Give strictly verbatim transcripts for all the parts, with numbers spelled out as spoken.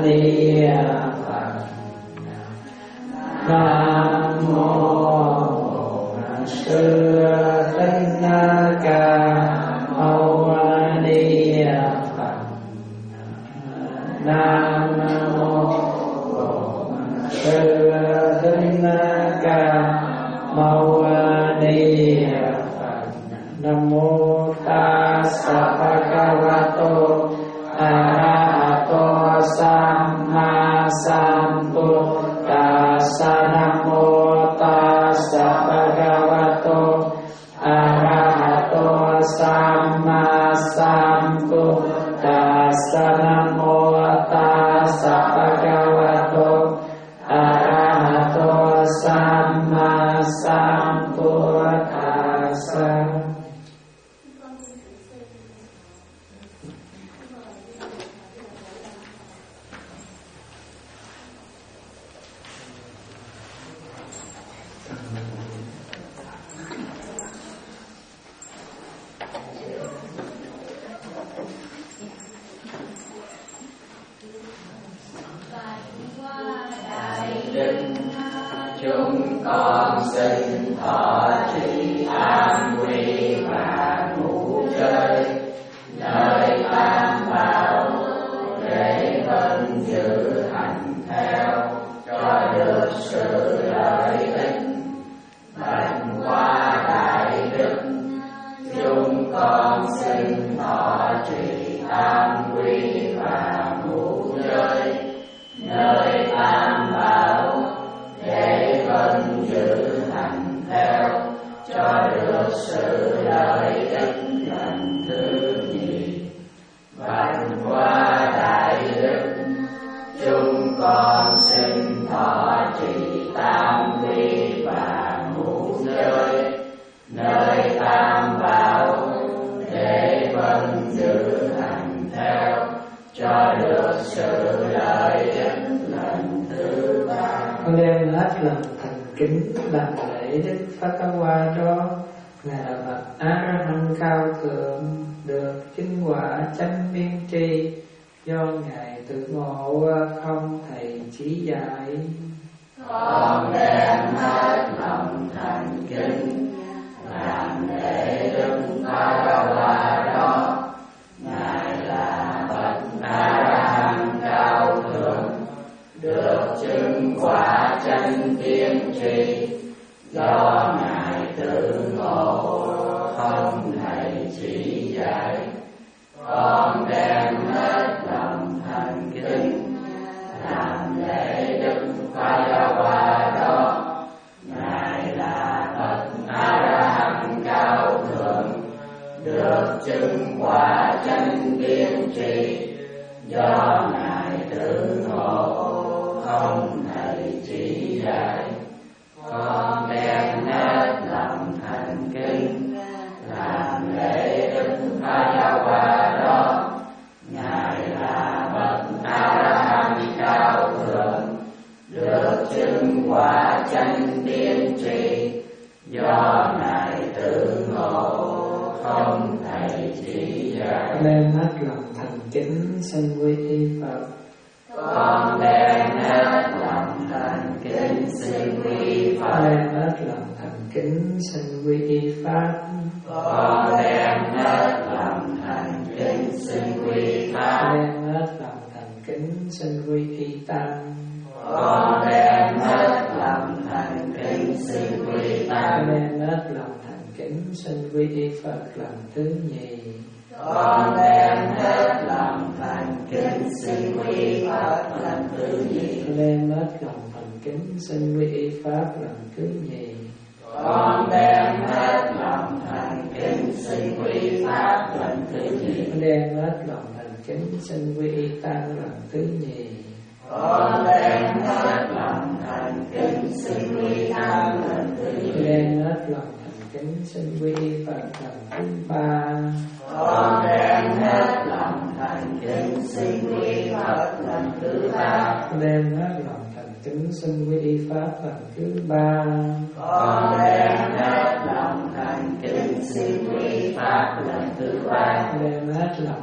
Ni Phật. Nam mô Sư Thích Ca Mâu Ni Phật. Nam mô Sư Thích Ca Mâu Ni Phật. Nam mô Tassa Bhagavato Arahato Samma Sambuddhassa. Nam mô Tassa Bhagavato Arahato Samma Sambuddhassa. Nam mô Tassa Bhagavato Arahato Samma Sambuddhassa. Chúng con xin thọ trì an quy và ngủ chơi nơi tam bảo để vẫn giữ hành theo cho được sự lợi ích bạch qua đại đức. Chúng con xin thọ trì an quy và ngủ chơi nơi tam bảo để vẫn giữ hành theo cho được sự lợi ích lần thứ nhì bạch qua đại đức. Chúng con xin thọ trì tam quy và ngũ giới nơi tam bảo để vẫn giữ hành theo cho được sự lợi ích lần thứ ba. Con đem hết lòng thành kính làm lễ Đức Phật Qua đó Ngài là bậc A La Hán cao thượng, được chứng quả chánh biên tri, do Ngài tự ngộ không thầy chỉ dạy. Con đem hết lòng thành kính làm lễ Đức Phật Qua đó Ngài là bậc A La Hán cao thượng, được chứng quả chánh biên tri, do Ngài tự ngộ không thầy chỉ dạy. Con đem hết lòng thành kính làm lễ Đức Phật Qua đó Ngài là bậc A La Hán cao thượng, được chứng quả chánh biên tri, do Ngài tự ngộ không thầy chỉ dạy. Con đem hết lòng thành kính làm lễ Đức Phật Qua đó Ngài là bậc A La Hán cao thượng, được chứng quả chánh biên tri, do Ngài tự ngộ không thầy chỉ dạy. Đem hết lòng thành kính xin quy y Phật. Con đem hết lòng thành kính xin quy Phật. Đem hết lòng thành kính xin quy y Pháp. Con đem hết lòng thành kính xin quy Pháp. Đem hết lòng thành kính xin quy y Tăng. Con đem hết lòng thành kính xin quy Tăng. Đem hết lòng thành kính xin quy y Phật lần thứ nhì. Con đem hết lòng thành kính xin quy Phật lần thứ nhì. Đem hết lòng thành kính xin quy y Pháp lần thứ nhì. Con đem hết lòng thành kính xin quy Pháp lần thứ nhì. Đem hết lòng thành kính xin quy y Tăng lần thứ nhì. Con đem hết lòng thành kính xin quy Tăng lần thứ nhì. Đem hết lòng thành kính xin quy y Phật lần thứ ba. Con đem hết lòng thành kính xin quy Phật lần thứ ba. Đem hết lòng thành kính xin quy y Pháp lần thứ ba. Con đem hết lòng thành kính xin quy Pháp lần thứ ba. Đem hết lòng thành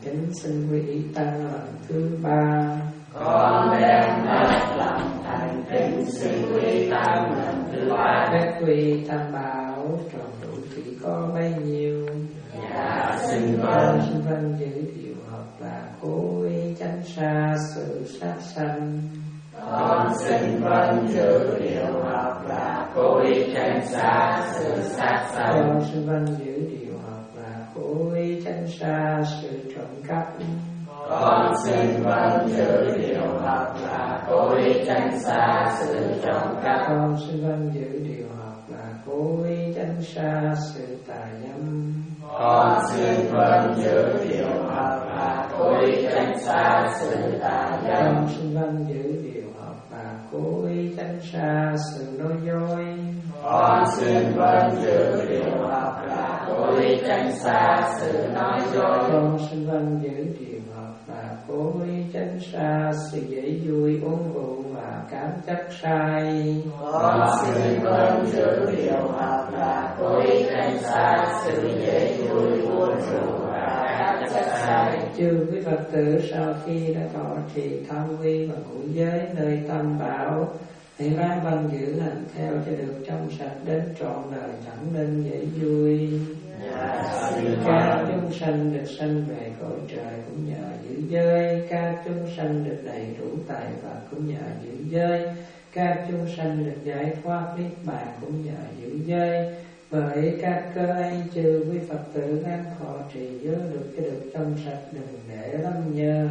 kính xin quy y tăng lần thứ ba. Con đem hết lòng thành kính xin quy tăng lần thứ ba. Các quy tam bảo tròn đủ chỉ có bấy nhiêu. Dạ xin vâng. Xin vâng giữ điều hợp là cố ý tránh xa sự sát sanh. Con xin vâng giữ điều hợp là cố ý tránh xa sự sát sanh. Con xin vâng giữ điều hợp là cố ý tránh xa sự trộm cắp. Con xin vâng giữ điều hợp là cố ý tránh xa sự trộm cắp. Con xin vâng giữ điều hợp là cố ý tránh xa sự tà dâm. Con xin vâng giữ điều hợp là cố ý tránh xa sự tà dâm. Con xin vâng giữ điều hợp là cố ý tránh xa sự nói dối. Con xin vâng giữ điều hợp là cố ý tránh xa sự nói dối. Con xin vâng giữ điều hợp là cố ý tránh xa sự dễ vui uống rượu và cảm chấp sai. Con xin vâng giữ điều hợp là cố ý tránh xa sự dễ vui uống rượu và cảm chấp sai. Chư quý Phật tử sau khi đã thọ trì tham quy và ngũ giới nơi tam bảo, hãy ráng vâng giữ hành theo cho được trong sạch đến trọn đời, chẳng nên dễ vui. Các chúng sanh được sanh về cõi trời cũng nhờ giữ giới. Các chúng sanh được đầy đủ tài vật cũng nhờ giữ giới. Các chúng sanh được giải thoát niết bàn cũng nhờ giữ giới. Bởi các cơ ấy chư quý Phật tử gắng thọ trì giới được cho được trong sạch, đừng để lắm nhơ.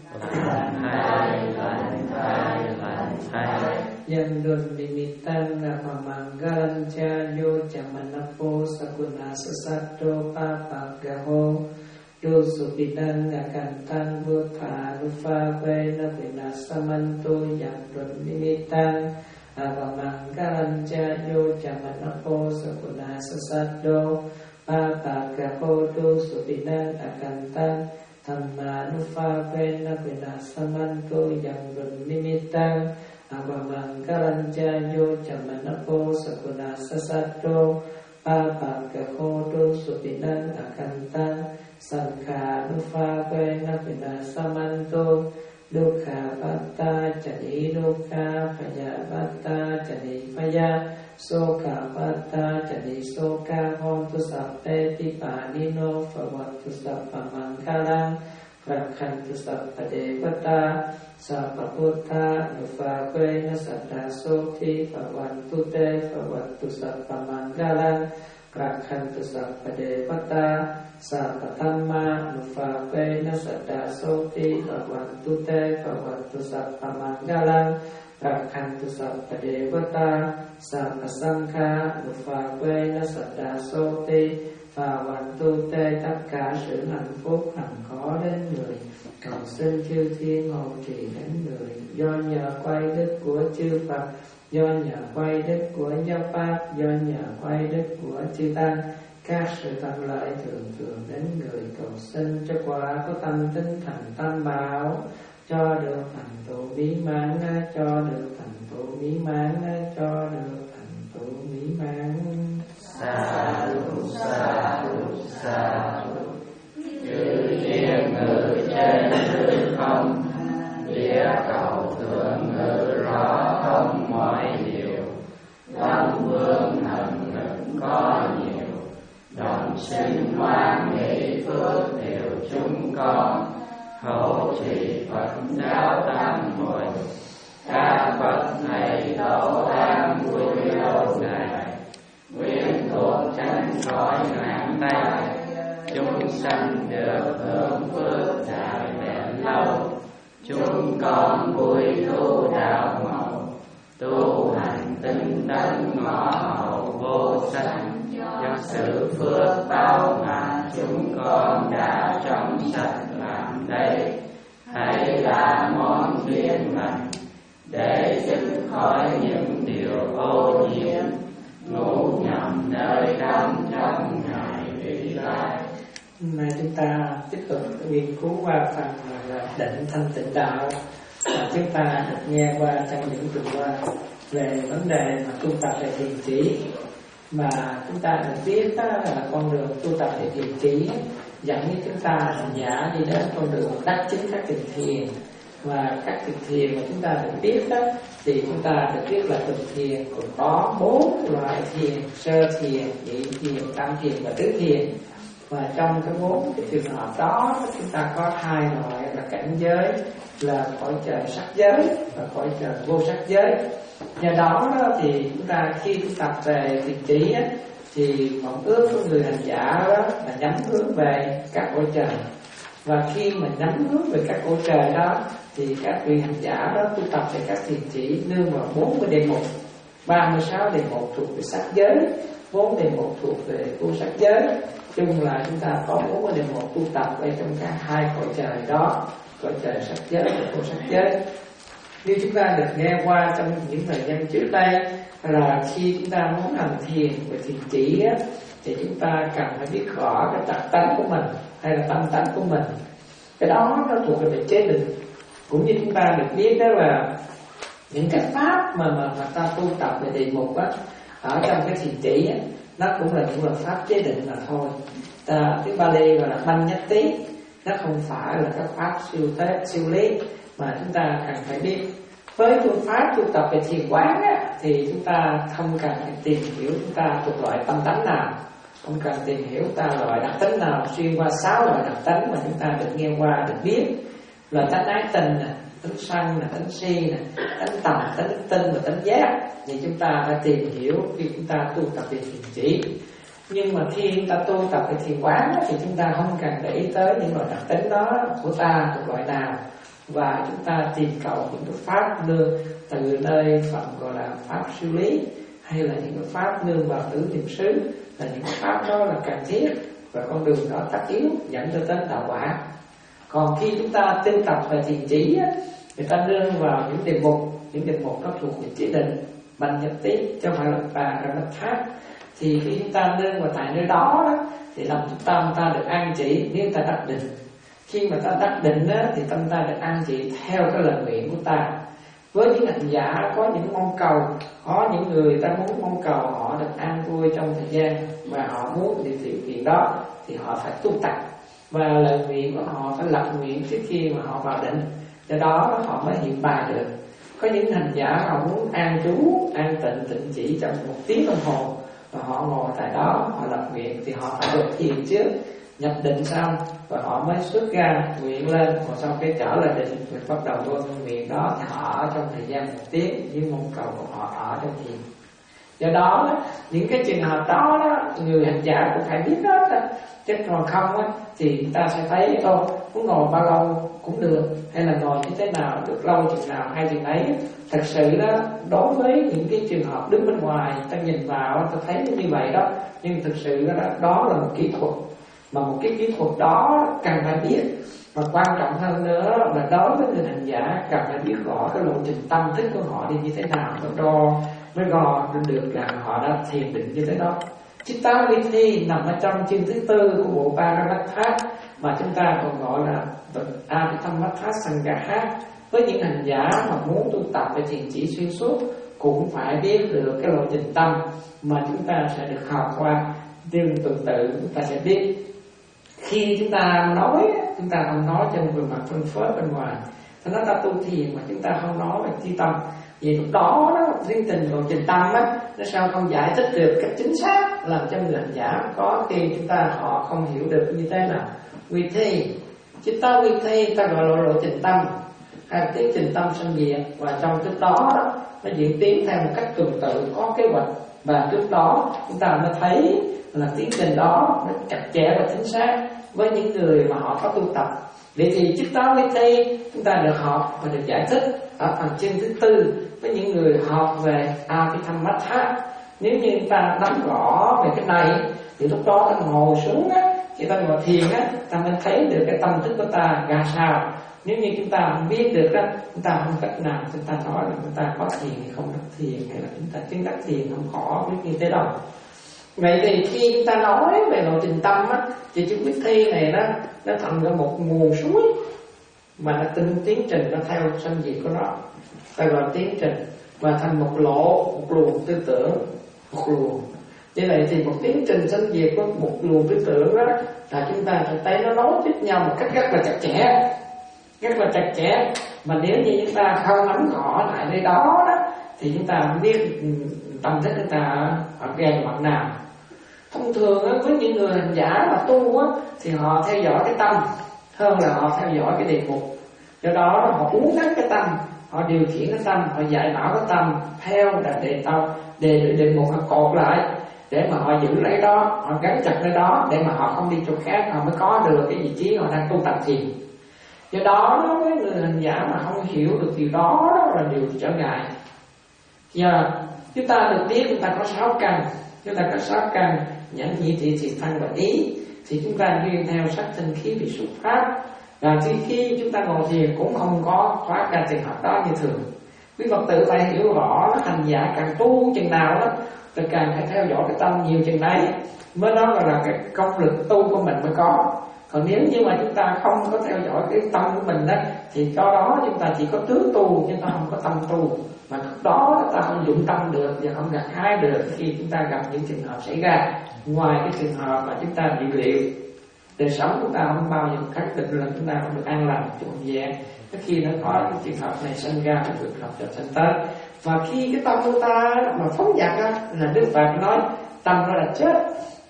Yang dun nimitan pamanggalan cha yo chamanapo sakuna sasato papagaho dosu bidang akantan buddha lufa vena vinasamanto yang dun nimitan pamanggalan cha yo chamanapo sakuna sasato papagaho dosu bidang akantan Thammanufa vena vinasamanto yang dun nimitan Abamanggalan jayo jamanapo sakuna sasato papagaho dosu bidang akantan Sankhanufa vena vinasamanto Dukha bhatta jani dukha Phaya bhatta jani phaya Soka bhatta jani soka Hontu sappe pipanino Phawattu sappamanggalang Rakhantu sappa devata Sappa buddha nufa vena saddha soti Phawattu te phawattu sappa manggalang Rakhantu sappa devata Sappa dhamma nufa vena saddha soti Phawattu te phawattu sappa manggalang Rakhantu sappa devata Sappa sangha nufa vena saddha soti Phawattu te tất cả sự hạnh phúc hằng có đến người, cầu xin chư thiên hộ trì đến người. Do nhờ quay đức của chư Phật, do nhờ quay đức của giáo pháp, do nhờ quay đức của chư tăng, các sự thuận lợi thường thường đến người. Cầu xin cho quả có tâm tính thành tam bảo, cho được thành tựu mỹ mãn, cho được thành tựu mỹ mãn, cho được thành tựu mỹ mãn. Sa lu sa lu sa lu. Chư thiên ngự trên hư không, địa cầu thượng ngự rõ thông mọi điều. Long vương thần lực có nhiều, đồng sinh hoan hỷ phước điều chúng con. Hộ trì Phật giáo tam hội, các Phật thầy tổ an vui lâu ngày. Nguyện thuộc tránh khỏi nạn tai, chúng sanh được hưởng phước dài bền lâu. Chúng con vui tu đạo màu, tu hành tinh tấn ngõ hậu vô sanh. Do sự phước báo mà chúng con đã trong sạch làm đây, hãy là món duyên lành để dứt khỏi những điều ô nhiễm, ngủ nhầm nơi trong trong ngày vị lai. Hôm nay chúng ta tiếp tục nghiên cứu qua phần là định thanh tịnh đạo. Và chúng ta được nghe qua trong những tuần qua về vấn đề mà tu tập về thiền chỉ. Và chúng ta được biết đó là con đường tu tập về thiền chỉ dẫn với chúng ta hành giả đi đến con đường đắc chính các tịnh thiền. Và các tịnh thiền mà chúng ta được biết đó thì chúng ta được biết là tịnh thiền còn có bốn loại thiền: sơ thiền, nhị thiền, tam thiền và tứ thiền. Và trong cái bốn cái trường hợp đó chúng ta có hai loại là cảnh giới là cõi trời sắc giới và cõi trời vô sắc giới. Do đó, đó thì chúng ta khi chúng ta về thiền chỉ á, thì mong ước của người hành giả đó là nhắm hướng về các cõi trời. Và khi mà nhắm hướng về các cõi trời đó thì các vị hành giả đó tu tập về các thiền chỉ nương vào bốn mươi đề mục. ba mươi sáu đề mục thuộc về sắc giới, bốn đề mục thuộc về vô sắc giới. Chung là chúng ta có bốn mươi đề mục tu tập ở trong cả hai cõi trời đó, cõi trời sắc giới và vô sắc giới. Như chúng ta được nghe qua trong những thời gian trước đây là khi chúng ta muốn hành thiền về thiền chỉ á, thì chúng ta cần phải biết rõ cái tật tánh của mình hay là tâm tánh của mình. Cái đó nó thuộc về chế định. Cũng như chúng ta được biết đó là những cái pháp mà mà mà ta tu tập về đề mục á, ở trong cái thiền chỉ á, nó cũng là những luật pháp chế định mà thôi. Ta, tiếng Bali gọi là banh nhất tí, nó không phải là các pháp siêu thế siêu lý mà chúng ta cần phải biết. Với phương pháp tu tập về thiền quán á, thì chúng ta không cần phải tìm hiểu chúng ta thuộc loại tâm tánh nào, không cần tìm hiểu ta loại đặc tính nào xuyên qua sáu loại đặc tính mà chúng ta được nghe qua, được biết là tánh ái tình nè, tánh sân nè, tánh si nè, tánh tầm, tánh tinh và tánh giác. Thì chúng ta phải tìm hiểu khi chúng ta tu tập về thiền chỉ. Nhưng mà khi chúng ta tu tập về thiền quán thì chúng ta không cần để ý tới những loại đặc tính đó của ta thuộc loại nào, và chúng ta tìm cầu những cái pháp nương từ nơi phần gọi là pháp siêu lý, hay là những cái pháp nương vào tứ niệm xứ, là những cái pháp đó là cần thiết và con đường đó tất yếu dẫn cho tới đạo quả. Còn khi chúng ta tu tập về thiền chỉ á, người ta nương vào những đề mục, những đề mục nó thuộc về chỉ định, banh nhất tí, chứ không phải là bà ra nó khác. Thì khi chúng ta nương vào tại nơi đó, đó thì lòng chúng ta, ta được an trị nếu ta đắc định. Khi mà ta đắc định á, thì tâm ta được an trị theo cái lời nguyện của ta. Với những hành giả có những mong cầu, có những người ta muốn mong cầu họ được an vui trong thời gian và họ muốn điều điều kiện đó thì họ phải tu tập, và lời nguyện của họ phải lập nguyện trước khi mà họ vào định, do đó họ mới hiện bài được. Có những hành giả họ muốn an trú, an tịnh, tịnh chỉ trong một tiếng đồng hồ, và họ ngồi tại đó họ lập nguyện thì họ phải được thiền trước, nhập định xong và họ mới xuất ra nguyện lên, rồi sau cái trở lại định mình bắt đầu vô nguyện đó thì họ ở trong thời gian một tiếng với mong cầu của họ ở trong thiền. Do đó những cái trường hợp đó, đó người hành giả cũng phải biết đó, chứ còn không á, thì ta sẽ thấy ô muốn ngồi bao lâu cũng được, hay là ngồi như thế nào được lâu chừng nào hay chừng ấy. Thật sự đó, đối với những cái trường hợp đứng bên ngoài ta nhìn vào ta thấy như vậy đó, nhưng thực sự đó, đó là một kỹ thuật, mà một cái kỹ thuật đó cần phải biết. Và quan trọng hơn nữa là đối với người hành giả cần phải biết rõ cái lộ trình tâm thức của họ đi như thế nào, nó đo mới gò được rằng họ đã thiền định như thế đó. Chitta Vithi nằm ở trong chương thứ tư của bộ Paramattha mà chúng ta còn gọi là Abhidhammattha Sangaha. Với những hành giả mà muốn tu tập về thiền chỉ xuyên suốt cũng phải biết được cái lộ trình tâm mà chúng ta sẽ được học qua. Tương tự tự chúng ta sẽ biết khi chúng ta nói, chúng ta không nói trên bề mặt phân phớt bên ngoài, ta nói ta tu thiền mà chúng ta không nói về chi tâm. Vì lúc đó đó riêng tình lộ trình tâm á, nó sao không giải thích được cách chính xác, làm cho người hành giả có khi chúng ta họ không hiểu được như thế nào. Vì thi chứ ta vì thi ta gọi là lộ trình tâm hay tiến trình tâm sanh diệt, và trong lúc đó, đó nó diễn tiến theo một cách tuần tự có kế hoạch, và trước đó chúng ta mới thấy là tiến trình đó nó chặt chẽ và chính xác với những người mà họ có tu tập. Vậy thì trước đó với thi chúng ta được học và được giải thích ở phần chương thứ tư với những người học về Abhidhammattha. Nếu như chúng ta nắm rõ về cái này thì lúc đó ta ngồi xuống á, khi ta ngồi thiền á, ta mới thấy được cái tâm thức của ta ra sao. Nếu như chúng ta không biết được đó, chúng ta không cách nào chúng ta nói là chúng ta có thiền hay không đắc thiền, hay là chúng ta chứng đắc thiền không khó biết như thế đâu. Vậy thì khi chúng ta nói về lộ trình tâm á, thì chứng biết thi này nó nó thành ra một nguồn suối mà nó tinh tiến trình nó theo sanh diệt của nó, ta gọi tiến trình, và thành một lộ, một luồng tư tưởng, một luồng. Như vậy thì một tiến trình sanh diệt của một luồng tư tưởng đó là chúng ta sẽ thấy nó nối tiếp nhau một cách rất là chặt chẽ, rất là chặt chẽ. Mà nếu như chúng ta không nắm gõ lại nơi đó đó thì chúng ta không biết tâm thức chúng ta ở ghen mặt nào. Thông thường á, với những người hành giả mà tu á, thì họ theo dõi cái tâm hơn là họ theo dõi cái đề mục. Do đó họ uốn nắn cái tâm, họ điều khiển cái tâm, họ dạy bảo cái tâm theo là đề tâm, đề đề mục họ cột lại để mà họ giữ lấy đó, họ gắn chặt nơi đó để mà họ không đi chỗ khác, họ mới có được cái vị trí họ đang tu tập thiền. Do đó với người hành giả mà không hiểu được điều đó, đó là điều trở ngại. Giờ chúng ta được biết chúng ta có sáu căn, chúng ta có sáu căn nhãn nhĩ thị thiệt thân và ý, thì chúng ta duyên theo sắc thanh khí bị xuất phát. Và khi khi chúng ta ngồi thiền cũng không có thoát ra trường hợp đó như thường. Quý Phật tử phải hiểu rõ, hành giả càng tu chừng nào đó, thì càng phải theo dõi cái tâm nhiều chừng đấy, mới đó gọi là cái công lực tu của mình mới có. Còn nếu như mà chúng ta không có theo dõi cái tâm của mình đó, thì do đó chúng ta chỉ có tướng tu, chúng ta không có tâm tu. Mà lúc đó chúng ta không dụng tâm được và không gặt hái được khi chúng ta gặp những trường hợp xảy ra. Ngoài cái trường hợp mà chúng ta bị liệu, đời sống chúng ta không bao giờ khẳng định là chúng ta không được an lành, trọn vẹn. Khi nó có cái trường hợp này sinh ra thì được học cho sanh tới. Và khi cái tâm của ta mà phóng dật á, là Đức Phật nói tâm nó là chết.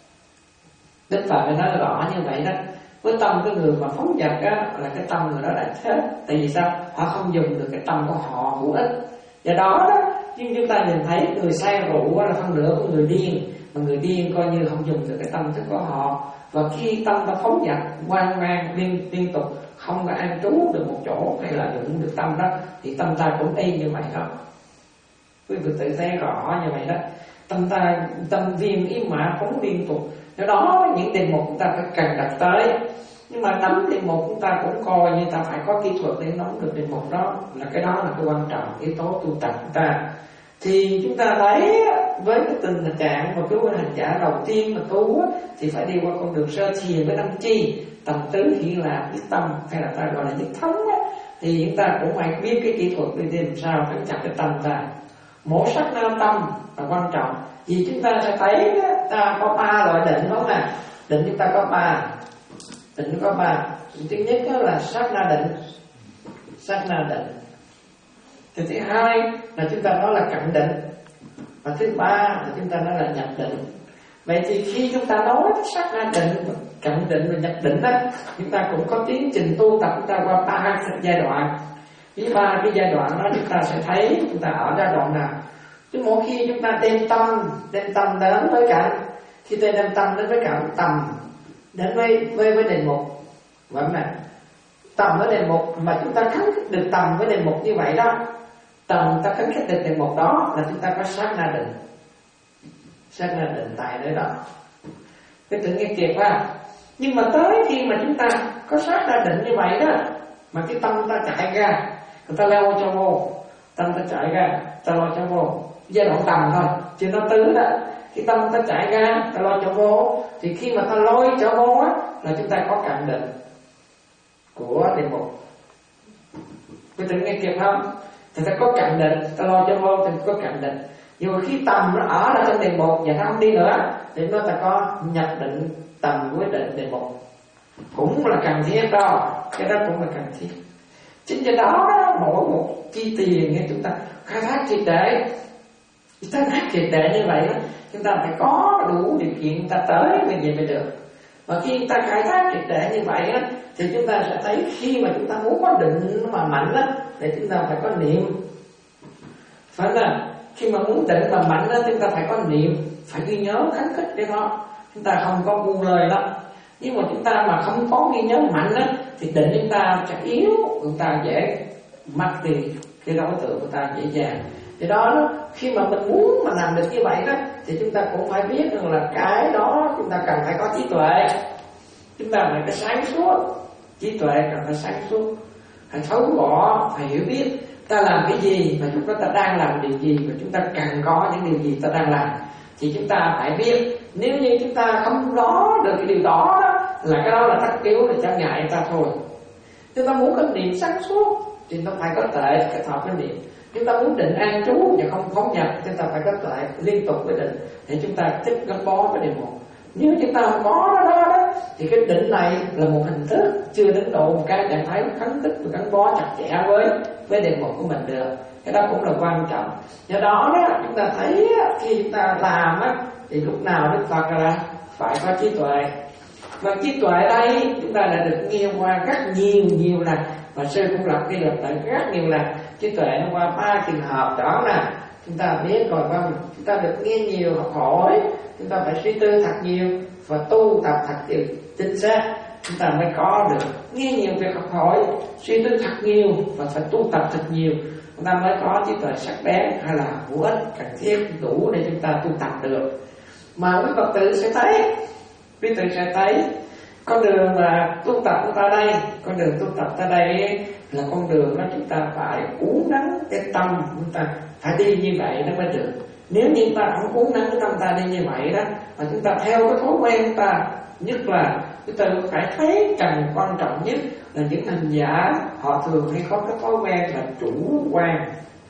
Đức Phật nói rõ như vậy đó. Với tâm cái người mà phóng dật á, là cái tâm người đó đã chết. Tại vì sao? Họ không dùng được cái tâm của họ hữu ích. Do đó đó, nhưng chúng ta nhìn thấy người say rượu là phân nửa của người điên, mà người điên coi như không dùng được cái tâm thức của họ. Và khi tâm ta phóng dật, hoang mang liên liên tục, không có an trú được một chỗ hay là dụng được tâm đó, thì tâm ta cũng y như vậy đó. Quý vị tự thấy rõ như vậy đó. Tâm ta tâm viên ý mã phóng liên tục. Do đó những đề mục chúng ta phải cần đặt tới. Nhưng mà nắm đề mục chúng ta cũng coi như ta phải có kỹ thuật để nắm được đề mục đó, là cái đó là cái quan trọng, yếu tố tu tập của ta. Thì chúng ta thấy với cái tình trạng mà cái hành giả đầu tiên mà tu thì phải đi qua con đường sơ thiền với năm chi, tầm tứ hiện là nhất tâm, hay là ta gọi là nhất thống á, thì chúng ta cũng phải biết cái kỹ thuật đi làm sao phải chặt cái tâm ta. Mỗi sắc na tâm là quan trọng. Vì chúng ta sẽ thấy ta có ba loại định, đúng không nào? Định chúng ta có ba. Định có ba. Thứ nhất là sát na định. Sát na định. Thì thứ hai là chúng ta nói là cận định. Và thứ ba là chúng ta nói là nhập định. Vậy thì khi chúng ta nói sát na định, cận định và nhập định đó, chúng ta cũng có tiến trình tu tập chúng ta qua ba giai đoạn. Với ba cái giai đoạn đó chúng ta sẽ thấy chúng ta ở giai đoạn nào. Chứ mỗi khi chúng ta đem tâm, đem tâm đến với cảnh, khi ta đem tâm đến với cảnh tầm, đến với với với đề mục, vẫn là tầm với đề mục mà chúng ta khấn khích được tầm với đề mục như vậy đó, tầm ta khấn khích được đề mục đó là chúng ta có sát na định. Sát na định tại nơi đó. Cái tự nghe kịp ha. Nhưng mà tới khi mà chúng ta có sát na định như vậy đó, mà cái tâm ta chạy ra, người ta leo cho vô, tâm ta chạy ra, ta lo cho vô, giai đoạn tầm thôi, chứ nó tứ đó. Khi tâm ta chạy ra, ta lo cho vô, thì khi mà ta lôi cho vô á, là chúng ta có cận định của đề mục. Quý tự nghe kịp không? Thì ta có cận định, ta lo cho vô thì có cận định. Nhưng mà khi tầm nó ở là trong đề mục và nó không đi nữa, thì nó ta có nhập định tầm với định đề mục. Cũng là cần thiết đó, cái đó cũng là cần thiết. Chính do đó mỗi một chi tiền nghe chúng ta khai thác triệt để, khai thác triệt để như vậy đó, chúng ta phải có đủ điều kiện chúng ta tới mới về mới được. Và khi chúng ta khai thác triệt để như vậy đó, thì chúng ta sẽ thấy khi mà chúng ta muốn có định mà mạnh đó, thì chúng ta phải có niệm, phải là khi mà muốn định mà mạnh đó, chúng ta phải có niệm, phải ghi nhớ khấn khích cái đó. Chúng ta không có buông lời đó. Nhưng mà chúng ta mà không có ghi nhớ mạnh đó, thì định chúng ta sẽ yếu, chúng ta dễ mất đi cái đối tượng của ta dễ dàng. Thì đó, đó khi mà mình muốn mà làm được như vậy đó, thì chúng ta cũng phải biết rằng là cái đó chúng ta cần phải có trí tuệ. Chúng ta phải có sáng suốt. Trí tuệ cần phải sáng suốt, phải thấu bỏ, phải hiểu biết ta làm cái gì và chúng ta đang làm điều gì, và chúng ta cần có những điều gì ta đang làm. Thì chúng ta phải biết. Nếu như chúng ta không có được cái điều đó, đó là cái đó là tất yếu để trở ngại ta thôi. Chúng ta muốn có niệm sáng suốt thì nó phải có tuệ kết hợp với niệm. Chúng ta muốn định an trú và không phóng nhập, chúng ta phải có tuệ liên tục với định để chúng ta thích gắn bó với đề mục. Nếu chúng ta không có đó, đó, đó thì Thì cái định này là một hình thức, chưa đến độ một cái trạng thái khấn tích và gắn bó chặt chẽ với với đề mục của mình được. Cái đó cũng là quan trọng. Do đó đó chúng ta thấy khi chúng ta làm á, thì lúc nào Đức Phật là phải có trí tuệ. Và trí tuệ đây chúng ta đã được nghe qua rất nhiều nhiều lần, và sư cũng lặp đi lặp lại rất nhiều lần. Trí tuệ nó qua ba trường hợp đó nè. Chúng ta biết rồi không? Chúng ta được nghe nhiều, học hỏi, chúng ta phải suy tư thật nhiều và tu tập thật chính xác, chúng ta mới có được. Nghe nhiều việc học hỏi, suy tư thật nhiều và phải tu tập thật nhiều, chúng ta mới có trí tuệ sắc bén hay là hữu ích, cần thiết, đủ để chúng ta tu tập được. Mà quý Phật tử sẽ thấy, quý tử sẽ thấy con đường mà tu tập của ta đây, con đường tu tập ta đây là con đường đó chúng ta phải uốn nắn cái tâm chúng ta, phải đi như vậy nó mới được. Nếu như chúng ta không uốn nắn cái tâm ta đi như vậy đó, mà chúng ta theo cái thói quen của ta, nhất là chúng ta phải thấy cần quan trọng nhất là những hành giả họ thường hay có cái thói quen là chủ quan.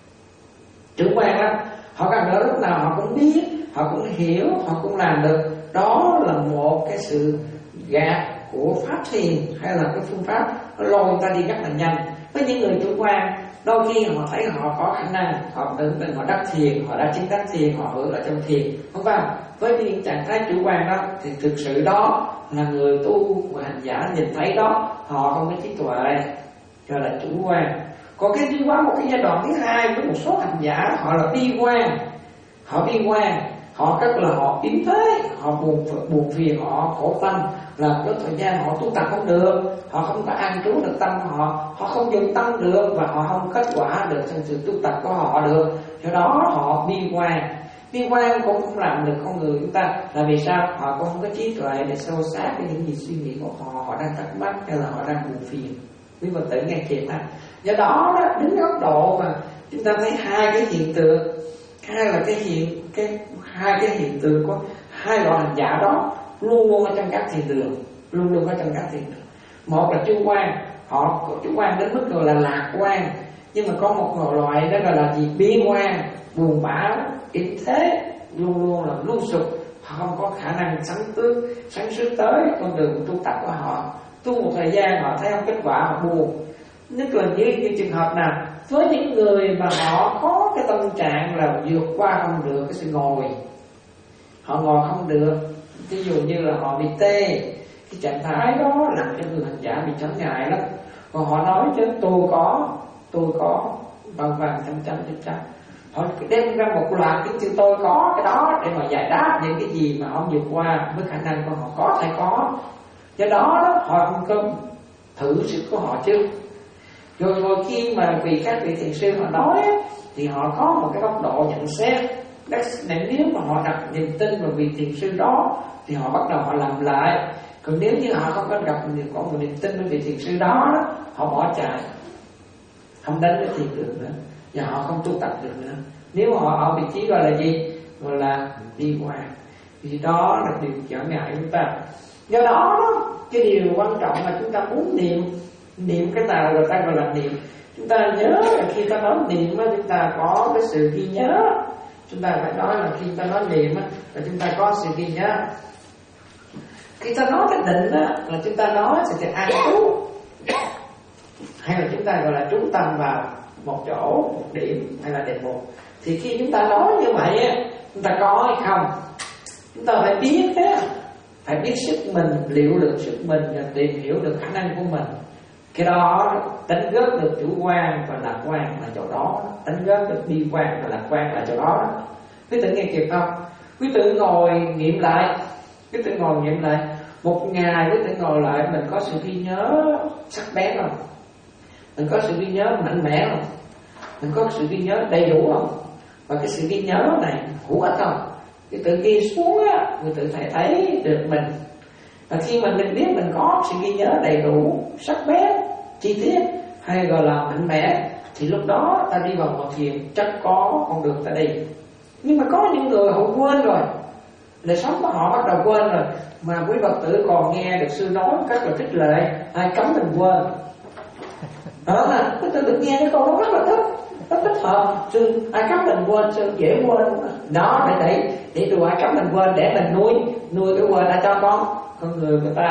Chủ quan lắm, họ cần đó lúc nào họ cũng biết, họ cũng hiểu, họ cũng làm được. Đó là một cái sự gạt của pháp thiền hay là cái phương pháp nó lôi người ta đi rất là nhanh. Với những người chủ quan, đôi khi họ thấy họ có khả năng, họ tưởng tượng họ đắc thiền, họ đã chứng đắc thiền, họ hưởng ở trong thiền, không phải. Với những trạng thái chủ quan đó thì thực sự đó là người tu và hành giả nhìn thấy đó, họ không có trí tuệ, gọi là chủ quan. Còn cái đi qua một cái giai đoạn thứ hai với một số hành giả họ là bi quan, họ bi quan, họ rất là họ yếm thế, họ buồn buồn phiền, họ khổ tâm, là cái thời gian họ tu tập không được, họ không có an trú được tâm họ, họ không dựng tâm được và họ không kết quả được trong sự tu tập của họ được. Do đó họ bi quan. Bi quan cũng không làm được con người chúng ta, là vì sao? Họ cũng không có trí tuệ để sâu sát với những gì suy nghĩ của họ, họ đang thắc mắc hay là họ đang buồn phiền. Quý Phật tử nghe kịp ha. Do đó đó, đứng góc độ mà chúng ta thấy hai cái hiện tượng, hai là cái hiện cái hai cái hiện tượng của hai loại hành giả đó luôn luôn ở trong các thiền đường, luôn luôn ở trong các thiền đường. Một là chủ quan, họ chủ quan đến mức gọi là lạc quan, nhưng mà có một loại đó gọi là gì? Bi quan, buồn bã, ít thế, luôn luôn là lưu sụp, họ không có khả năng sáng tước, sáng suốt tới con đường tu tập của họ. Tu một thời gian họ thấy không kết quả, họ buồn. Nhất là như, như trường hợp nào với những người mà họ có cái tâm trạng là vượt qua không được cái sự ngồi, họ ngồi không được, ví dụ như là họ bị tê, cái trạng thái đó làm cho người hành giả bị trở ngại lắm. Còn họ nói chứ tôi có, tôi có, vân vân trăm trăm trăm trăm, họ đem ra một loạt cái chữ tôi có cái đó để mà giải đáp những cái gì mà họ vượt qua với khả năng của họ có thể có. Do đó, đó họ không có thử sức của họ chứ. Rồi rồi khi mà vì các vị thiền sư họ nói thì họ có một cái góc độ nhận xét. Nếu mà họ đặt niềm tin vào vị thiền sư đó thì họ bắt đầu họ làm lại. Còn nếu như họ không có gặp có một niềm tin với vị thiền sư đó, họ bỏ chạy, không đến với thiền đường nữa, và họ không tu tập được nữa. Nếu họ ở vị trí gọi là gì? Gọi là đi qua. Vì đó là điều trở ngại chúng ta. Do đó cái điều quan trọng là chúng ta muốn niệm. Niệm cái nào người ta gọi là niệm. Chúng ta nhớ là khi ta nói niệm á, chúng ta có cái sự ghi nhớ. Chúng ta phải nói là khi ta nói niệm á, là chúng ta có sự ghi nhớ. Khi ta nói cái định á, là chúng ta nói sẽ được an trú, hay là chúng ta gọi là trú tâm vào một chỗ, một điểm hay là đề mục. Thì khi chúng ta nói như vậy á, chúng ta có hay không? Chúng ta phải biết thế, phải biết sức mình, liệu được sức mình và tìm hiểu được khả năng của mình. Cái đó đánh gớp được chủ quan và lạc quan là chỗ đó, đánh gớp được bi quan và lạc quan là chỗ đó. Quý tử nghe kịp không? Quý tử ngồi nghiệm lại, quý tử ngồi nghiệm lại một ngày, quý tử ngồi lại mình có sự ghi nhớ sắc bén không? Mình có sự ghi nhớ mạnh mẽ không? Mình có sự ghi nhớ đầy đủ không? Và cái sự ghi nhớ này hữu ích không? Quý tử ghi xuống á, quý tử phải thấy được mình. Và khi mà mình biết mình có sự ghi nhớ đầy đủ, sắc bén, chi tiết hay gọi là mạnh mẽ, thì lúc đó ta đi vào một thiền chắc có con đường ta đi. Nhưng mà có những người họ quên rồi, đời sống của họ bắt đầu quên rồi. Mà quý Phật tử còn nghe được sư nói rất là khích lệ, ai cấm mình quên. Đó là quý tử được nghe cái câu đó rất là thích, rất thích hợp. Sư ai cấm mình quên, sư dễ quên. Đó để để để đùa ai cấm mình quên, để mình nuôi nuôi cái quên đã cho con con người của ta.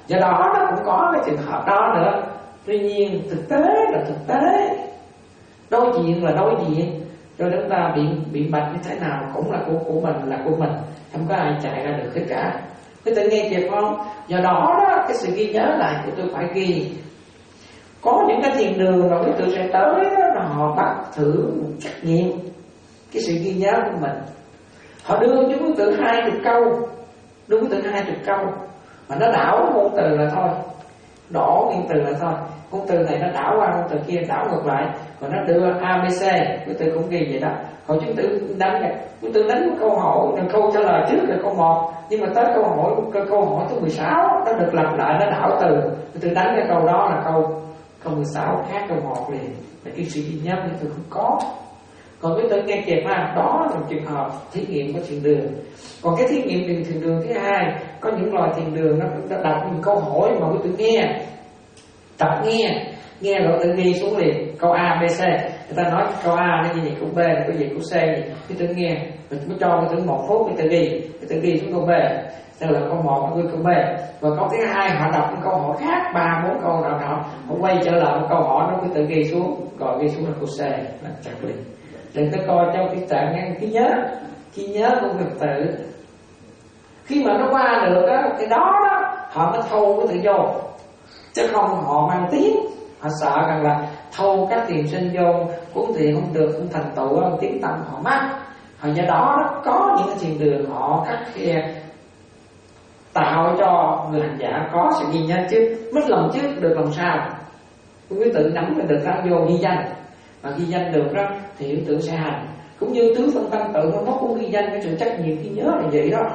Do đó nó cũng có cái trường hợp đó nữa. Tuy nhiên thực tế là thực tế, đối diện là đối diện, cho chúng ta bị bị bệnh như thế nào cũng là của của mình, là của mình, không có ai chạy ra được hết cả. Quý tự nghe kịp không? Do đó đó, cái sự ghi nhớ lại của tôi phải ghi. Có những cái thiền đường mà quý tự sẽ tới đó, là họ bắt thử trách nhiệm cái sự ghi nhớ của mình. Họ đưa cho quý tự hai chục câu, đưa quý tự hai chục câu mà nó đảo ngôn từ là thôi, đổ nguyên từ là thôi. Ngôn từ này nó đảo qua ngôn từ kia, đảo ngược lại, còn nó đưa a bê xê, quý tự cũng ghi vậy đó. Còn chúng tự đánh, quý tự đánh một câu hỏi, câu trả lời trước là câu một, nhưng mà tới câu hỏi câu hỏi thứ mười sáu nó được lặp lại, nó đảo từ. Quý tự đánh cái câu đó là câu câu mười sáu khác câu một liền. Và cái sự ghi nhớ quý tự không có. Còn quý tự nghe kịp ha, đó là trường hợp thí nghiệm của thiền đường. Còn cái thí nghiệm thiền đường thứ hai, có những loài thiền đường nó đã đặt những câu hỏi mà quý tự nghe, tập nghe, nghe rồi tự ghi xuống liền. Câu A, B, C, người ta nói câu A nó như vậy, câu B là cái gì, câu C gì, quý tự nghe, mình mới cho quý tự một phút quý tự ghi, quý tự ghi xuống câu B, tức là câu một, quý câu B. Và câu thứ hai họ đọc những câu hỏi khác, ba bốn câu nào đó, họ quay trở lại một câu hỏi nó quý tự ghi xuống, rồi ghi xuống là câu C, là chặt liền. Đừng có coi trong cái trạng ngăn cái nhớ, cái nhớ của Phật tử. Khi mà nó qua được đó, cái đó đó họ mới thâu cái tự vô, chứ không họ mang tiếng. Họ sợ rằng là thâu các thiền sinh vô cuốn thiền không được, không thành tựu, không tiếng tâm họ mất. Họ do đó đó có những cái thiền đường họ cắt khe tạo cho người hành giả có sự ghi nhớ trước, mất lòng trước được lòng sau. Quý tự nắm được ra vô ghi danh, và ghi danh được đó thì hiểu tưởng sẽ hành. Cũng như tứ phân tăng tự nó mất cũng ghi danh, cái sự trách nhiệm ghi nhớ là vậy đó.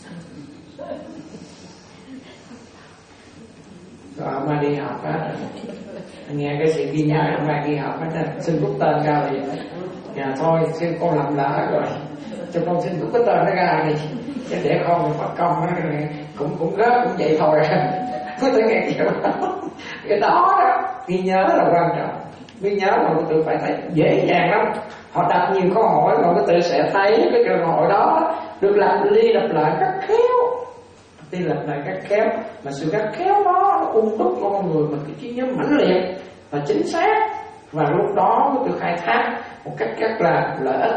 Rồi ông mà đi học á, nghe cái sự ghi nhớ ông mà đi học á, xin rút tên ra liền. Nhà thôi, xin con làm lỡ rồi, cho con xin rút cái tên nó ra đi, chứ để không mất công nó cũng cũng rớt cũng vậy thôi. Có thể nghe kiểu đó. Cái đó đó ghi nhớ là quan trọng. Ghi nhớ mà quý tự phải thấy dễ dàng lắm. Họ đặt nhiều câu hỏi mà quý tự sẽ thấy cái câu hỏi đó được làm đi lặp lại rất khéo, đi lặp lại rất khéo. Mà sự rất khéo đó nó ung túc con người mà cái trí nhớ mãnh liệt và chính xác. Và lúc đó quý tự khai thác một cách rất là lợi ích.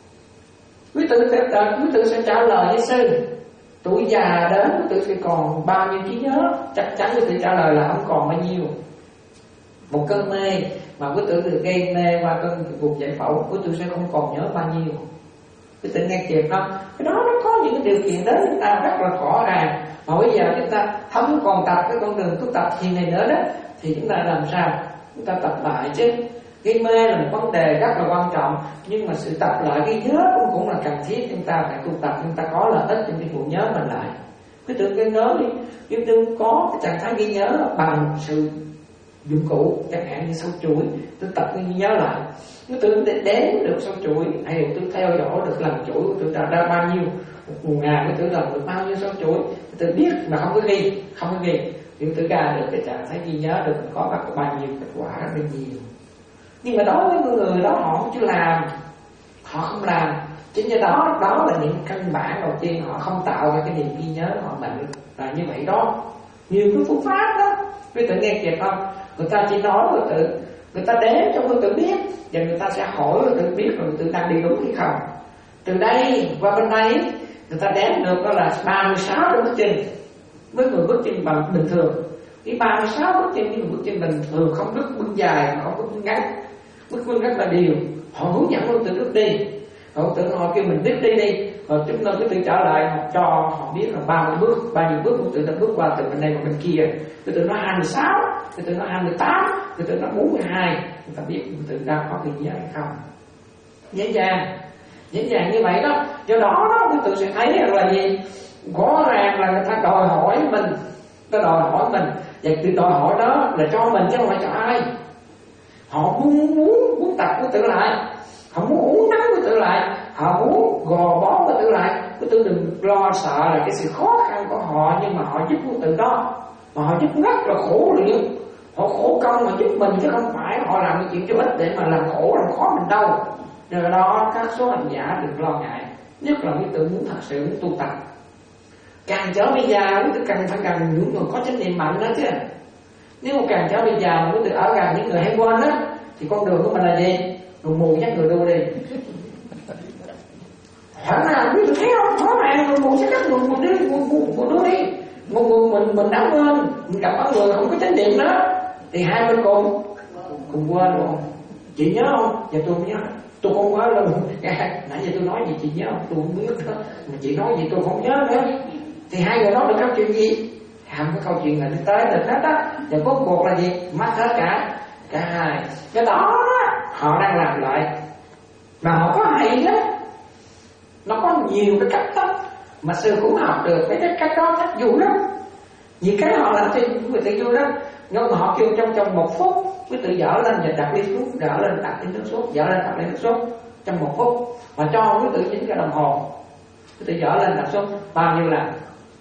Quý tự sẽ quý tự sẽ trả lời với sư. Tuổi già đến quý tự sẽ còn bao nhiêu trí nhớ? Chắc chắn quý tự trả lời là không còn bao nhiêu. Một cơn mê mà quý tự được gây mê qua cơn cuộc giải phẫu, quý tự sẽ không còn nhớ bao nhiêu. Quý tự nghe kịp không? Cái đó nó có những điều kiện đến chúng ta rất là rõ ràng. Mà bây giờ chúng ta không còn tập cái con đường tu tập thiền này nữa đó, thì chúng ta làm sao? Chúng ta tập lại chứ. Gây mê là một vấn đề rất là quan trọng, nhưng mà sự tập lại ghi nhớ cũng cũng là cần thiết. Chúng ta phải tu tập, chúng ta có lợi ích trong cái vụ nhớ mình lại. Quý tự cái nhớ đi, chúng ta có cái trạng thái ghi nhớ bằng sự dụng cụ, chẳng hạn như sâu chuỗi, tôi tập ghi nhớ lại. Nếu tôi đếm được sâu chuỗi, hay là tôi theo dõi được lần chuỗi của tôi ra bao nhiêu, một ngày của tôi làm được bao nhiêu sâu chuỗi, tôi biết mà không có ghi, không có ghi, thì tôi ra được cái trạng thái ghi nhớ được có bắt bao nhiêu kết quả rất là nhiều. Nhưng mà đối với người đó họ không chưa làm, họ không làm, chính do đó đó là những căn bản đầu tiên họ không tạo ra cái niềm ghi nhớ họ mạnh là như vậy đó. Nhiều cái phương pháp đó, quý tự nghe kịp không? Người ta chỉ nói quý tự, người ta đếm cho quý tự biết, và người ta sẽ hỏi quý tự biết rồi quý tự đang đi đúng hay không. Từ đây qua bên đây người ta đếm được đó là ba mươi sáu bước chân với người bước chân bằng bình thường. Cái ba mươi sáu bước chân với người bước chân bình thường, không bước bước dài mà không bước ngắn, bước bước rất là đều. Họ hướng dẫn quý tự bước đi, họ tự họ kêu mình biết đi đi, rồi chúng tôi cứ tự trả lại họ cho họ biết là ba mươi bước, bao nhiêu bước của tự ta bước qua từ bên đây qua bên kia. Tự tự nó hai mươi sáu, tự tự nó hai mươi tám, tự tự nó bốn mươi hai, người ta biết tự ta có cái gì hay không. Dễ dàng, dễ dàng như vậy đó. Do đó đó tự tự sẽ thấy là gì, rõ ràng là người ta đòi hỏi mình, ta đòi hỏi mình, và tự đòi hỏi đó là cho mình chứ không phải cho ai. Họ muốn muốn muốn tập của tự lại, họ muốn uống nắng của tự lại, họ muốn gò bó của tự lại. Quý tự đừng lo sợ là cái sự khó khăn của họ, nhưng mà họ giúp của tự đó, mà họ giúp rất là khổ luyện. Họ khổ công mà giúp mình, chứ không phải họ làm cái chuyện cho ích để mà làm khổ làm khó mình đâu. Do đó các số hành giả đừng lo ngại, nhất là quý tự muốn thật sự muốn tu tập. Càng trở về già quý tử càng phải càng những người có chánh niệm mạnh đó chứ. Nếu mà càng trở về già mà quý tử ở gần những người hay quên đó thì con đường của mình là gì? Người mù dắt người đu đi. Thật là quý tử thấy không? Khó mà người mù sẽ cắt người mù đi, người mù đu đi. Một người mình mình đã quên, mình gặp ở người không có chánh niệm đó thì hai bên cùng cùng quên luôn. Chị nhớ không? Dạ tôi không nhớ. Tôi không nhớ luôn. Nãy giờ tôi nói gì chị nhớ không? Tôi không biết đó. Mà chị nói gì tôi không nhớ nữa. Thì hai người nói được câu chuyện gì? Không có câu chuyện là đi tới được hết á. Và cuối cuộc là gì? Mất hết cả cả hai. Cái đó họ đang làm lại. Mà họ có hay đó. Nó có nhiều cái cách đó. Mà sư cũng học được cái cách đó cách vui lắm. Nhiều cái họ làm cho người ta vui lắm. Nhưng mà họ kêu trong trong một phút quý tử dở lên và đặt ly xuống, dở lên đặt ly nước xuống, dở lên đặt ly nước xuống trong một phút. Mà cho quý tử chín cái đồng hồ. Quý tử dở lên đặt xuống bao nhiêu lần?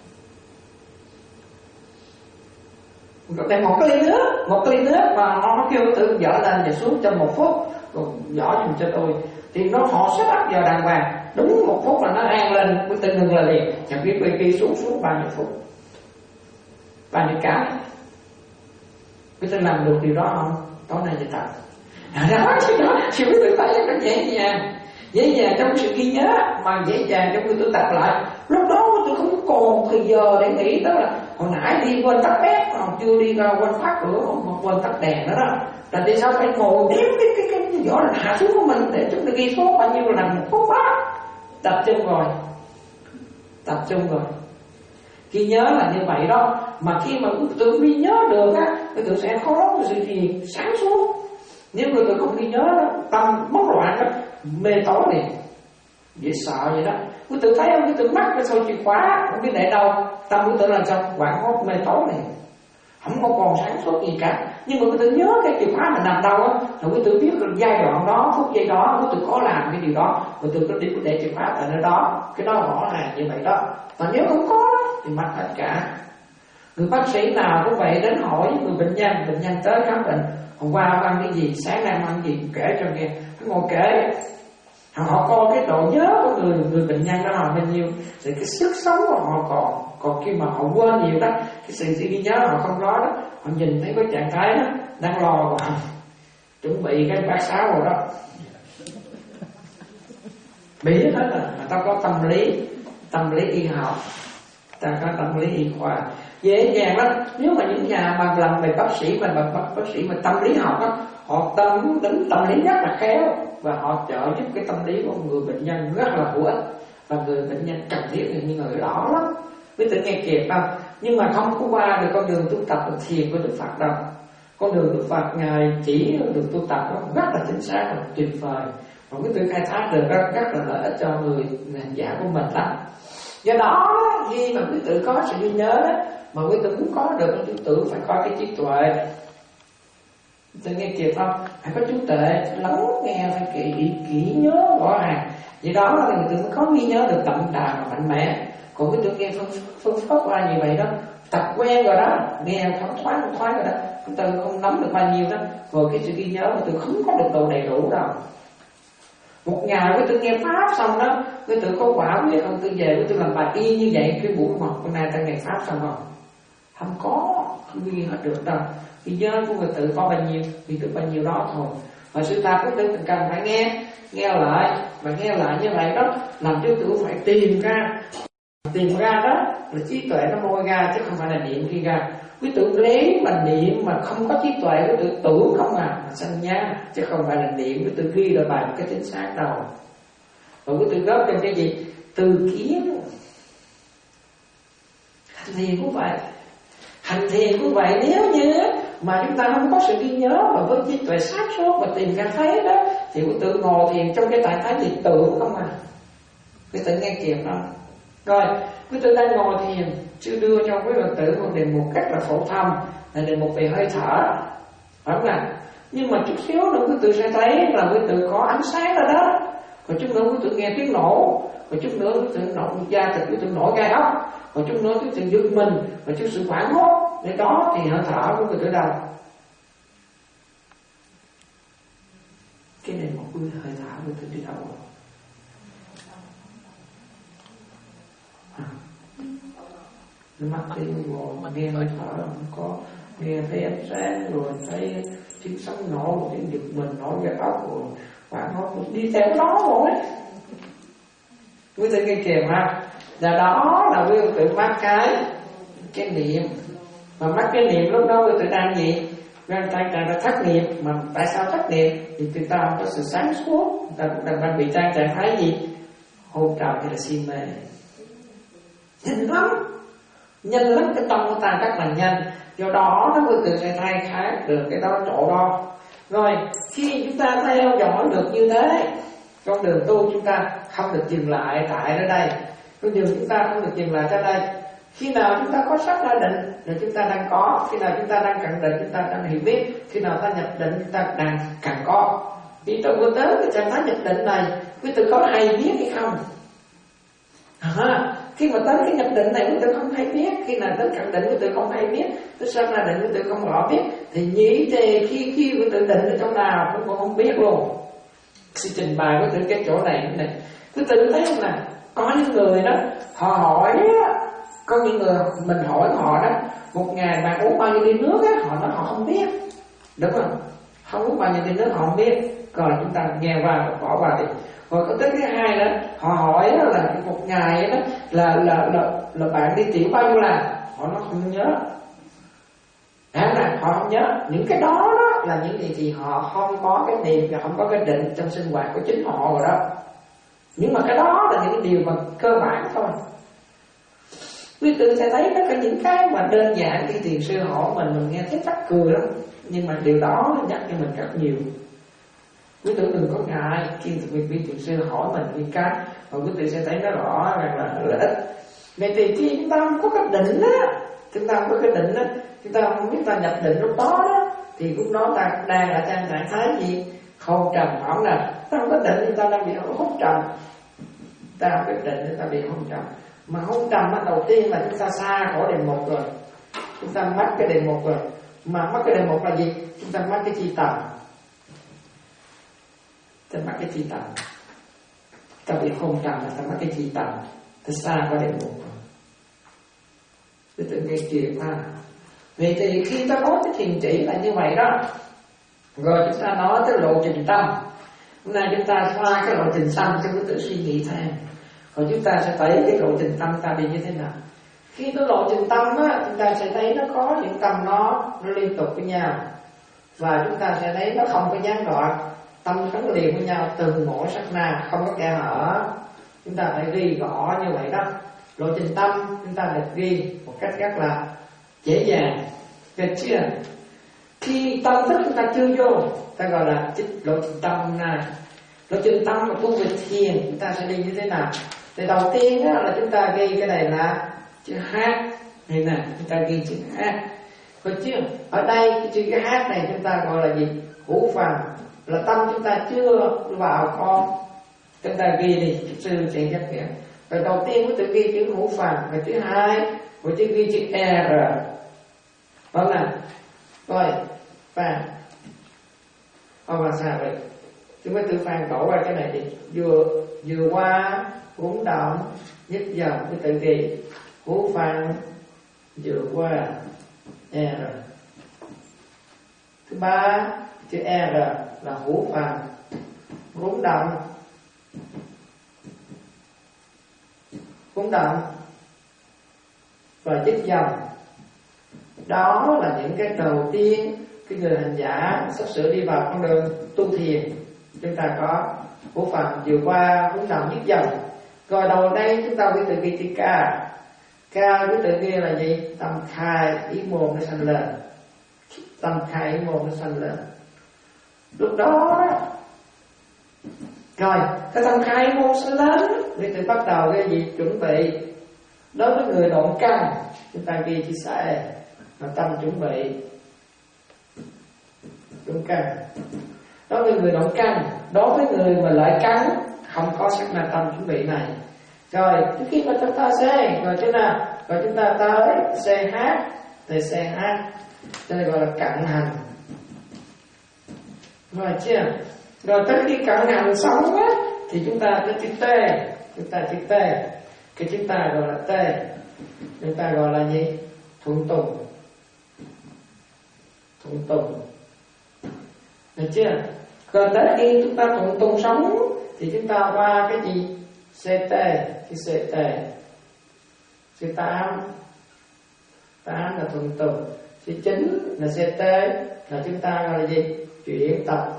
Đem một cái ly nước, một cái ly nước mà họ kêu quý tử dở lên và xuống trong một phút. Rồi dở dùm cho tôi. Thì nó họ set up giờ đàng hoàng. Đúng một phút là nó an lên, quý tử ngừng là liền. Chẳng biết quý tử xuống xuống bao nhiêu phút, bao nhiêu cái. Quý tử làm được điều đó không? Tối nay thì tập. À đó, chứ đó, thì quý tử thấy nó dễ dàng. Dễ dàng trong sự ghi nhớ, mà dễ dàng trong quý tử tập lại. Lúc đó quý tử không còn thời giờ để nghĩ. Tức là hồi nãy đi quên tắt bếp, còn chưa đi ra quên phát cửa, còn quên tắt đèn nữa đó. Là tại sao phải ngồi đếm cái cái cái, cái vỏ là hạ xuống của mình để chúng ta ghi số bao nhiêu là một phút đó. Tập trung rồi. Tập trung rồi. Ghi nhớ là như vậy đó. Mà khi mà quý tử ghi nhớ được á, quý tử sẽ khó có sự gì sáng suốt. Nếu quý tử không ghi nhớ đó, tâm mất loạn đó, mê tối liền, dễ sợ vậy đó. Quý tử thấy không? Quý tử mắc cái sâu chìa khóa không biết để đâu, tâm quý tử là sao? Quảng hốt mê tối liền, không có còn sáng suốt gì cả. Nhưng mà quý tử nhớ cái chìa khóa mình nằm đâu á, rồi quý tử biết được giai đoạn đó, phút giây đó quý tử có làm cái điều đó, quý tử có đi để chìa khóa tại nơi đó. Cái đó rõ ràng như vậy đó. Mà nếu không có thì mất tất cả. Người bác sĩ nào cũng vậy, đến hỏi người bệnh nhân, bệnh nhân tới khám bệnh, hôm qua ông ăn cái gì, sáng nay ăn gì, kể cho nghe. Hắn ngồi kể, họ coi cái độ nhớ của người người bệnh nhân đó là bao nhiêu, thì cái sức sống của họ còn. Còn khi mà họ quên nhiều đó, cái sự ghi nhớ họ không có đó, họ nhìn thấy cái trạng thái đó đang lo vào, chuẩn bị cái bát sáo rồi đó, biết hết rồi. Mà ta có tâm lý, tâm lý y học, ta có tâm lý y khoa, dễ dàng lắm. Nếu mà những nhà mà làm về bác sĩ mà bác, bác sĩ mà tâm lý học đó, họ tâm tính tâm lý rất là khéo và họ trợ giúp cái tâm lý của người bệnh nhân rất là hữu ích, và người bệnh nhân cần thiết là những người đó lắm. Biết tự nghe kịp không? Nhưng mà không có qua được con đường tu tập được thiền của Đức Phật đâu. Con đường Đức Phật ngài chỉ được tu tập đó rất là chính xác, là tuyệt vời, và cái tự khai thác được rất, rất là lợi ích cho người hành giả của mình lắm. Do đó khi mà quý tử có sự ghi nhớ đó, mà quý tử muốn có được quý tử phải có cái trí tuệ. Tôi nghe kịp không? Phải có trí tuệ, lắng nghe, phải kỹ kỹ nhớ rõ ràng. Vì đó là người tử mới có ghi nhớ được đậm đà và mạnh mẽ. Còn quý tử nghe phân phân pháp qua như vậy đó, tập quen rồi đó, nghe thoáng thoáng thoáng thoáng rồi đó, chúng ta không nắm được bao nhiêu đó, rồi cái sự ghi nhớ mà tôi không có được độ đầy đủ đâu. Một ngày quý tử nghe pháp xong đó, quý tử có quả quyết không? Tôi về quý tử làm bài y như vậy, cái buổi học hôm nay ta nghe pháp xong rồi, không có, không ghi hết được đâu. Ghi nhớ của người tự có bao nhiêu thì được bao nhiêu đó thôi. Và sư ta cũng tự cần phải nghe, nghe lại và nghe lại như vậy đó, làm cho tự phải tìm ra, tìm ra đó là trí tuệ nó môi ra chứ không phải là niệm ghi ra. Quý tử lấy mà niệm mà không có trí tuệ, quý tử tưởng không à, mà sanh nha, chứ không phải là niệm quý tử ghi là bài một cái chính xác đâu. Và quý tử góp trên cái gì? Từ kiến. Hành thiền cũng vậy, hành thiền cũng vậy. Nếu như mà chúng ta không có sự ghi nhớ và với trí tuệ sát suốt và tìm ra thấy đó, thì quý tử ngồi thiền trong cái trạng thái gì? Tưởng không à. Quý tử nghe kịp không? Rồi, quý tử đang ngồi thiền, sư đưa cho quý Phật tử một đề mục cách là phổ thông, là đề mục về hơi thở, phải không ạ? Nhưng mà chút xíu nữa quý tử sẽ thấy là quý tử có ánh sáng rồi đó, rồi chút nữa quý tử nghe tiếng nổ, rồi chút nữa quý tử nổ da thịt, quý tử nổi gai ốc, rồi chút nữa quý tử giật mình, rồi chút sự hoảng hốt. Để đó thì hơi thở của quý tử đâu? Cái đề mục của hơi thở của quý tử đi đâu rồi? mắt đi ngồi nghe hơi thở không có, nghe thấy ánh sáng rồi thấy tiếng sóng nổ, tiếng giật mình nổi cái óc rồi bạn nói đi theo nó rồi. Quý tự nghe kìa ha, và đó là quý tự mắc cái cái niệm, mà mắc cái niệm lúc đó quý tự đang gì? Đang đang đang thất niệm. Mà tại sao thất niệm? Thì người ta không có sự sáng suốt, người ta cũng đang bị trang trạng thái gì? Hôn trầm hay là si mê. Nhanh lắm, nhanh lắm, cái tâm của ta rất là nhanh. Do đó nó quý tự sẽ thay khác được cái đó chỗ đó. Rồi khi chúng ta theo dõi được như thế, con đường tu chúng ta không được dừng lại tại ở đây, con đường chúng ta không được dừng lại tại đây. Khi nào chúng ta có sắc ra định là chúng ta đang có, khi nào chúng ta đang cận định chúng ta đang hiểu biết, khi nào ta nhập định chúng ta đang càng có. Vì trong vừa tới cái trạng thái nhập định này, quý tự có hay biết hay không? À, khi mà tới cái nhập định này quý tự không hay biết, khi nào đến cận định quý tự không hay biết, tới sắc ra định quý tự không rõ biết, thì nhĩ thì khi khi quý tự định ở chỗ nào cũng còn không biết luôn. Xin trình bày quý tự cái chỗ này này, quý tự thấy không nè, có những người đó họ hỏi á, có những người mình hỏi họ đó, một ngày bạn uống bao nhiêu ly nước á, họ nói họ không biết, đúng không? Không uống bao nhiêu ly nước họ không biết, còn chúng ta nghe qua và bỏ qua đi. Rồi có tới thứ hai đó, họ hỏi đó là một ngày đó là là là, là bạn đi tiểu bao nhiêu lần, họ nói không nhớ. Đó là họ không nhớ. Những cái đó, đó là những gì thì họ không có cái niệm và không có cái định trong sinh hoạt của chính họ rồi đó. Nhưng mà cái đó là những cái điều mà cơ bản thôi. Quý tự sẽ thấy đó là những cái mà đơn giản khi thiền sư hỏi mình, mình nghe thấy chắc cười lắm, nhưng mà điều đó nó nhắc cho mình rất nhiều. Quý tự đừng có ngại khi vị thiền sư hỏi mình những cái mà quý tự sẽ thấy nó rõ rằng là lợi ích. Vậy thì khi chúng ta không có cái định á, chúng ta không có cái định á, chúng ta không biết ta nhập định lúc đó đó, thì lúc đó ta đang ở trong trạng thái gì? Hôn trầm, không nè. Ta không có định thì ta đang bị hôn trầm. Ta không có định thì ta bị hôn trầm. Mà hôn trầm á, đầu tiên là chúng ta xa khỏi đề mục rồi, chúng ta mất cái đề mục rồi. Mà mất cái đề mục là gì? Chúng ta mất cái chi tầm. Ta mất cái chi tầm. Ta bị hôn trầm là ta mất cái chi tầm, ta xa khỏi đề mục rồi. Tôi tự nghe chuyện ha. Vậy thì khi ta nói cái thiền chỉ là như vậy đó, rồi chúng ta nói tới lộ trình tâm. Hôm nay chúng ta qua cái lộ trình tâm cho quý tự suy nghĩ thêm, rồi chúng ta sẽ thấy cái lộ trình tâm ta đi như thế nào. Khi cái lộ trình tâm á, chúng ta sẽ thấy nó có những tâm nó nó liên tục với nhau, và chúng ta sẽ thấy nó không có gián đoạn, tâm gắn liền với nhau từng mỗi sát na, không có kẽ hở. Chúng ta phải ghi rõ như vậy đó. Lộ trình tâm chúng ta được ghi một cách rất là dễ dàng, được chưa? Khi tâm thức chúng ta chưa vô, ta gọi là lộ trình tâm hôm nay. Lộ trình tâm mà tu về thiền chúng ta sẽ đi như thế nào? Thì đầu tiên đó là chúng ta ghi cái này là chữ H này nè, chúng ta ghi chữ H, có chưa? Ở đây cái chữ cái H này chúng ta gọi là gì? Hữu phần, là tâm chúng ta chưa vào con. Chúng ta ghi đi, sư sẽ nhắc nhở. Rồi đầu tiên chúng ta ghi chữ hữu phần, và thứ hai của chữ ghi chữ R, đúng là rồi và hoặc là sao vậy? Chúng ta tự phàn đổ qua cái này đi, vừa vừa qua uống động nhất dòng cái tự ghi hữu phần vừa qua R. Thứ ba chữ R là hữu phần uống động uống động và dứt dòng. Đó là những cái đầu tiên cái người hành giả sắp sửa đi vào con đường tu thiền. Chúng ta có hữu phần vừa qua uống động dứt dòng. Rồi đầu đây chúng ta biết tự ghi chữ K. K biết tự ghi là gì? Tâm khai ý môn nó sanh lên. Tâm khai ý môn nó sanh lên. Lúc đó rồi cái tâm khai ý môn sanh lên, biết tự bắt đầu cái gì? Chuẩn bị. Đối với người đoạn căn chúng ta ghi chữ sai, mà tâm chuẩn bị đoạn căn. Đối với người đoạn căn, đối với người mà lợi căn không có sắc na tâm chuẩn bị này. Rồi trước khi mà chúng ta xe, rồi chúng ta rồi chúng ta tới xe hát, thì xe hát cho nên gọi là cận hành. Rồi chưa? Rồi tới khi cận hành xong á, thì chúng ta tới chữ T, chúng ta chữ T, cái chúng ta gọi là T. Chúng ta gọi là gì? Thuận tùng. Thuận tùng, được chưa? Còn tới khi chúng ta thuận tùng sống thì chúng ta qua cái gì? xê tê, cái xê tê, xê tám, tám là thuận tùng, xê chín là xê tê, là chúng ta gọi là gì? Chuyển tập.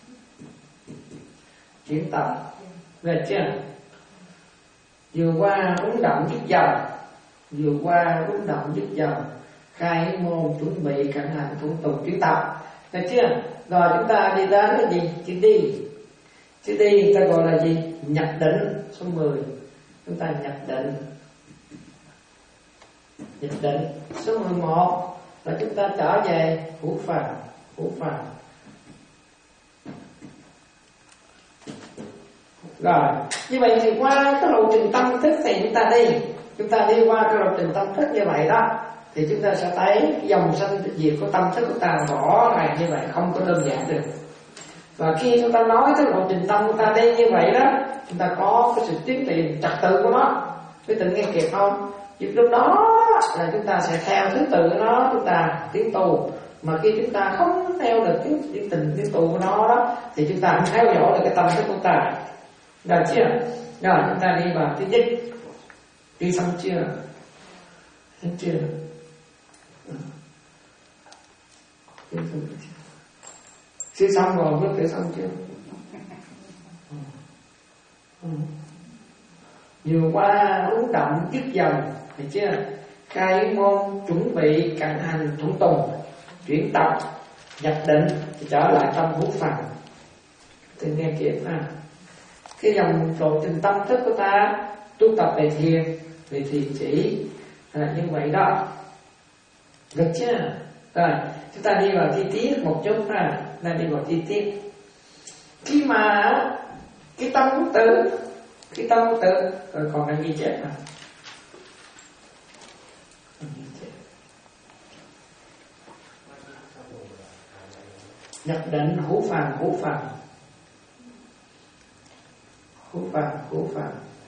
Chuyển tập, được chưa? Vừa qua uống động dứt dòng, vừa qua uống động dứt dòng, khai môn chuẩn bị cận hành thuận tùng chuyển tập, được chưa? Rồi chúng ta đi đến cái gì? Chữ đi. Chữ đi ta gọi là gì? Nhập định. Số mười chúng ta nhập định. Nhập định. Số mười một là chúng ta trở về hữu phàm. Hữu phàm. Rồi, như vậy thì qua cái lộ trình tâm thức thì chúng ta đi, chúng ta đi qua cái lộ trình tâm thức như vậy đó, thì chúng ta sẽ thấy cái dòng sanh diệt của tâm thức của ta rõ ràng như vậy, không có đơn giản được. Và khi chúng ta nói cái lộ trình tâm của ta đi như vậy đó, chúng ta có cái sự tiến tiền trật tự của nó. Cái tự nghe kịp không? Thì lúc đó là chúng ta sẽ theo thứ tự của nó, chúng ta tiến tu. Mà khi chúng ta không theo được cái, cái tình tiến tu của nó đó, thì chúng ta không theo dõi được cái tâm thức của ta. Được chưa? Rồi chúng ta đi vào thứ nhất. Đi xong chưa? Hết chưa? Đi xong rồi, bước tới xong chưa? Ừ. Ừ. Vừa qua uống động dứt dòng, thấy chưa? Khai môn chuẩn bị cận hành thuận tùng, chuyển tập, nhập định thì trở lại trong hữu phàm. Thì nghe kịp ha. Cái dòng lộ trình tâm thức của ta tu tập về thiền, về thiền chỉ là như vậy đó, được chưa? Rồi chúng ta đi vào chi tiết một chút ha, ta đi vào chi tiết. Khi mà cái tâm của tự, cái tâm của tự, rồi còn cái ghi chép à? Nhập định hữu phàm, hữu phàm, hữu phàm, hữu phàm.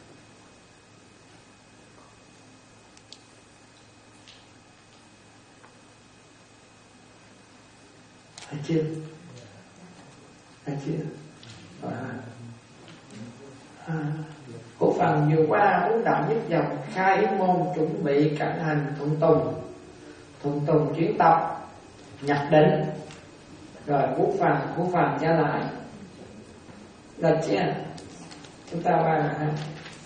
Thấy chưa? Thấy chưa? À. À. Hữu phàm vừa qua uống động nhất dòng, khai môn chuẩn bị cận hành thuận tùng, thuận tùng chuyển tập, nhập định, rồi hữu phàm, hữu phàm trở lại, được chưa? Chúng ta qua là ha.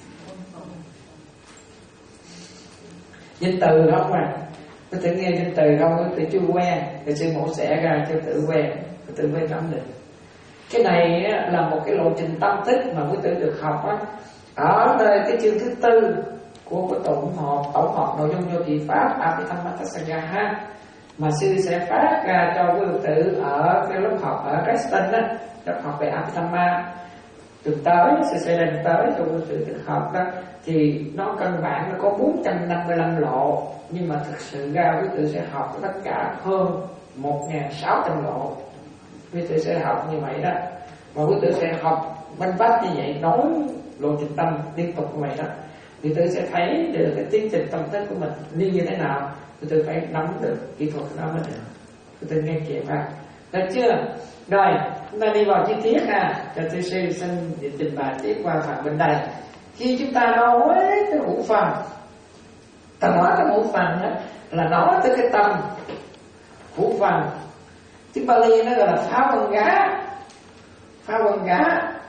Danh từ không à? Có thể nghe danh từ không? Có thể chưa quen, thì sư mẫu sẽ ra cho tự quen, tự quen nắm định. Cái này là một cái lộ trình tâm thức mà quý tử được học á. Ở đây cái chương thứ tư của cái tổng hợp tổng hợp nội dung vô thị pháp Abhidhammatasaggaha mà sư sẽ phát ra cho quý Phật tử ở cái lớp học ở Preston á, lớp học về Abhidhamma. Từ tới sẽ sẽ lên tới cho quý tử được học đó, thì nó căn bản nó có bốn trăm năm mươi lăm lộ, nhưng mà thực sự ra quý tử sẽ học tất cả hơn một nghìn sáu trăm lộ. Quý tử sẽ học như vậy đó, và quý tử sẽ học banh bách như vậy, nói lộ trình tâm liên tục như vậy đó, quý tử sẽ thấy được cái tiến trình tâm thức của mình như như thế nào. Quý tử phải nắm được kỹ thuật đó mới được. Quý tử nghe kịp ha, được chưa? Rồi chúng ta đi vào chi tiết ha, cho tôi sư xin trình bày tiếp qua phần bên đây. Khi chúng ta nói cái hữu phàm, ta nói cái hữu phàm đó là nói tới cái tâm hữu phàm. Tiếng Pali nó gọi là phá vân gá, phá vân gá.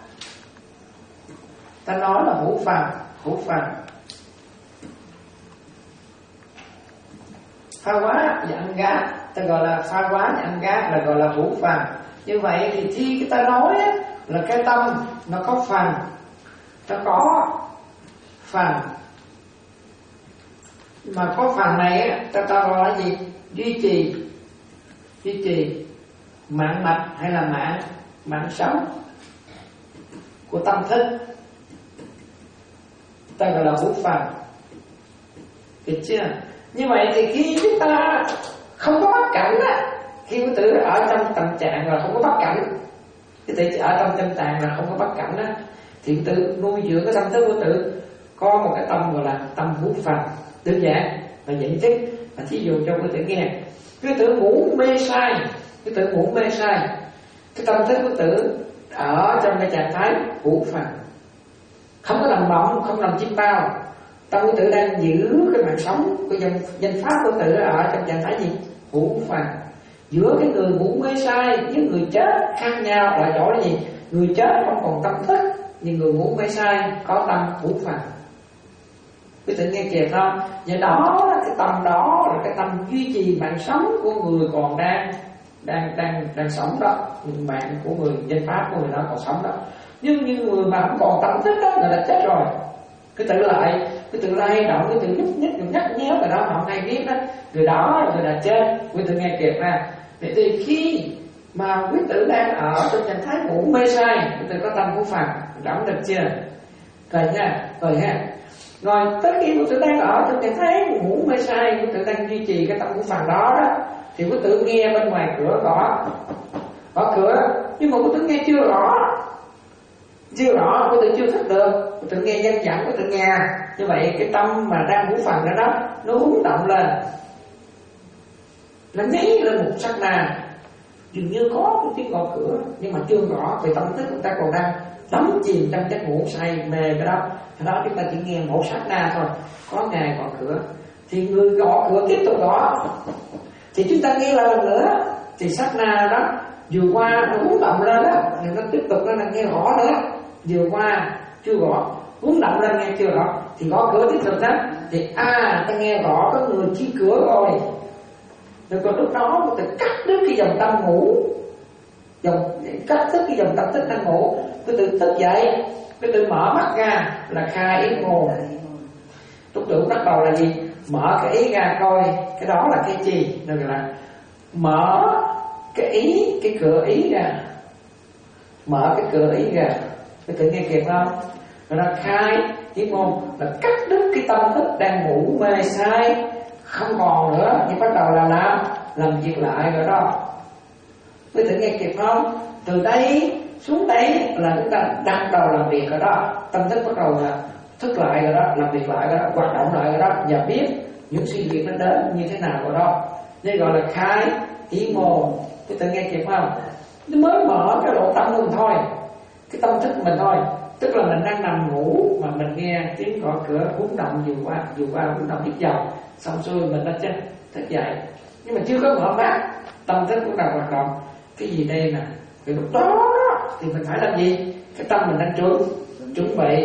Ta nói là hữu phàm, hữu phàm. Phá quá và ăn gá, ta gọi là phá quá và ăn gá là gọi là hữu phàm. Như vậy thì khi ta nói á, là cái tâm nó có phàm, nó có phàm, mà có phàm này á, ta ta gọi là gì? Duy trì, duy trì mạng mạch hay là mạng mạng sống của tâm thức, ta gọi là hữu phàm, được chưa? Như vậy thì khi chúng ta không có bắt cảnh á, khi quý tử ở trong tâm trạng là không có bắt cảnh, quý tử ở trong tâm trạng là không có bắt cảnh á, thì quý tử nuôi dưỡng cái tâm thức của quý tử có một cái tâm gọi là tâm hữu phàm, đơn giản và nhận thức. Và thí dụ cho quý tử nghe, quý tử ngủ mê sai, quý tử ngủ mê sai, cái tâm thức quý tử ở trong cái trạng thái ngủ phàm, không có nằm mộng, không nằm chim bao. Tâm quý tử đang giữ cái mạng sống của danh, danh pháp của quý tử ở trong trạng thái gì? Ngủ phàm. Giữa cái người ngủ mê sai với người chết khác nhau ở chỗ là gì? Người chết không còn tâm thức, nhưng người ngủ mê sai có tâm ngủ phàm. Quý tử nghe kịp không? Và đó là cái tâm đó là cái tâm duy trì mạng sống của người còn đang đang đang đang sống đó, mạng của người danh pháp của người đó còn sống đó. Nhưng như người mà không còn tâm thức đó, người đã chết rồi. Cái tự lại, cái tự lay động, cái tự nhúc nhích, cái nhắc nhéo cái đó không ai biết đó. Người đó là người đã chết. Quý tử nghe kịp ra. Vậy thì khi mà quý tử đang ở trong trạng thái ngủ mê sai, quý tử có tâm của phàm, đóng được chưa? Rồi nha, rồi ha. Rồi tất khi quý tử đang ở trong trạng thái ngủ mê sai, quý tử đang duy trì cái tâm của phàm đó đó, thì quý tử nghe bên ngoài cửa gõ, gõ cửa, nhưng mà quý tử nghe chưa rõ, chưa rõ, quý tử chưa thích được, quý tử nghe dân dẫn, quý tử nghe. Như vậy cái tâm mà đang ngủ phàm đó đó, nó húng động lên, nó nhảy lên một sát na, dường như có cái tiếng gõ cửa nhưng mà chưa rõ, vì tâm thức chúng ta còn đang đắm chìm trong giấc ngủ say mê cái đó. Cái đó chúng ta chỉ nghe một sát na thôi, có ngày gõ cửa thì người gõ cửa tiếp tục gõ, thì chúng ta nghe lại lần nữa, thì sát na đó vừa qua nó húng động lên đó, thì nó tiếp tục nó là nghe gõ nữa, vừa qua chưa gõ, húng động lên nghe chưa gõ, thì gõ cửa tiếp tục đó, thì à ta nghe gõ có người chia cửa rồi. Rồi còn lúc đó mình tự cắt đứt cái dòng tâm ngủ, dòng cắt đứt cái dòng tâm thức đang ngủ. Cứ tự thức dậy, cứ tự mở mắt ra là khai ý ngộ. Lúc tự bắt đầu là gì? Mở cái ý ra coi cái đó là cái gì. Rồi là mở cái ý, cái cửa ý ra, mở cái cửa ý ra. Cái tự nghe kịp không? Rồi là khai ý ngộ là cắt đứt cái tâm thức đang ngủ mê sai, không còn nữa, nhưng bắt đầu là làm làm việc lại rồi đó. Quý tử nghe kịp không? Từ đây xuống đây là chúng ta đặt đầu làm việc rồi đó. Tâm thức bắt đầu là thức lại rồi đó, làm việc lại rồi đó, hoạt động lại rồi đó, và biết những suy nghĩ nó đến như thế nào rồi đó. Đây gọi là khai ý môn. Quý tử nghe kịp không? Nó mới mở cái lỗ tâm mình thôi, cái tâm thức mình thôi. Tức là mình đang nằm ngủ mà mình nghe tiếng gõ cửa húng động vừa qua, vừa qua húng động tiếp dòng, xong xuôi mình đã chết thức dậy, nhưng mà chưa có mở mắt, tâm thức cũng đang hoạt động. Cái gì đây nè? Thì lúc đó thì mình phải làm gì? Cái tâm mình đang chuẩn chuẩn bị,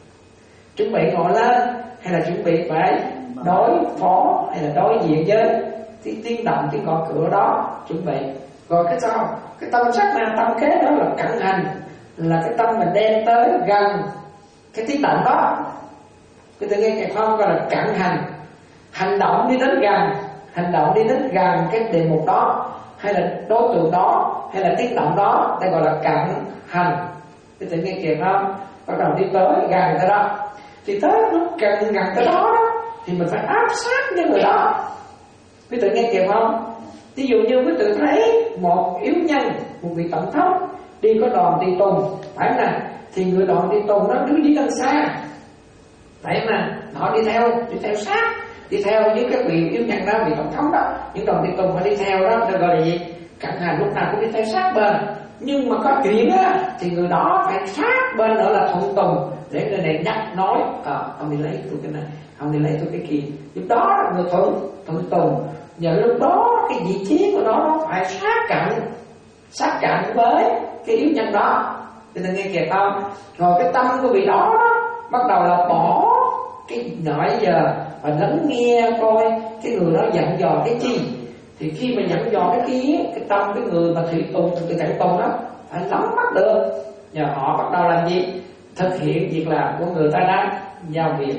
chuẩn bị ngồi lên, hay là chuẩn bị phải đối phó, hay là đối diện với cái tiếng động, tiếng gõ cửa đó, chuẩn bị. Rồi cái sao? Cái tâm sắc na tâm kế đó là cận hành, là cái tâm mình đem tới gần cái tiếng động đó. Cái tự nghe kịp không? Gọi là cận hành, hành động đi đến gần, hành động đi đến gần cái đề mục đó, hay là đối tượng đó, hay là tiếng động đó, đây gọi là cận hành. Cái tự nghe kịp không? Bắt đầu đi tới gần tới đó, thì tới lúc gần gần tới đó, đó thì mình phải áp sát với người đó. Quý tự nghe kịp không? Ví dụ như quý tự thấy một yếu nhân, một vị tổng thống đi có đoàn đi tùng, phải không nào? Thì người đoàn đi tùng nó đứng dưới đằng xa, phải mà họ đi theo, đi theo sát, đi theo với các vị yếu nhân đó, vị tổng thống đó. Những đoàn đi tùng họ đi theo đó, được gọi là gì? Cận hành, lúc nào cũng đi theo sát bên. Nhưng mà có chuyện á thì người đó phải sát bên nữa là thuận tùng, để người này nhắc nói à, ông đi lấy tôi cái này, ông đi lấy tôi cái kia. Lúc đó là người thuận thuận tùng. Và lúc đó cái vị trí của nó nó phải sát cận, sát cận với cái yếu nhân đó. Thì ta nghe kịp không? Rồi cái tâm của vị đó, đó bắt đầu là bỏ cái nãy giờ và lắng nghe coi cái người đó dặn dò cái chi. Thì khi mà dặn dò cái kia, cái tâm cái người mà thị tùng, cái cận tùng đó phải nắm bắt được, và họ bắt đầu làm gì? Thực hiện việc làm của người ta đang giao việc.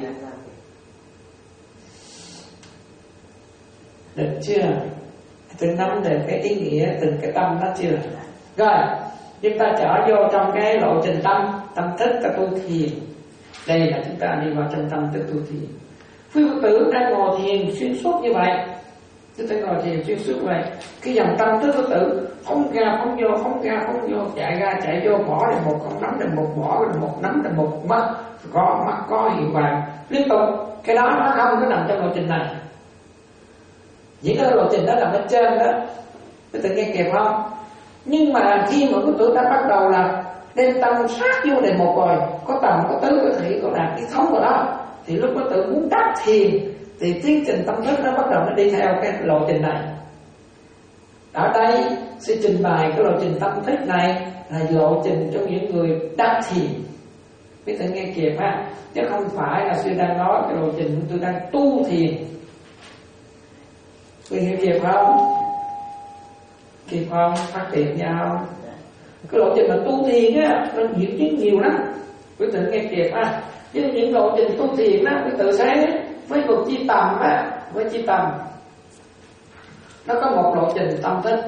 Được chưa? Từng nắm được cái ý nghĩa từng cái tâm đó chưa? Rồi, chúng ta trở vô trong cái lộ trình tâm, tâm thức cái tu thiền. Đây là chúng ta đi vào trong tâm thức tu thiền. Quý Phật tử đang ngồi thiền xuyên suốt như vậy, chúng ta ngồi thiền xuyên suốt vậy, cái dòng tâm thức Phật tử phóng ra phóng vô, phóng ra phóng vô, chạy ra chạy vô, bỏ lại một, không nắm lại một, bỏ lại một, nắm lại một, mắt có mắt có hiệu quả liên tục. cái đó nó không có nằm trong lộ trình này. Những cái lộ trình đó nằm ở trên đó, quý tử nghe kịp không? Nhưng mà khi mà quý tử đã bắt đầu là đem tâm sát vô đề một rồi, có tầm, có tứ, có thủy, có đạt, cái thống rồi đó, thì lúc quý tử muốn đắc thiền thì tiến trình tâm thức nó bắt đầu nó đi theo cái lộ trình này. Ở đây sẽ trình bày cái lộ trình tâm thức này là lộ trình cho những người đắc thiền. Quý tử nghe kịp ha, chứ không phải là sư đang nói cái lộ trình tôi đang tu thiền. Quý nghe kịp không? Kịp không? Phát triển nhau. Cái lộ trình mà tu thiền á, nó diễn biến nhiều lắm. Quý tử nghe kịp ha. Chứ những lộ trình tu thiền á, quý tử sẽ với vực chi tầm á, với chi tầm nó có một lộ trình tâm thức.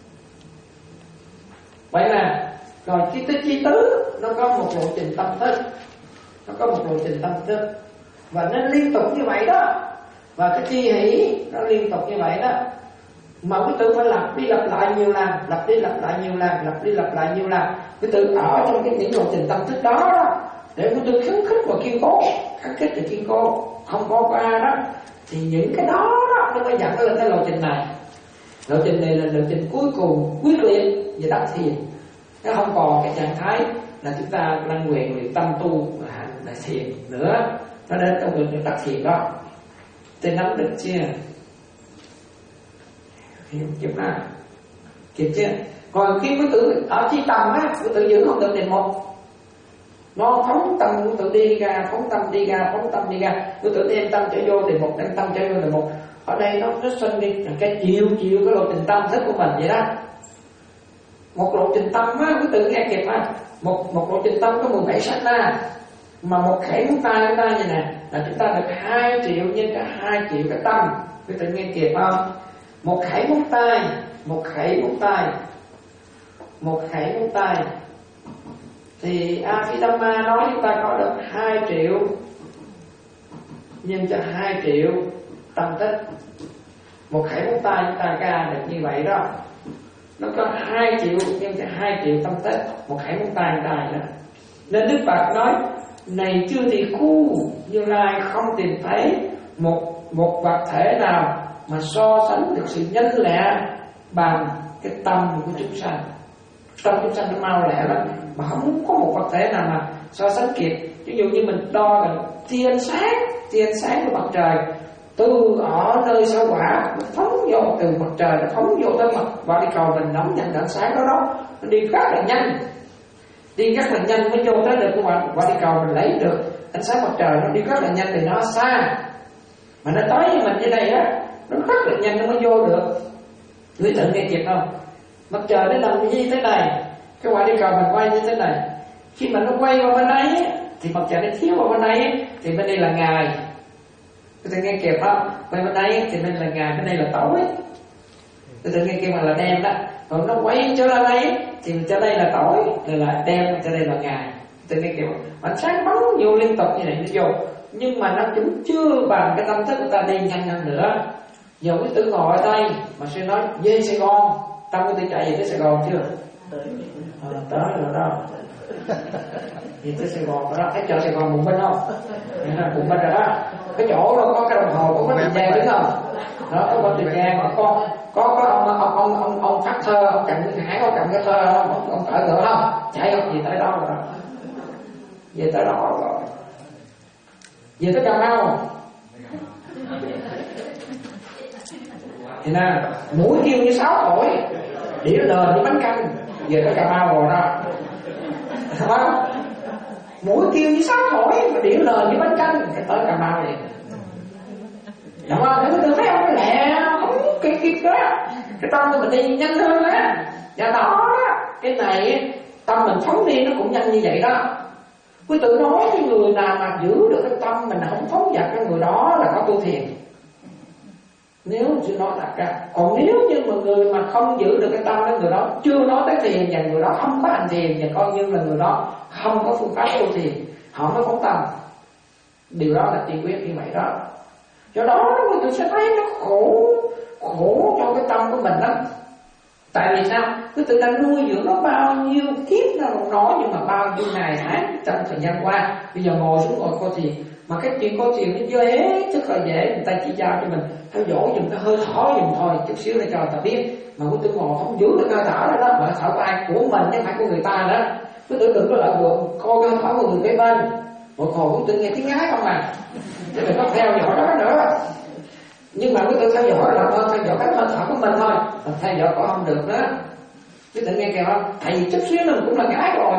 Vậy là rồi chi tới chi tứ nó có một lộ trình tâm thức, nó có một lộ trình tâm thức và nó liên tục như vậy đó. Và cái chi hỷ nó liên tục như vậy đó. Mà quý tử phải lặp đi lặp lại nhiều lần, lặp đi lặp lại nhiều lần, lặp đi lặp lại nhiều lần. Quý tử ở trong cái những lộ trình tâm thức đó, đó để quý tử khấn khích và kiên cố, khấn khích và kiên cố, không có qua đó thì những cái đó, đó nó mới dẫn lên cái lộ trình này. Lộ trình này là lộ trình cuối cùng quyết liệt về đắc thiền. Nó không còn cái trạng thái là chúng ta lăn quyền luyện tâm tu là đại thiền nữa. Nó đến trong lộ trình đắc thiền đó. Tôi nắm được chưa? Hiểu kịp nào? Kịp chưa? Còn khi quý tử ở chi tầm á, quý tử giữ không được đề một. Nó phóng tâm quý tử đi ra, phóng tâm đi ra, phóng tâm đi ra. Quý tử đem tâm trở vô đề một, đem tâm trở vô đề một. Ở đây nó nó sinh đi cái chiều chiều cái lộ trình tâm thức của mình vậy đó. Một lộ trình tâm á, quý tử nghe kịp á. Một một lộ trình tâm có mười bảy sách na. Mà một khẩy ngón tay của ta như nè là chúng ta được hai triệu nhân cả hai triệu cái tâm. Quý tử nghe kịp không? Một khẩy ngón tay, một khẩy ngón tay, một khẩy ngón tay thì Abhidhamma nói chúng ta có được hai triệu nhân cho hai triệu tâm thức. Một khẩy ngón tay chúng ta ra được như vậy đó. Nó có hai triệu nhân cho hai triệu tâm thức. Một khẩy ngón tay chúng ta đó. Nên Đức Phật nói này chư tỳ khu, Như Lai không tìm thấy một một vật thể nào mà so sánh được sự nhanh lẹ bằng cái tâm của chúng sanh. Tâm chúng sanh nó mau lẹ lắm, mà không có một vật thể nào mà so sánh kịp. Ví dụ như mình đo gần tia ánh sáng, tia ánh sáng của mặt trời từ ở nơi sao hỏa nó phóng vô từ mặt trời, nó phóng vô tới mặt và đi cầu mình nóng nhận ánh sáng đó đó, nó đi rất là nhanh, đi rất là nhanh mới vô tới được của bạn và đi cầu mình lấy được ánh sáng mặt trời. Nó đi rất là nhanh thì nó xa, mà nó tới với mình như này á, nó rất là nhanh nó mới vô được. Quý tử nghe kịp không? Mặt trời nó nằm như thế này, cái quả đi cầu mình quay như thế này. Khi mà nó quay qua bên đây thì mặt trời nó chiếu vào bên đây thì bên đây là ngày. Quý tử nghe kịp không? Quay bên đây thì bên là ngày, bên đây là tối. Quý tử nghe kịp mà là đêm đó. Còn nó quay trở lại đây thì trở đây là tối, rồi là đêm, trở đây là ngày. Quý tử nghe kịp không? Ánh sáng bắn vô liên tục như này nó vô, nhưng mà nó cũng chưa bằng cái tâm thức của ta đi nhanh hơn nữa. Giờ quý tử ngồi ở đây mà sẽ nói về Sài Gòn, tâm quý tử chạy về tới Sài Gòn chưa? À, tới rồi đó. Về tới Sài Gòn rồi đó, thấy chợ Sài Gòn Bụng Binh không? Bụng Binh rồi đó. Cái chỗ đó có cái đồng hồ, có cái thời gian đúng không? Đó, có có thời gian mà có có có ông ông ông ông ông phát thơ, ông cầm cái hải, ông cầm cái thơ, ông ông cởi ngựa không? Chạy không gì tới đó rồi đó. Về tới đó rồi. Về tới Cà Mau. Thì nè, mũi kêu như sáu tuổi, đĩa đờn như bánh canh, về tới Cà Mau rồi đó. Thấy không? Mũi kêu như sáu tuổi, mà đĩa đờn như bánh canh, cái tới Cà Mau vậy. Đúng không? Thế tôi thấy ông nó lẹ, không cái kia đó. Cái tâm của mình đi nhanh hơn á. Và đó, cái này tâm mình phóng đi nó cũng nhanh như vậy đó. Quý tử nói cái người nào mà giữ được cái tâm mình không phóng dật, cái người đó là có tu thiền. Nếu chưa nói thật ra, còn nếu như mà người mà không giữ được cái tâm đó, người đó chưa nói tới thiền và người đó không có hành thiền, và coi như là người đó không có phương pháp tu thiền, họ mới phóng tâm. Điều đó là tiên quyết như vậy đó. Do đó người ta sẽ thấy nó khổ, khổ cho cái tâm của mình lắm. Tại vì sao? Cứ tự đang nuôi dưỡng nó bao nhiêu kiếp nó không nói, nhưng mà bao nhiêu ngày tháng trong thời gian qua, bây giờ ngồi xuống ngồi coi thì Mà cái chuyện câu chuyện nó dễ, rất là dễ, người ta chỉ giao cho mình theo dõi dùng cái hơi thở dùng thôi, chút xíu để cho người ta biết. Mà quý tử ngồi không giữ được hơi thở đó đó, mà hơi thở của ai? Của mình chứ không phải của người ta đó. Quý tử đừng có lợi dụng coi cái hơi thở của người kế bên. Một hồi quý tử nghe tiếng ngái không à, chứ đừng có theo dõi đó nữa. Nhưng mà quý tử theo dõi là thôi, theo dõi cái hơi thở của mình thôi, mà theo dõi có không được đó. Quý tử nghe kìa không? Tại vì chút xíu mình cũng là ngái rồi.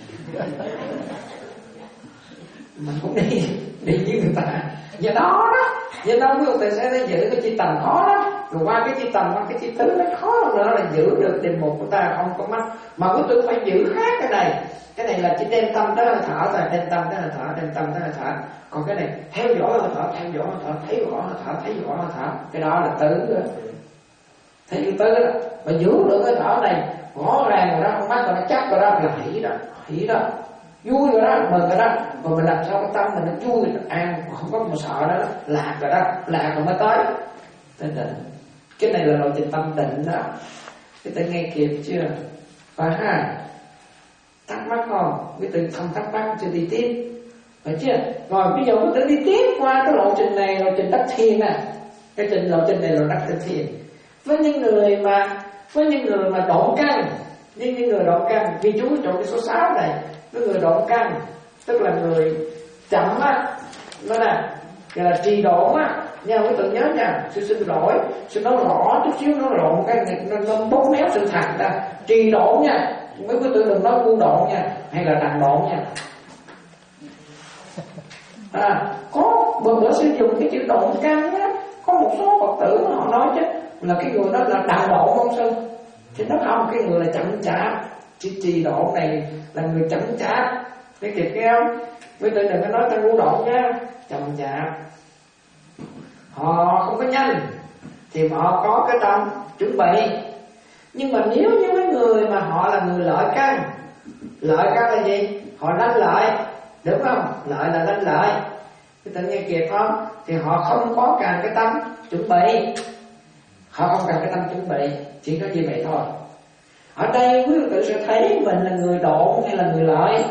Mình cũng đi đi với người ta. Do đó đó, do đó quý vị sẽ giữ cái chi tầm khó đó. Rồi qua cái chi tầm, qua cái chi tứ nó khó hơn nữa là giữ được đề mục của ta không có mất. Mà quý vị phải giữ khác cái này. Cái này là chỉ đem tâm tới hơi thở rồi, đem tâm tới hơi thở, đem tâm tới hơi thở. Còn cái này theo dõi hơi thở, theo dõi hơi thở, thấy rõ hơi thở, thấy rõ hơi thở. Cái đó là tứ đó. Thấy cái tứ đó. Mà giữ được cái thở này rõ ràng rồi đó, con mắt rồi nó chắc rồi đó, là hỷ đó, hỷ đó. Vui rồi đó, mừng rồi đó. Mà mình làm sao cái tâm mình nó vui, nó an, không có mà sợ đó, lạc rồi đó, lạc rồi mới tới tới định. Cái này là lộ trình tâm định đó. Cái ta nghe kịp chưa? Và ha, thắc mắc không? Cái tự không thắc mắc chưa đi tiếp, phải chưa? Rồi bây giờ cái tự đi tiếp qua cái lộ trình này, lộ trình đắc thiền nè. Cái trình lộ trình này là đắc tinh thiền. Với những người mà với những người mà độ căn, với những người độ căn, vì chú chọn cái số sáu này, với người độ căn, tức là người chậm á, nó nè, gọi là trì độn á, nha, quý tự nhớ nha, sư xin lỗi, sư nói rõ chút xíu nó lộn cái này, nó, nó bóp méo sự thật ta, trì độn nha, mấy quý tự đừng nói ngu độn nha, hay là đàn độn nha. À, có bữa bữa sử dụng cái chữ độn căn á, có một số Phật tử họ nói chứ là cái người đó là đàn độn không sư, thì nó không, cái người là chậm chạp, chỉ trì độn này là người chậm chạp, nghe kịp nghe không? Quý tự đừng có nói ta ngu độn nha, chậm chạp. Họ không có nhanh thì họ có cái tâm chuẩn bị. Nhưng mà nếu như mấy người mà họ là người lợi căn, lợi căn là gì? Họ đánh lợi, đúng không? Lợi là đánh lợi. Quý tự nghe kịp không? Thì họ không có cần cái tâm chuẩn bị, họ không cần cái tâm chuẩn bị, chỉ có như vậy thôi. Ở đây quý vị sẽ thấy mình là người độn hay là người lợi.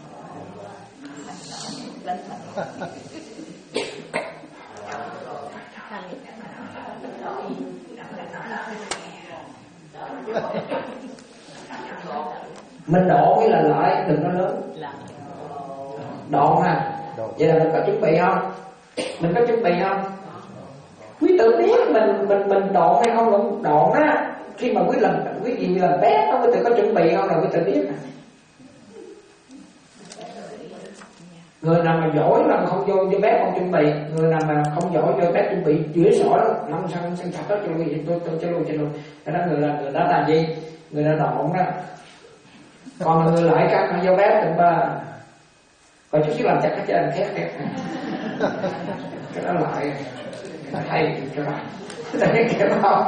Mình độ hay là lợi, đừng nói lớn. Độ ha. Vậy là mình có chuẩn bị không? Mình có chuẩn bị không? Quý tự biết mình mình mình độ hay không cũng độ á. Khi mà quý làm quý gì làm bé, quý tự có chuẩn bị không là quý tự biết. Người nào mà giỏi là không vô cho bé không chuẩn bị, người nào mà không giỏi vô bé chuẩn bị chữa sỏi năm sang sang chặt đó cho cái gì tôi tôi cho luôn cho luôn. Cái đó người là người đó là gì? Người đó độn đó. Còn người lại các mà vô bé tụi ba, còn chút xíu làm chặt cái chân khét khét. Cái đó lại hay cho bạn. Cái này kêu không?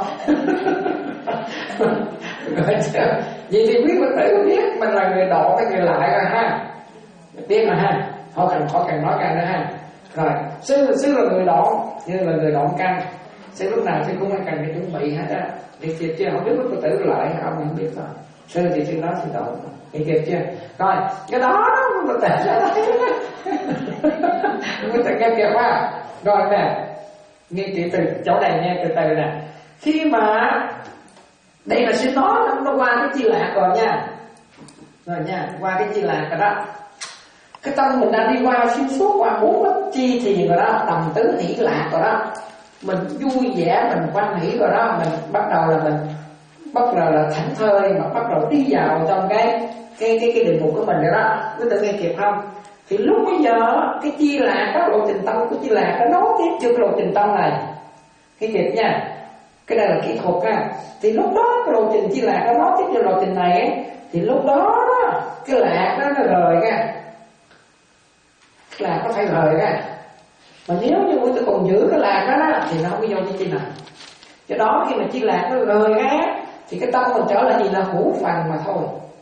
Vậy thì quý Phật tử biết mình là người độ cái người lại rồi ha, biết mà ha. Họ cần họ cần nói căn nữa ha. Rồi sư sư là người độn, như là người độn căn, sư lúc nào sư cũng phải cần phải chuẩn bị hết á. Thì kịp chưa? Không biết Phật tử lại hay không không biết thôi. Sư thì sư nói sư độn, thì kịp chưa? Rồi cái đó đó Phật tử sẽ thấy. Phật tử nghe kịp ha. Rồi nè, nghe kỹ từ chỗ này nghe từ từ nè. Khi mà đây là sư nói nó, nó qua cái chi lạc rồi nha, rồi nha, qua cái chi lạc rồi đó. Cái tâm mình đã đi qua xuyên suốt qua bốn cái chi thiền rồi đó, tầm tứ hỷ lạc rồi đó, mình vui vẻ, mình quan hỷ rồi đó, mình bắt đầu là mình bắt đầu là thảnh thơi, mà bắt đầu đi vào trong cái cái cái cái địa mục của mình rồi đó. Quý tự nghe kịp không? Thì lúc bây giờ cái chi lạc, cái lộ trình tâm của chi lạc nó nối tiếp chưa cái lộ trình tâm này, nghe kịp nha. Cái này là kỹ thuật ha. Thì lúc đó cái lộ trình chi lạc nó nối tiếp cho lộ trình này ấy, thì lúc đó cái lạc đó nó rời ra, lạc có phải rời ra. Mà nếu như quý tử còn giữ cái lạc đó, đó thì nó không có vô cái chi này. Do đó khi mà chi lạc nó rời ra thì cái tâm mình trở lại gì là hữu phần mà thôi.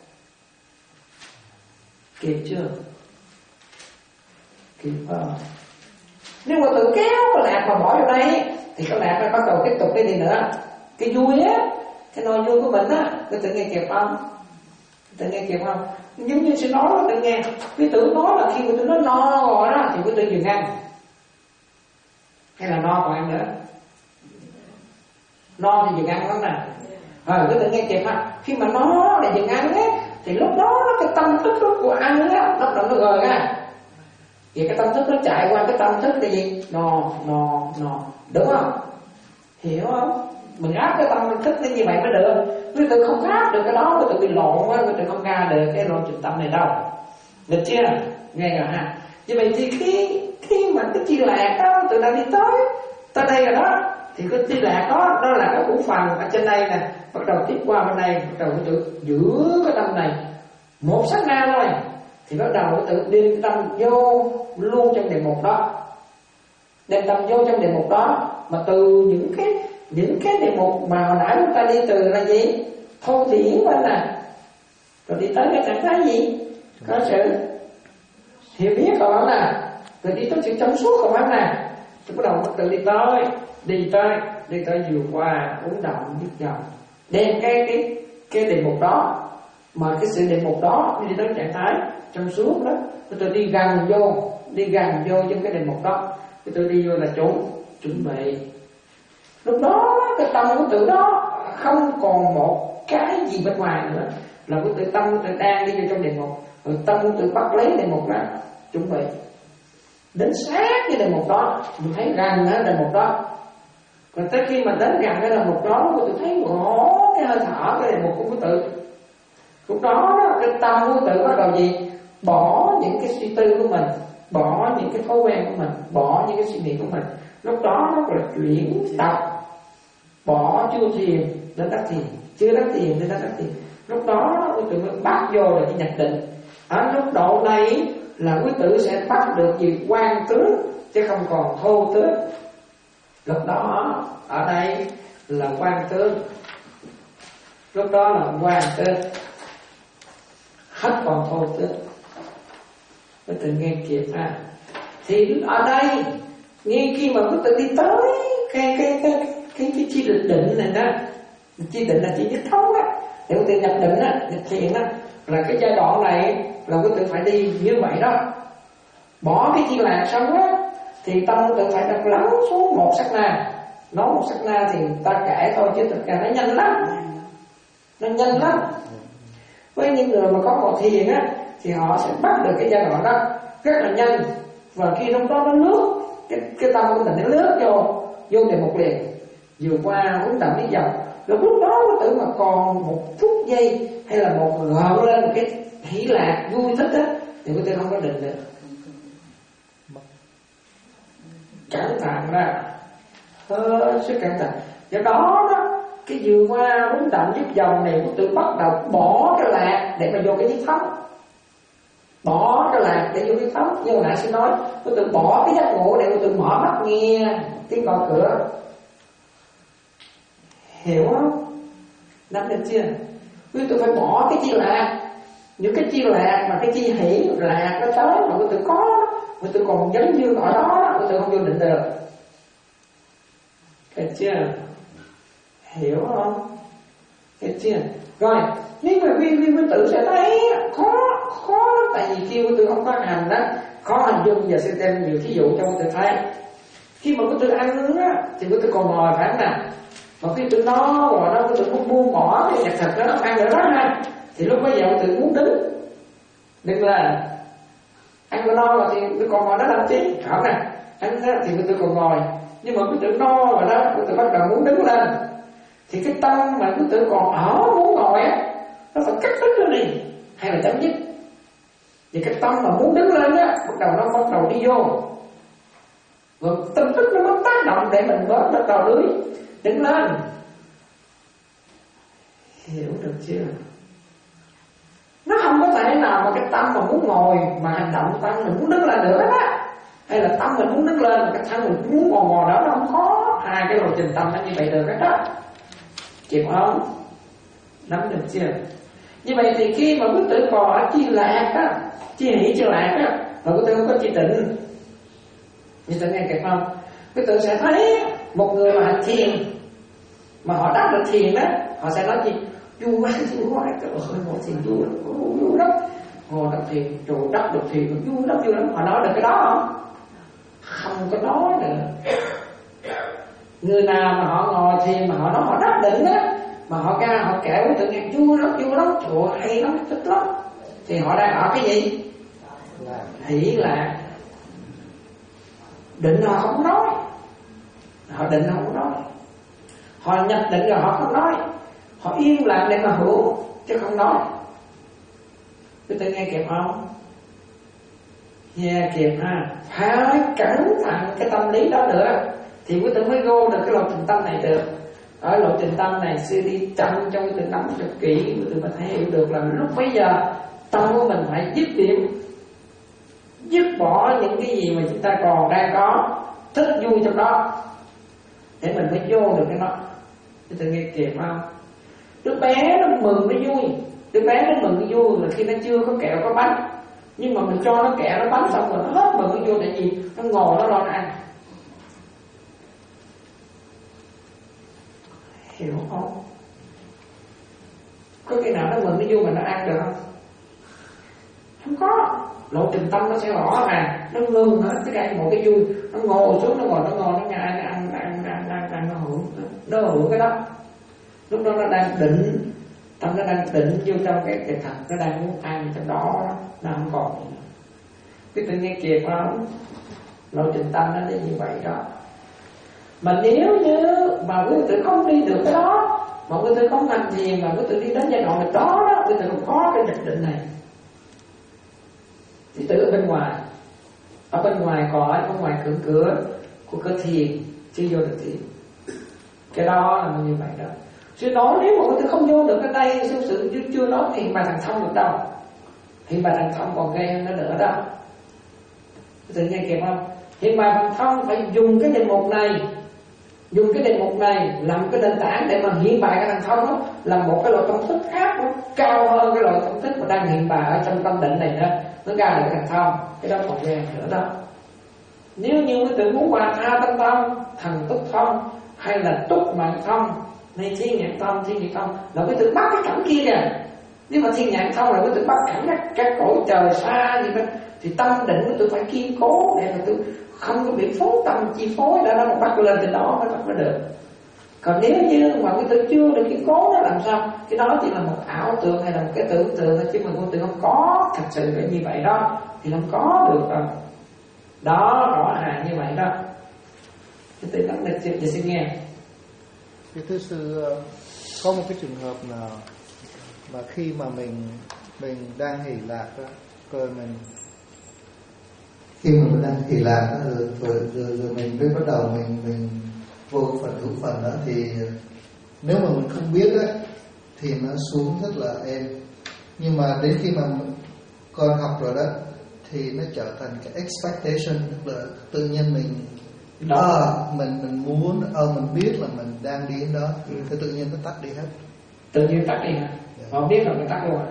Kịp chưa? Kịp không? Nếu mà tự kéo cái lạc mà bỏ vào đây thì cái lạc nó bắt đầu tiếp tục cái gì nữa, cái vui á, cái nỗi vui của mình á, quý tử nghe kịp không? Tự nghe kịp không? Giống như sư nói là tự nghe. Quý tử nói là khi quý tử nó no rồi đó thì quý tử dừng ăn, hay là no còn ăn nữa? No thì dừng ăn lắm nè. Rồi quý tử nghe kịp ha. Khi mà nó là dừng ăn á thì lúc đó cái tâm thức của ăn á nó nó gời ra. Vậy cái tâm thức nó chạy qua cái tâm thức là gì? No, no, no. Đúng không? Hiểu không? Mình áp cái tâm thức nó như vậy mới được. Quý tử không áp được cái đó, quý tử bị lộn quá, quý tử không ra được cái lộn trình tâm này đâu. Được chưa? Nghe rồi ha. Như vậy thì khi khi mà cái chi lạc đó tự đã đi tới tới đây rồi đó, thì cái chi lạc đó đó là cái củ phần ở trên đây nè, bắt đầu tiếp qua bên đây, bắt đầu quý tử giữa cái tâm này một sát na thôi, thì bắt đầu quý tử đem tâm vô luôn trong đề mục đó, đem tâm vô trong đề mục đó, mà từ những cái những cái đề mục mà hồi nãy chúng ta đi từ là gì? Thô thiển lên nè, rồi đi tới cái trạng thái gì? Có sự hiểu biết còn lắm nè, rồi đi tới sự trong suốt còn lắm nè. Thì bắt đầu bắt đầu đi tới, đi tới, đi tới vượt qua uống động biết dòng, đem cái cái cái đề mục đó, mà cái sự đề mục đó đi tới trạng thái trong suốt đó, tôi đi gần vô, đi gần vô trong cái đề mục đó, tôi đi vô là chuẩn chuẩn bị. Lúc đó cái tâm của tự đó không còn một cái gì bên ngoài nữa, là của tự tâm của tự đang đi vô trong đề mục, rồi tâm của tự bắt lấy đề mục ra chuẩn bị đến sát cái đề mục đó, mình thấy gần ở đề mục đó. Còn tới khi mà đến gần cái đề mục đó, tôi thấy rõ cái hơi thở cái đề mục của tự. Lúc đó cái tâm của tự bắt đầu gì? Bỏ những cái suy tư của mình, bỏ những cái thói quen của mình, bỏ những cái suy nghĩ của mình. Lúc đó nó gọi là chuyển tập, bỏ chưa thiền đến đắc thiền, chưa đắc thiền đến đắc thiền. Lúc đó quý tử mới bắt vô là cái nhập định. Ở lúc độ này là quý tử sẽ bắt được gì? Quang tướng, chứ không còn thô tướng. Lúc đó ở đây là quang tướng, lúc đó là quang tướng, hết còn thô tướng. Quý tử nghe kịp ha. Thì ở đây ngay khi mà quý tử đi tới cái cái cái cái cái chi định định này đó, chi định là chi nhất thống á, để quý tử nhập định á, nhập thiền á, là cái giai đoạn này là quý tử phải đi như vậy đó. Bỏ cái chi lạc xong á, thì tâm quý tử phải đặt lắng xuống một sát na. Nói một sát na thì ta kể thôi, chứ thực ra nó nhanh lắm, nó nhanh lắm. Với những người mà có ngồi thiền á, thì họ sẽ bắt được cái giai đoạn đó rất là nhanh. Và khi trong đó nó lướt, cái, cái tâm của mình nó lướt vô vô đề mục liền, vừa qua uống đậm đi dòng. Rồi lúc đó quý tử mà còn một phút giây hay là một gợn lên một cái hỷ lạc vui thích á, thì quý tử không có định được, cẩn thận ra, hết sức cẩn thận. Do đó đó, cái vừa qua uống đậm giúp dòng này quý tử bắt đầu bỏ cái lạc để mà vô cái nhất thống, bỏ cái lạc để vô cái thống. Như hồi nãy sẽ nói, quý tử bỏ cái giấc ngủ để quý tử mở mắt nghe tiếng gõ cửa. Hiểu không? Nắm được chưa? Quý tử phải bỏ cái chi lạc, những cái chi lạc mà cái chi hỷ lạc nó tới mà quý tử có, quý tử còn dấn dương ở đó, quý tử không vô định được. Được chưa? Hiểu không? Được chưa? Rồi, nếu mà quý quý tử sẽ thấy khó khó lắm, tại vì khi quý tử không có hành đó, khó hình dung. Giờ sẽ đem nhiều thí dụ cho quý tử thấy. Khi mà quý tử ăn á, thì quý tử còn ngồi phải nè, mà khi tự no rồi đó, tự muốn buông bỏ cái nhặt thịt đó, nó ăn nữa đó ha, thì lúc bây giờ tự muốn đứng, đừng là ăn có no rồi thì tự còn ngồi đó làm chi, không nè, ăn đó thì tự còn ngồi, nhưng mà cái tự no rồi đó, tự bắt đầu muốn đứng lên, thì cái tâm mà cái tự còn ở muốn ngồi á, nó phải cắt đứt nó đi, hay là chấm dứt. Vì cái tâm mà muốn đứng lên á, bắt đầu nó bắt đầu đi vô, rồi tâm thức nó mới tác động để mình bớt bắt đầu lưới đứng lên. Hiểu được chưa? Nó không có thể nào mà cái tâm mà muốn ngồi mà hành động tâm mình muốn đứng lên nữa đó, hay là tâm mình muốn đứng lên mà cái thân mình muốn ngồi ngồi đó, nó không có hai cái lộ trình tâm nó như vậy được hết đó. Chịu không? Nắm được chưa? Như vậy thì khi mà quý tử còn ở chi lạc á, chi hỷ chi lạc á, mà quý tử không có chi tịnh, như tự nghe kịp không? Quý tử sẽ thấy một người mà hành thiền, mà họ đắc được thiền đó, họ sẽ nói gì? vui quá vui quá, trời ơi ngồi thiền vui lắm, vui lắm, ngồi đọc thiền, trời đất đọc thiền vui lắm vui lắm. Họ nói được cái đó không? Không có nói nữa. Người nào mà họ ngồi thiền mà họ nói họ đắc định á, mà họ ca họ kể với tự nhiên vui lắm vui lắm, trời hay lắm thích lắm, thì họ đang ở cái gì? Hỷ lạc. Định họ không nói, họ định họ không nói, họ nhập định rồi họ không nói, họ yên lặng để mà hưởng chứ không nói. Quý tử nghe kịp không? Nghe kịp ha. Phải cẩn thận cái tâm lý đó nữa thì quý tử mới vô được cái lộ trình tâm này được. Ở lộ trình tâm này sư đi chậm cho quý tử nắm cho kỹ, quý tử mới thấy hiểu được là lúc bấy giờ tâm của mình phải dứt điểm, dứt bỏ những cái gì mà chúng ta còn đang có thích vui trong đó để mình mới vô được cái nó. Quý tử nghe kịp không? Đứa bé nó mừng nó vui, đứa bé nó mừng nó vui là khi nó chưa có kẹo có bánh, nhưng mà mình cho nó kẹo nó bánh xong rồi nó hết mừng nó vui. Tại vì nó ngồi nó lo nó ăn. Hiểu không? Có khi nào nó mừng nó vui mà nó ăn được không? Không có. Lộ trình tâm nó sẽ rõ ràng, nó ngưng hết cái đây một cái vui, nó ngồi xuống nó ngồi nó ngồi nó nhai nó ăn nó ăn nó ăn, ăn, ăn nó hưởng nó hưởng cái đó. Lúc đó nó đang định, tâm nó đang định vô trong cái cái thật, nó đang muốn ăn trong đó, nó không còn gì nữa. Cái tự nghe kịp không? Lộ trình tâm nó là như vậy đó. Mà nếu như mà quý tử không đi được cái đó, mà quý tử không hành thiền, mà quý tử đi đến giai đoạn đó đó, quý tử không có cái định định này. Quý tử ở bên ngoài, ở bên ngoài cõi, ở ngoài cửa cửa của cơ thiền, chưa vô được thiền. Cái đó là như vậy đó. Sư nói nếu mà quý tử không vô được cái đây, sư sự chưa, chưa nói hiện bài thần thông được đâu. Hiện bài thần thông còn gây hơn nó nữa đâu. Quý tử nghe kịp không? Hiện bài thần thông phải dùng cái đề mục này, dùng cái đề mục này làm cái nền tảng để mà hiện bài cái thần thông đó, là một cái loại công thức khác nó cao hơn cái loại công thức mà đang hiện bài ở trong tâm định này nữa, nó ra được thần thông. Cái đó còn ghê nữa đó. Nếu như quý tử muốn qua tha tâm thông, thần túc thông, hay là túc mạng thông, này thiên nhãn thông, thiên nhãn thông là quý tử bắt cái cảnh kia kìa. Nếu mà thiên nhãn thông là quý tử bắt cảnh các, các cõi trời xa gì đó, thì tâm định quý tử phải kiên cố để mà tôi không có bị phóng tâm chi phối, đã nó bắt lên từ đó mới bắt mới được. Còn nếu như mà quý tử chưa được kiên cố nó làm sao? Cái đó chỉ là một ảo tưởng hay là một cái tưởng tượng thôi, chứ mà quý tử không có thật sự là như vậy đó thì không có được đâu. Đó, rõ ràng như vậy đó. Quý tử nói được chưa? Xin nghe. Thì thưa sư, có một cái trường hợp nào mà khi mà mình mình đang hỷ lạc đó, rồi mình khi mà mình đang hỷ lạc đó, rồi, rồi, rồi, rồi mình mới bắt đầu mình mình vô phần hữu phần đó, thì nếu mà mình không biết đó, thì nó xuống rất là êm. Nhưng mà đến khi mà con học rồi đó thì nó trở thành cái expectation, tức là tự nhiên mình đó à, mình mình muốn à, mình biết là mình đang đi đến đó, ừ. Thì tự nhiên nó tắt đi hết. Tự nhiên tắt đi hả? Yeah. Không biết là nó tắt luôn.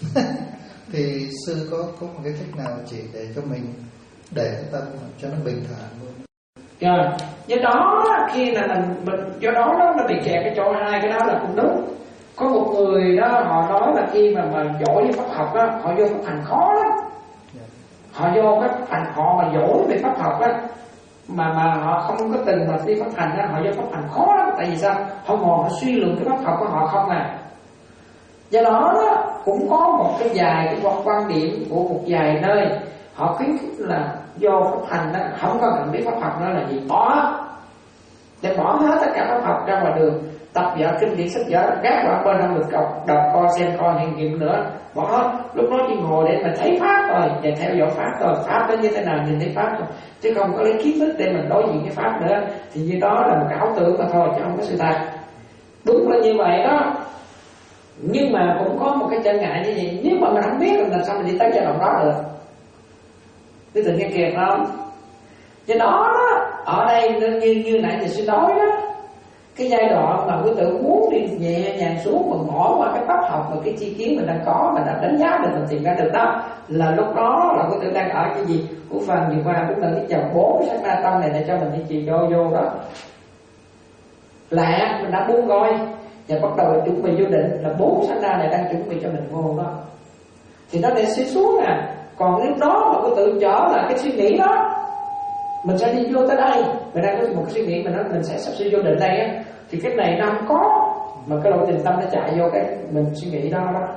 Thì sư có có một cái cách nào chỉ để cho mình để cái tâm cho nó bình thản luôn. Rồi, do đó khi là mình, mình do đó đó nó bị kẹt cái chỗ hai cái đó là cũng đúng. Có một người đó họ nói là khi mà mà giỏi đi pháp học đó, họ vô pháp hành khó lắm. Yeah. Họ vô cái hành họ mà giỏi về pháp học đó, mà mà họ không có từng mà đi pháp hành đó, họ vô pháp hành khó lắm. Tại vì sao? Họ ngồi họ suy luận cái pháp học của họ không à. Do đó cũng có một cái vài cái quan điểm của một vài nơi họ khuyến khích là vô pháp hành đó không có cần biết pháp học đó là gì, bỏ để bỏ hết tất cả pháp học ra ngoài đường, tập vở kinh điển sách vở các bạn bên không được đọc đọc coi xem coi hiện nghiệm nữa, bỏ hết. Lúc đó chỉ ngồi để mình thấy pháp rồi và theo dõi pháp rồi, pháp đến như thế nào nhìn thấy pháp rồi, chứ không có lấy kiến thức để mình đối diện với pháp nữa. Thì như đó là một cái ảo tưởng mà thôi chứ không có sự thật. Đúng là như vậy đó. Nhưng mà cũng có một cái trở ngại như vậy, nếu mà mình không biết thì làm sao mình đi tới giai đoạn đó được. Cái tự nghe kịp không? Do đó ở đây như, như nãy giờ sư nói đó, cái giai đoạn mà quý tử muốn đi nhẹ nhàng xuống mà bỏ qua cái pháp học và cái chi kiến mình đang có, mình đã đánh giá được, mình tìm ra được đó, là lúc đó là quý tử đang ở cái gì của phần vừa qua cũng là cái dòng bốn cái sát na tâm này để cho mình đi trì vô vô đó. Lạ, mình đã buông rồi, và bắt đầu chuẩn bị vô định, là bốn sát na này đang chuẩn bị cho mình vô đó, thì nó để sẽ xuống nè. Còn lúc đó mà quý tự trở là cái suy nghĩ đó, mình sẽ đi vô tới đây, mình đang có một cái suy nghĩ mình nói mình sẽ sắp sửa vô định đây á, thì cái này nó không có, mà cái lộ trình tâm nó chạy vô cái mình suy nghĩ đó đó.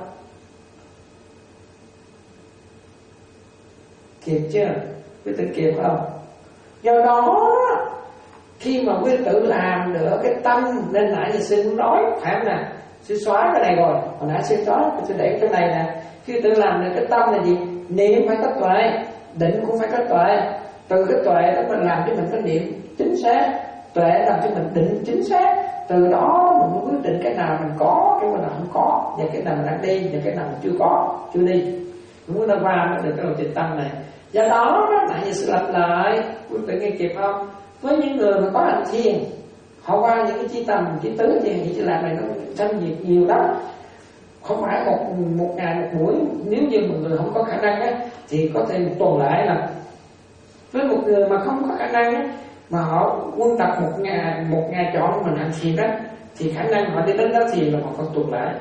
Kịp chưa? Quý tử kịp không? Do đó khi mà quý tử làm được cái tâm, nên nãy giờ sư cũng nói phải không nè, sư xóa cái này rồi, hồi nãy sư nói sư để cái này nè. Khi tự làm được cái tâm là gì? Niệm phải có tuệ, định cũng phải có tuệ. Từ cái tuệ đó mình làm cho mình có niệm chính xác, tuệ làm cho mình định chính xác. Từ đó mình mới quyết định cái nào mình có, cái nào không có, và cái nào mình đang đi, và cái nào mình chưa có, chưa đi. Mình muốn nó qua được cái lộ trình tâm này. Do đó, nãy giờ sư lặp lại, quý vị nghe kịp không? Với những người mà có hành thiền, họ qua những cái chi tầm, chi tứ, chi nghĩ chi lạc này nó tranh việc nhiều lắm. Không phải một một ngày một buổi. Nếu như một người không có khả năng á, thì có thể một tuần lại là. Với một người mà không có khả năng á, mà họ quân tập một ngày một ngày chọn mình hành thiền đó, thì khả năng họ đi đến đó thì là họ còn tuần lại.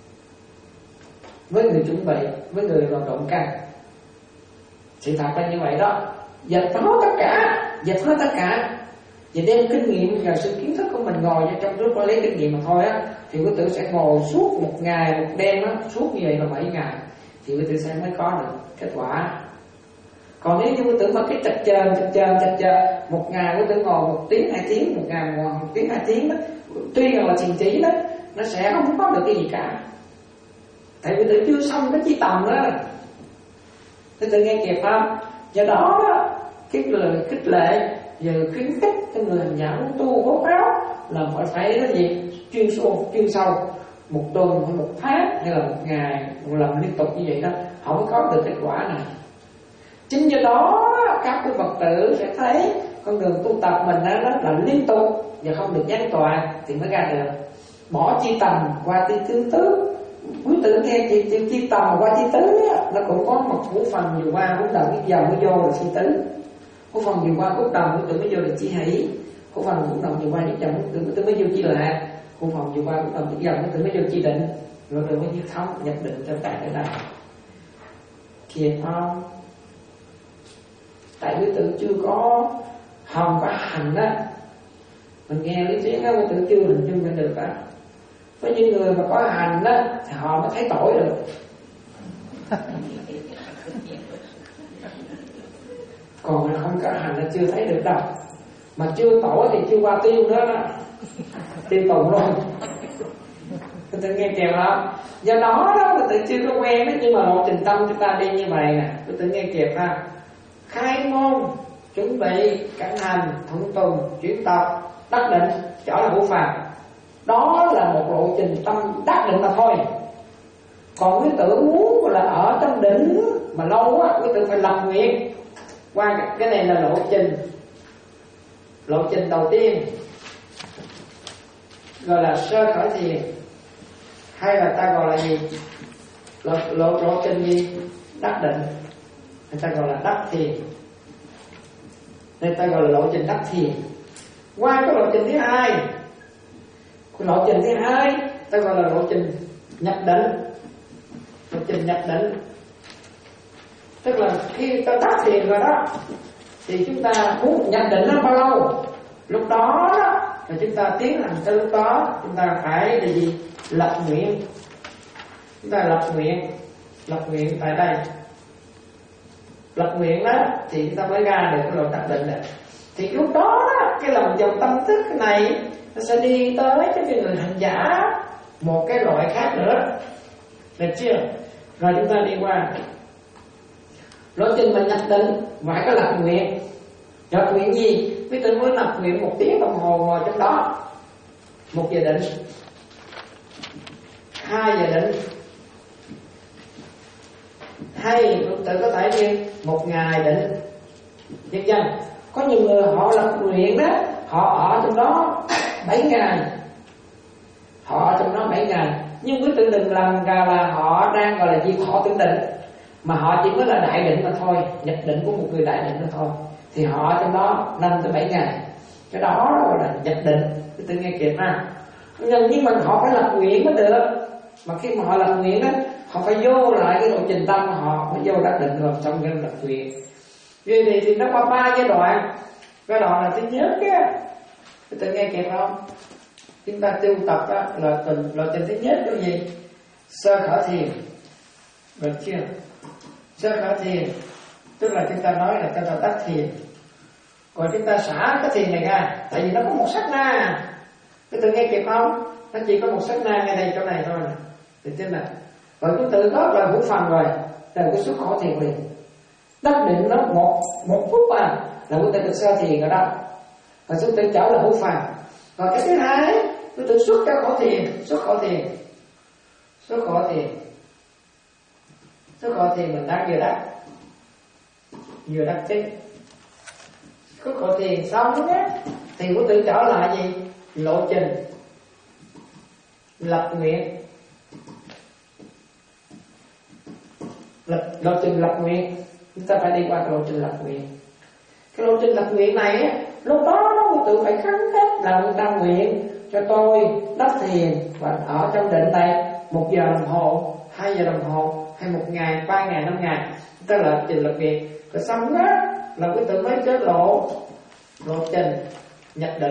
Với người chuẩn bị, với người lao động căng, sự thật là như vậy đó. Dẹp hết tất cả, dẹp hết tất cả, và đem kinh nghiệm và sự kiến thức của mình ngồi vào trong trước đó lấy kinh nghiệm mà thôi á, thì quý tử sẽ ngồi suốt một ngày một đêm á, suốt như vậy là bảy ngày, thì quý tử sẽ mới có được kết quả. Còn nếu như quý tử mà cái chật chờ chật chờ chật chờ một ngày quý tử ngồi một tiếng hai tiếng, một ngày ngồi một tiếng hai tiếng đó, tuy rằng là thiền chỉ đó, nó sẽ không có được cái gì cả, tại quý tử chưa xong cái chi tầm đó. Quý tử nghe kịp không? Do đó đó, cái lời khích lệ giờ khuyến khích cho người hành giả muốn tu hốt ráo là phải phải cái gì chuyên sâu chuyên sâu, một tuần hay một tháng hay là một ngày một lần liên tục như vậy đó, họ mới có được kết quả này. Chính do đó các quý Phật tử sẽ thấy con đường tu tập mình đó, đó là liên tục và không được gián đoạn thì mới ra được. Bỏ chi tầm qua chi tứ tứ, quý tử nghe chi, chi, chi tầm qua chi tứ đó, nó cũng có một thủ phần vừa qua cũng đầu cái dầu mới vô là chi tứ. Có phần vừa qua cúc đồng quý tử mới vô được chi hỷ, có phần cúc đồng vừa qua những dòng quý tử mới vô chi lạc, có phần vừa qua cúc đồng những dòng quý tử mới vô chi định, rồi rồi mới như thông nhập định cho cả cái này. Kịp không? Tại quý tử chưa có không có hành á, mình nghe lý thuyết á, quý tử chưa hình dung ra được á. Với những người mà có hành á thì họ mới thấy tội được. Còn mà không có hành là chưa thấy được đâu. Mà chưa tổ thì chưa qua tiêu nữa đó, tiêu tùng luôn. Người ta nghe kịp không? Do đó đó, người ta chưa có quen đó. Nhưng mà lộ trình tâm chúng ta đi như vậy nè, người ta nghe kịp ha. Khai môn, chuẩn bị, cảnh hành, thuận tùng, chuyển tập, đắc định, trở là hữu phàm. Đó là một lộ trình tâm đắc định mà thôi. Còn quý tử muốn là ở trong đỉnh mà lâu á, quý tử phải lập nguyện. Qua cái này là lộ trình, lộ trình đầu tiên gọi là sơ khởi thiền, hay là ta gọi là gì, lộ, lộ, lộ trình gì, đắc định, người ta gọi là đắc thiền, người ta gọi là lộ trình đắc thiền. Qua cái lộ trình thứ hai, cái lộ trình thứ hai ta gọi là lộ trình nhập định, lộ trình nhập định. Tức là khi ta đắc thiền rồi đó, thì chúng ta muốn nhập định nó bao lâu, lúc đó là chúng ta tiến hành tới lúc đó chúng ta phải là gì, lập nguyện. Chúng ta lập nguyện, lập nguyện tại đây, lập nguyện đó thì chúng ta mới ra được cái lộ đắc định này. Thì lúc đó, đó cái lòng dòng tâm thức này nó sẽ đi tới cái người hành giả một cái loại khác nữa, được chưa? Rồi chúng ta đi qua lộ trình mình nhập định phải có lập nguyện. Lập nguyện gì? Quý tử mới lập nguyện một tiếng đồng hồ ngồi trong đó, một giờ định, hai giờ định, hay quý tử có thể như một ngày định, nhân dân. Có nhiều người họ lập nguyện đó, họ ở trong đó bảy ngày, họ ở trong đó bảy ngày. Nhưng quý tử đừng làm ra là họ đang gọi là gì, thọ tưởng định, mà họ chỉ mới là đại định mà thôi, nhập định của một người đại định mà thôi, thì họ trong đó năm tới bảy ngày. Cái đó gọi là nhập định. Quý tử nghe kịp ha. nhưng nhưng mà họ phải lập nguyện mới được. Mà khi mà họ lập nguyện đó, họ phải vô lại cái lộ trình tâm, họ phải vô đắc định rồi xong cái lập nguyện. Vì thì, thì nó qua ba giai đoạn. Giai đoạn là thứ nhất á, tự nghe kịp không? Chúng ta tu tập đó là tình lộ trình thứ nhất là gì? Sơ khởi thiền, được chưa? Sơ khởi thiền tức là chúng ta nói là chúng ta tắt thiền. Còn chúng ta xả cái thiền này ra, tại vì nó có một sát na. Cái tự nghe kịp không? Nó chỉ có một sát na ngay đây chỗ này thôi nè, được chưa nào? Rồi chúng tự góp là hữu phần rồi, là cái xuất khẩu thiền liền. Đắc định nó một một phút à là chúng ta được sơ thiền ở đó. Và chúng tự trở là hữu phần. Rồi cái thứ hai, chúng tự xuất ra khẩu thiền, xuất khẩu thiền, xuất khẩu thiền, xuất khẩu thiền mình đang vừa đắc, vừa đắc chứ. Xuất khẩu thiền xong á, thì chúng tự trở lại gì? Lộ trình lập nguyện, lập lộ trình lập nguyện. Chúng ta phải đi qua cái lộ trình lập nguyện. Cái lộ trình lập nguyện này á, lúc đó nó tự phải khấn hết là đăng nguyện cho tôi đắc thiền và ở trong định này một giờ đồng hồ, hai giờ đồng hồ, hay một ngày, ba ngày, năm ngày. Chúng ta lập trình lập nguyện. Rồi xong đó là cái tự mới kết lộ lộ trình nhập định.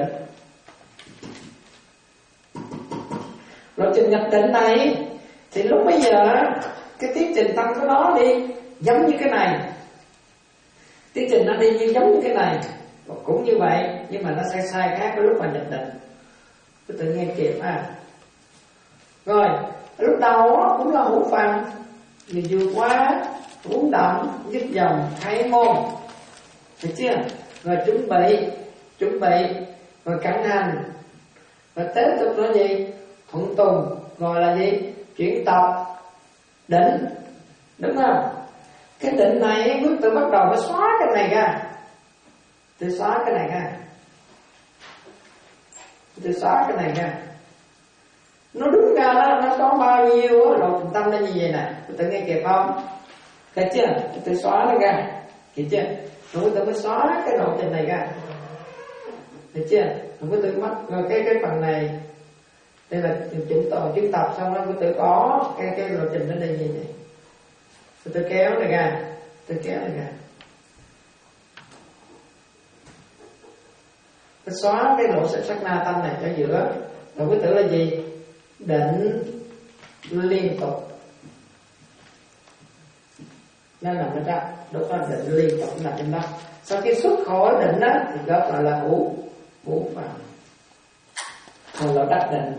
Lộ trình nhập định này thì lúc bây giờ cái tiến trình tâm của nó đi giống như cái này, tiến trình nó đi như giống như cái này, cũng như vậy nhưng mà nó sai sai khác với lúc mà nhập định. Tôi tự nghe kịp à. Rồi lúc đầu cũng là hữu phần, vì vừa qua uống động dứt dòng hai môn, được chưa? Rồi chuẩn bị chuẩn bị rồi cảnh hành, rồi tiếp tục là gì? Thuận tùng, rồi là gì? Chuyển tập định, đúng không? Cái định này bước từ bắt đầu nó xóa cái này ra, tôi xóa cái này ra, tôi xóa cái này ra. Nó đúng ra đó, nó có bao nhiêu lộ trình tâm nó như vậy nè, tôi tự nghe kịp không? Thấy chưa? Tôi xóa nó ra, kịp chưa? Rồi tôi mới xóa cái lộ trình này ra, thấy chưa? Rồi tôi mất rồi cái cái phần này. Đây là chứng tỏ chứng tập xong đó tôi có cái cái lộ trình nó đi như vậy. Tôi, tôi kéo này ra, tôi kéo này ra. Tôi xóa cái lộ sát na tâm này ở giữa. Rồi cái tự là gì? Định liên tục. Nó nằm ở đó, đúng là định liên tục nằm trên đó. Sau khi xuất khỏi định đó thì đó gọi là hữu hữu phần, còn là đắc định.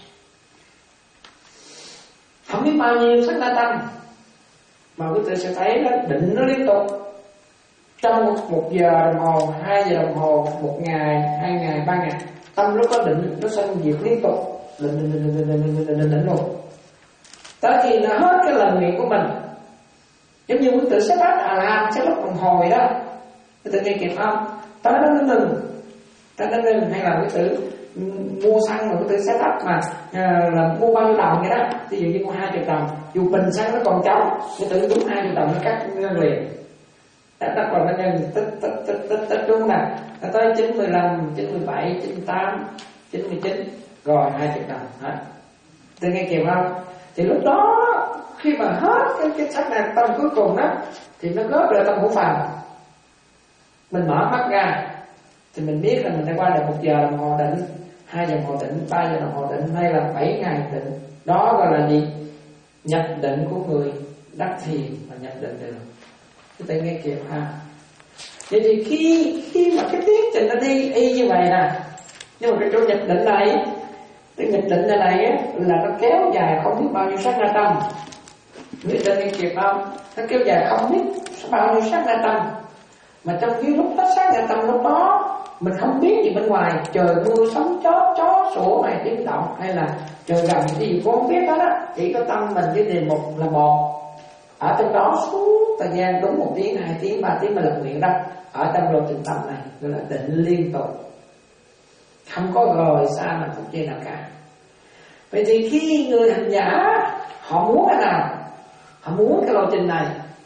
Không biết bao nhiêu sát na tâm mà quý vị sẽ thấy nó định nó liên tục trong một, một giờ đồng hồ, hai giờ đồng hồ, một ngày, hai ngày, ba ngày. Tâm nó có định, nó sanh diệt liên tục, định định định định định định định định luôn. Tới khi nó hết cái lần nguyện của mình, giống như quý tử set up à làm set up đồng hồ vậy đó, quý tử nghe kịp không? Tới đó nó ngừng, tới nó ngừng, hay là quý tử mua xăng mà quý tử set up mà à, là mua bao nhiêu đồng vậy đó, ví dụ như mua hai triệu đồng, dù bình xăng nó còn trống, quý tử đúng hai triệu đồng nó cắt ngưng liền. Đã bắt đầu nó nhân tích tích tích tích tích đúng nè, nó tới chín mươi lăm, chín mươi bảy, chín mươi tám, chín mươi chín, rồi hai chục đồng hết. Tôi nghe kịp không? Thì lúc đó khi mà hết cái cái sắc này tâm cuối cùng đó thì nó góp lại tâm hữu phần. Mình mở mắt ra thì mình biết là mình đã qua được một giờ đồng hồ định, hai giờ đồng hồ định, ba giờ đồng hồ định, hay là bảy ngày định. Đó gọi là gì? Nhập định của người đắc thiền và nhập định được. Chúng ta nghe kịp ha. Vậy thì khi khi mà cái tiến trình nó đi y như vậy nè, nhưng mà cái chỗ nhập định này, cái nhập định này, này á, là nó kéo dài không biết bao nhiêu sát na tâm. Người ta nghe kịp không? Nó kéo dài không biết bao nhiêu sát na tâm. Mà trong cái lúc hết sát na tâm lúc đó mình không biết gì bên ngoài, trời mưa sấm chó chó sủa này tiếng động, hay là trời gầm cái gì cũng không biết đó, đó. Chỉ có tâm mình với đề mục là một. Ở trong đó suốt thời gian đúng một tiếng, hai tiếng, ba tiếng mà lập nguyện đó. Ở trong lộ trình tâm này gọi là định liên tục, không có rời xa mà không chơi nào cả. Vậy thì khi người hành giả họ muốn cái nào? Họ muốn cái lộ trình này,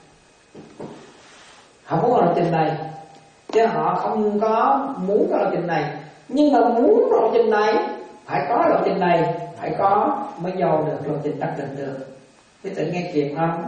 họ muốn cái lộ trình này, chứ họ không có muốn cái lộ trình này. Nhưng mà muốn lộ trình này phải có lộ trình này, phải có mới vô được lộ trình đắc định được. Quý tử nghe kịp không?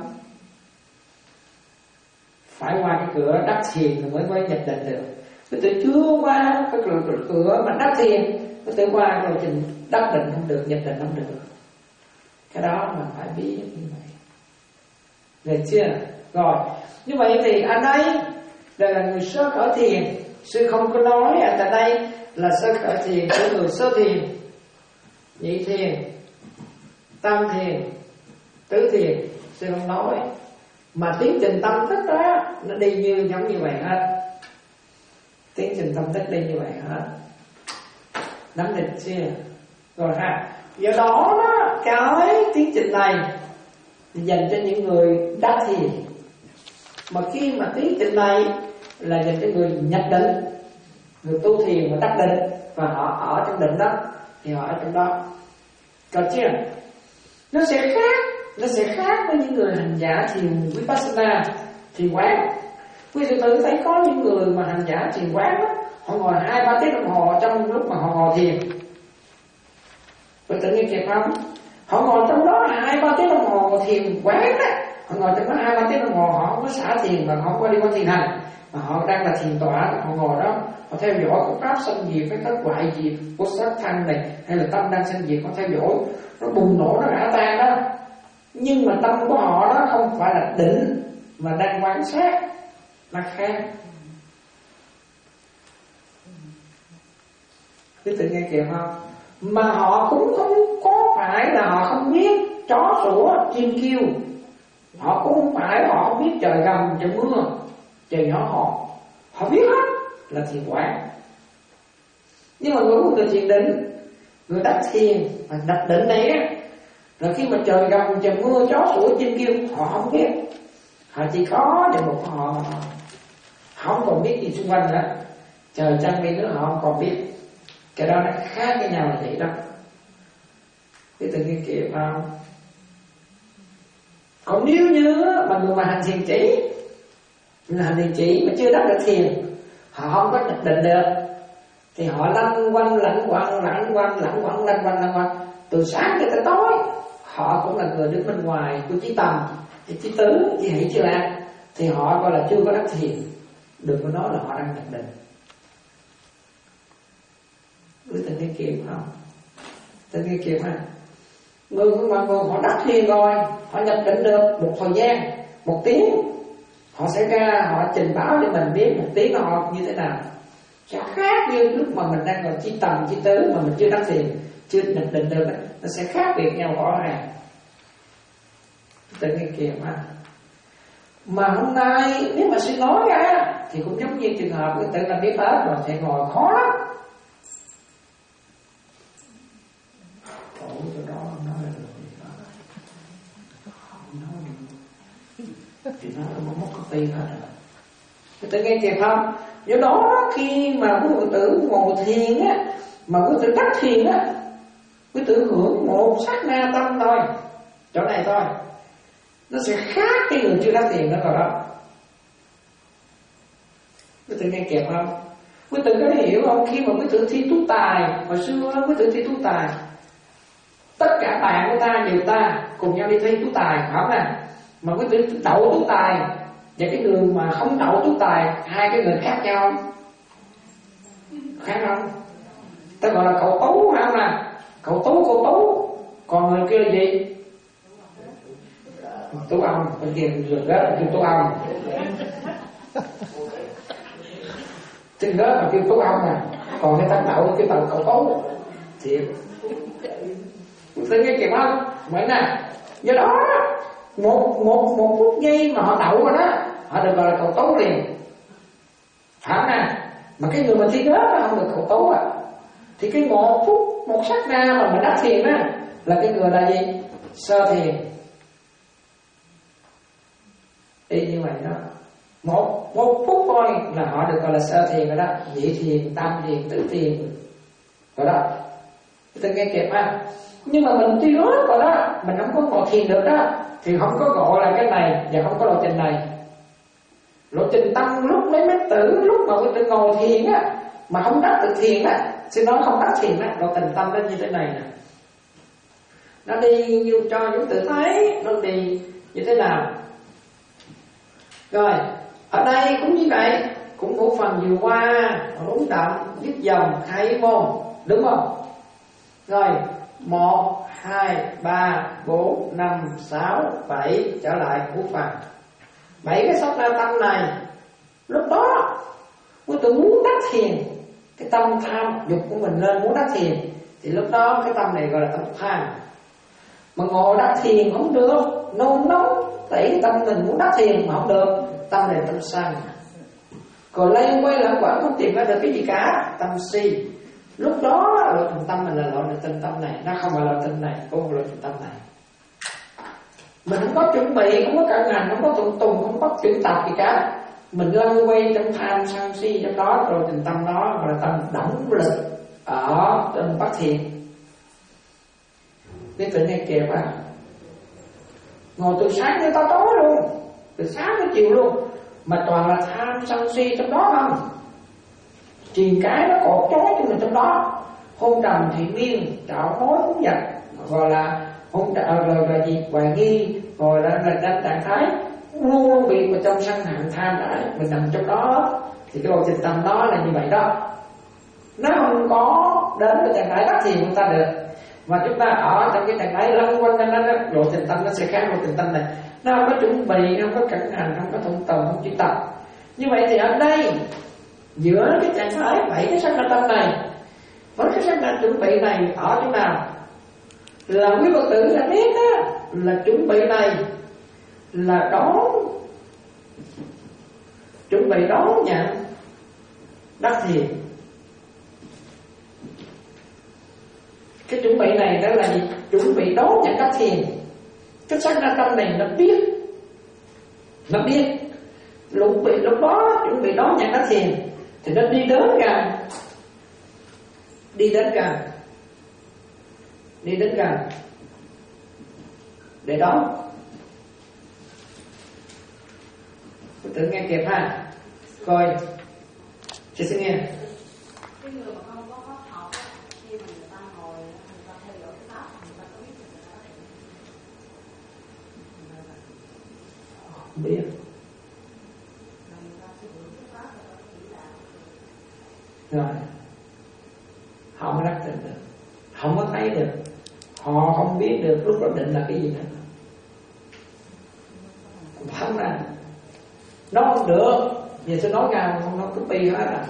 Phải qua cái cửa đắc thiền rồi mới mới nhập định được. Quý tử chưa qua cái cửa, cửa, cửa mà đắc thiền, quý tử qua lộ trình đắc định không được, nhập định không được. Cái đó mà phải biết như vậy. Được chưa? Rồi, như vậy thì anh ấy đây là người sơ khởi thiền. Sư không có nói ở tại đây là sơ khởi thiền của người sơ thiền, nhị thiền, tam thiền, tứ thiền. Sư không nói, mà tiến trình tâm thức đó nó đi như giống như vậy hết. Tiến trình tâm thức đi như vậy hết. Nắm định chưa? Rồi ha. Do đó đó, cái tiến trình này dành cho những người đắc thiền. Mà khi mà tiến trình này là dành cho người nhập định, người tu thiền mà đắc định, và họ ở trong định đó thì họ ở trong đó. Còn chưa? Nó sẽ khác, nó sẽ khác với những người hành giả thiền Vipassana, thiền quán. Quý vị tự thấy có những người mà hành giả thiền quán đó, họ ngồi hai ba tiếng đồng hồ trong lúc mà họ ngồi thiền. Quý tự nhiên kịp không? Họ ngồi trong đó hai ba tiếng đồng hồ thiền quán đó, họ ngồi trong đó hai ba tiếng đồng hồ, họ không có xả thiền và họ không có đi qua thiền hành, mà họ đang là thiền tọa. Họ ngồi đó, họ theo dõi các pháp sanh diệt, với các ngoại diệt của sát thân này, hay là tâm đang sanh diệt, họ theo dõi nó bùng nổ, nó rã tan đó. Nhưng mà tâm của họ đó không phải là định mà đang quan sát, nó khác. Quý tự nghe kịp không? Mà họ cũng không có phải là họ không biết chó sủa, chim kêu. Họ cũng không phải họ không biết trời gầm, trời mưa, trời nhỏ họ. Họ biết hết là thiền quán. Nhưng mà người người thiền định, người đắc thiền và đắc định này á, là khi mà trời gầm, trời mưa, chó sủa, chim kêu, họ không biết. Họ chỉ có để một họ mà thôi. Họ không còn biết gì xung quanh nữa. Trời trăng đi nữa họ không còn biết. Cái đó nó khác với nhau là vậy đó. Quý tự nghe kịp không? Còn nếu như mà người mà hành thiền chỉ, người hành thiền chỉ mà chưa đắc được thiền, họ không có nhận định được, thì họ lăn quanh lăn quanh lăn quanh lăn quanh lăn quanh lăn quanh từ sáng cho tới tối. Họ cũng là người đứng bên ngoài của chí tầm, chí tứ, chí hỷ, chí lạc, thì họ coi là chưa có đắc thiền. Đừng có nói là họ đang nhận định. Quý tự nghe kịp không? Tự nghe kịp ha? Người mà người họ đắc thiền rồi, họ nhập định được một thời gian, một tiếng, họ sẽ ra họ trình báo cho mình biết một tiếng họ như thế nào. Sẽ khác như lúc mà mình đang còn chi tầm, chi tứ mà mình chưa đắc thiền, chưa nhập định được, nó sẽ khác biệt nhau rõ ràng. Tự nghe kịp ha? Mà hôm nay nếu mà sư nói ra thì cũng giống như trường hợp người tự là biết hết rồi, thì ngồi khó lắm. Ủa cho đó nói là được gì đó. Không nói được. Thì nói là mất có tiền hết rồi. Người tự nghe kịp không? Do đó khi mà quý vị tử ngồi thiền á, mà quý tử đắc thiền á, quý tử hưởng một sát na tâm thôi, chỗ này thôi, nó sẽ khác cái người chưa đắc thiền đó rồi đó. Quý tử nghe kịp không? Quý tử có hiểu không? Khi mà quý tử thi tú tài, hồi xưa quý tử thi tú tài, tất cả bạn của ta đều ta cùng nhau đi thi tú tài, phải không nè? Mà quý tử đậu tú tài và cái người mà không đậu tú tài, hai cái người khác nhau không? Khác không? Ta gọi là cậu tú, phải không nè? Cậu tú, cậu tú. Còn người kia là gì? Tú ông, bên kia rượt rớt là kêu tú ông. Trên rớt là kêu tú ông nè. Còn cái tăng đậu cái tàu cậu tú. Thiệt. Tự nghe kịp không? Vậy nè. Do đó một, một, một phút giây mà họ đậu rồi đó, họ được gọi là cậu tú liền. Phải không nè? Mà cái người mà thi rớt nó không được cậu tú à. Thì cái một phút, một sát na mà mình đắc thiền á, là cái người là gì? Sơ thiền. Y như vậy đó. Một, một phút thôi là họ được gọi là sơ thiền rồi đó. Nhị thiền, tam thiền, tứ thiền rồi đó. Tôi nghe kịp ha. Nhưng mà mình thi rớt rồi đó, mình không có ngồi thiền được đó, thì không có gọi là cái này và không có lộ trình này. Lộ trình tâm lúc lấy mấy tử, lúc mà quý tử ngồi thiền á, mà không đắc được thiền đó, xin nói không đắc thiền đó, độ tình tâm nó như thế này nè. Nó đi như cho chúng tự thấy nó đi như thế nào. Rồi ở đây cũng như vậy, cũng một phần vừa qua rung động dứt dòng khai môn, đúng không? Rồi một hai ba bốn năm sáu bảy trở lại của phần bảy cái sát na tâm này. Lúc đó tôi tự muốn đắc thiền, cái tâm tham dục của mình lên muốn đắc thiền, thì lúc đó cái tâm này gọi là tâm tham. Mà ngồi đắc thiền không được, nôn nóng tẩy cái tâm mình muốn đắc thiền mà không được, tâm này tâm sân. Còn lây quay lẫn quẩn không tìm ra được cái gì cả, tâm si. Lúc đó loại tình tâm mình là loại tình tâm này, nó không phải loại tình này, cũng không loại tình tâm này. Mình không có chuẩn bị, không có cẩn hành, không có tụng tùng, không có chuyển tập gì cả. Mình lân quay trong tham sân si trong đó, rồi tình tâm đó gọi là tâm động lực ở trên bất thiện. Biết tự nghe kịp à? Ngồi từ sáng đến tối tối luôn, từ sáng đến chiều luôn, mà toàn là tham sân si trong đó không. Truyền cái nó cột chói cho mình trong đó. Hôn trầm thì miên, trạo mối cũng giật, gọi là hôn trầm rồi là gì, hoài nghi, rồi là là trong trạng thái luôn luôn bị vào trong sân hận tham đã, mình nằm trong đó. Thì cái lộ trình tâm đó là như vậy đó, nó không có đến cái trạng thái đắc thiền của ta được. Mà chúng ta ở trong cái trạng thái lăn quanh nó, nó lộ trình tâm nó sẽ khác lộ trình tâm này. Nó không có chuẩn bị, nó không có cẩn hành, không có tụng tùng, không chuyên tập. Như vậy thì ở đây giữa cái trạng thái bảy cái sắc na tâm này với cái sắc na chuẩn bị này ở chỗ nào? Là quý Phật tử là biết á, là chuẩn bị này là đón, chuẩn bị đón nhận đắc thiền. Cái chuẩn bị này đó là gì? Chuẩn bị đón nhận đắc thiền. Cái sắc na tâm này nó biết, nó biết lúc bị lúc đó chuẩn bị đón nhận đắc thiền thì nó đi đến gần, đi đến gần, đi đến gần để đón. Tự nghe kịp ha. Coi chị sẽ nghe. Cái người mà không có pháp học á, khi mà người ta ngồi, người ta theo dõi cái pháp, người ta có biết được cái đó thì không biết. người ta sẽ hưởng cái pháp, người ta chỉ đạo. Rồi họ mới đắc định được, không có thấy được, họ không biết được lúc đó định là cái gì nữa. Không ra nó không được. Giờ tôi nói ra không nói copy hết à.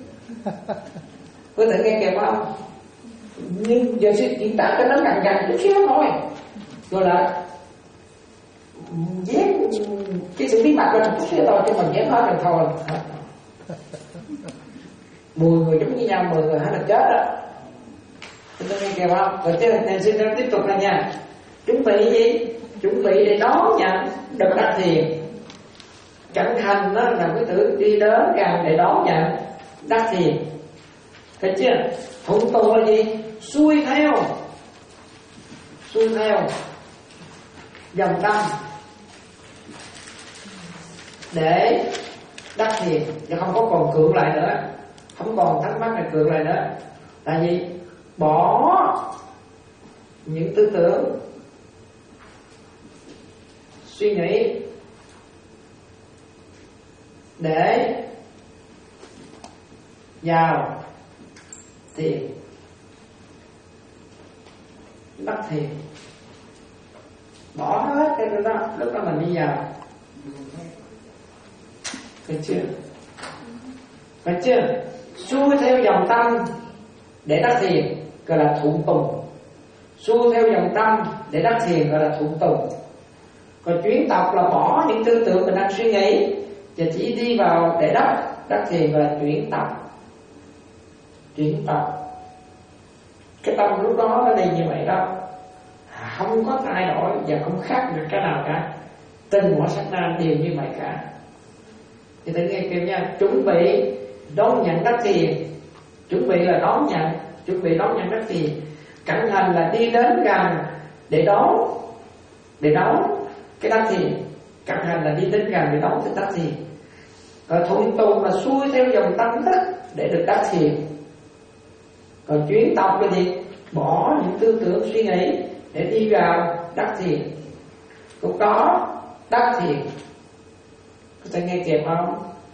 Có thể nghe kịp không? Nhưng giờ sẽ diễn tả cho nó càng càng chút xíu thôi, rồi là dán cái sự bí mật ra chút xíu thôi, cho mình dán hết rồi thôi. Mười người giống như nhau, mười người hết là chết đó. Chúng ta nghe kịp không? Rồi tiếp này xin tiếp tục ra nha. Chuẩn bị gì? Chuẩn bị để đón nhận được đắc thiền. Chẳng thành đó là cái tự đi đến gần để đón nhận đắc thiền. Thấy chưa? Thuận tùng là gì? Xuôi theo, xuôi theo dòng tâm để đắc thiền, chứ không có còn cưỡng lại nữa, không còn thắc mắc này cưỡng lại nữa. Tại vì bỏ những tư tưởng suy nghĩ để vào thiền, đắc thiền, bỏ hết cái đó, lúc đó mình đi vào. Phải chưa? Phải chưa? Xuôi theo dòng tâm để đắc thiền gọi là thuận tùng. Xuôi theo dòng tâm để đắc thiền gọi là thuận tùng. Còn chuyển tập là bỏ những tư tưởng mình đang suy nghĩ và chỉ đi vào để đắc đắc thiền gọi là chuyển tập. Chuyển tập. Cái tâm lúc đó nó đi như vậy đó, không có thay đổi và không khác được cái nào cả. Tình mọi sát na đều như vậy cả. Thì tự nghe kêu nha. Chuẩn bị đón nhận đắc thiền. Chuẩn bị là đón nhận, chuẩn bị đón nhận đắc thiền. Cẩn hành là đi đến gần để đón, để đón cái đắc thiền. Cẩn hành là đi đến gần để đón cái đắc thiền. Rồi thuận tùng là xuôi theo dòng tâm thức để được đắc thiền. Còn chuyến tập cái gì? Bỏ những tư tưởng suy nghĩ để đi vào đắc thiền. Lúc đó đắc thiền. Có thể nghe kịp không?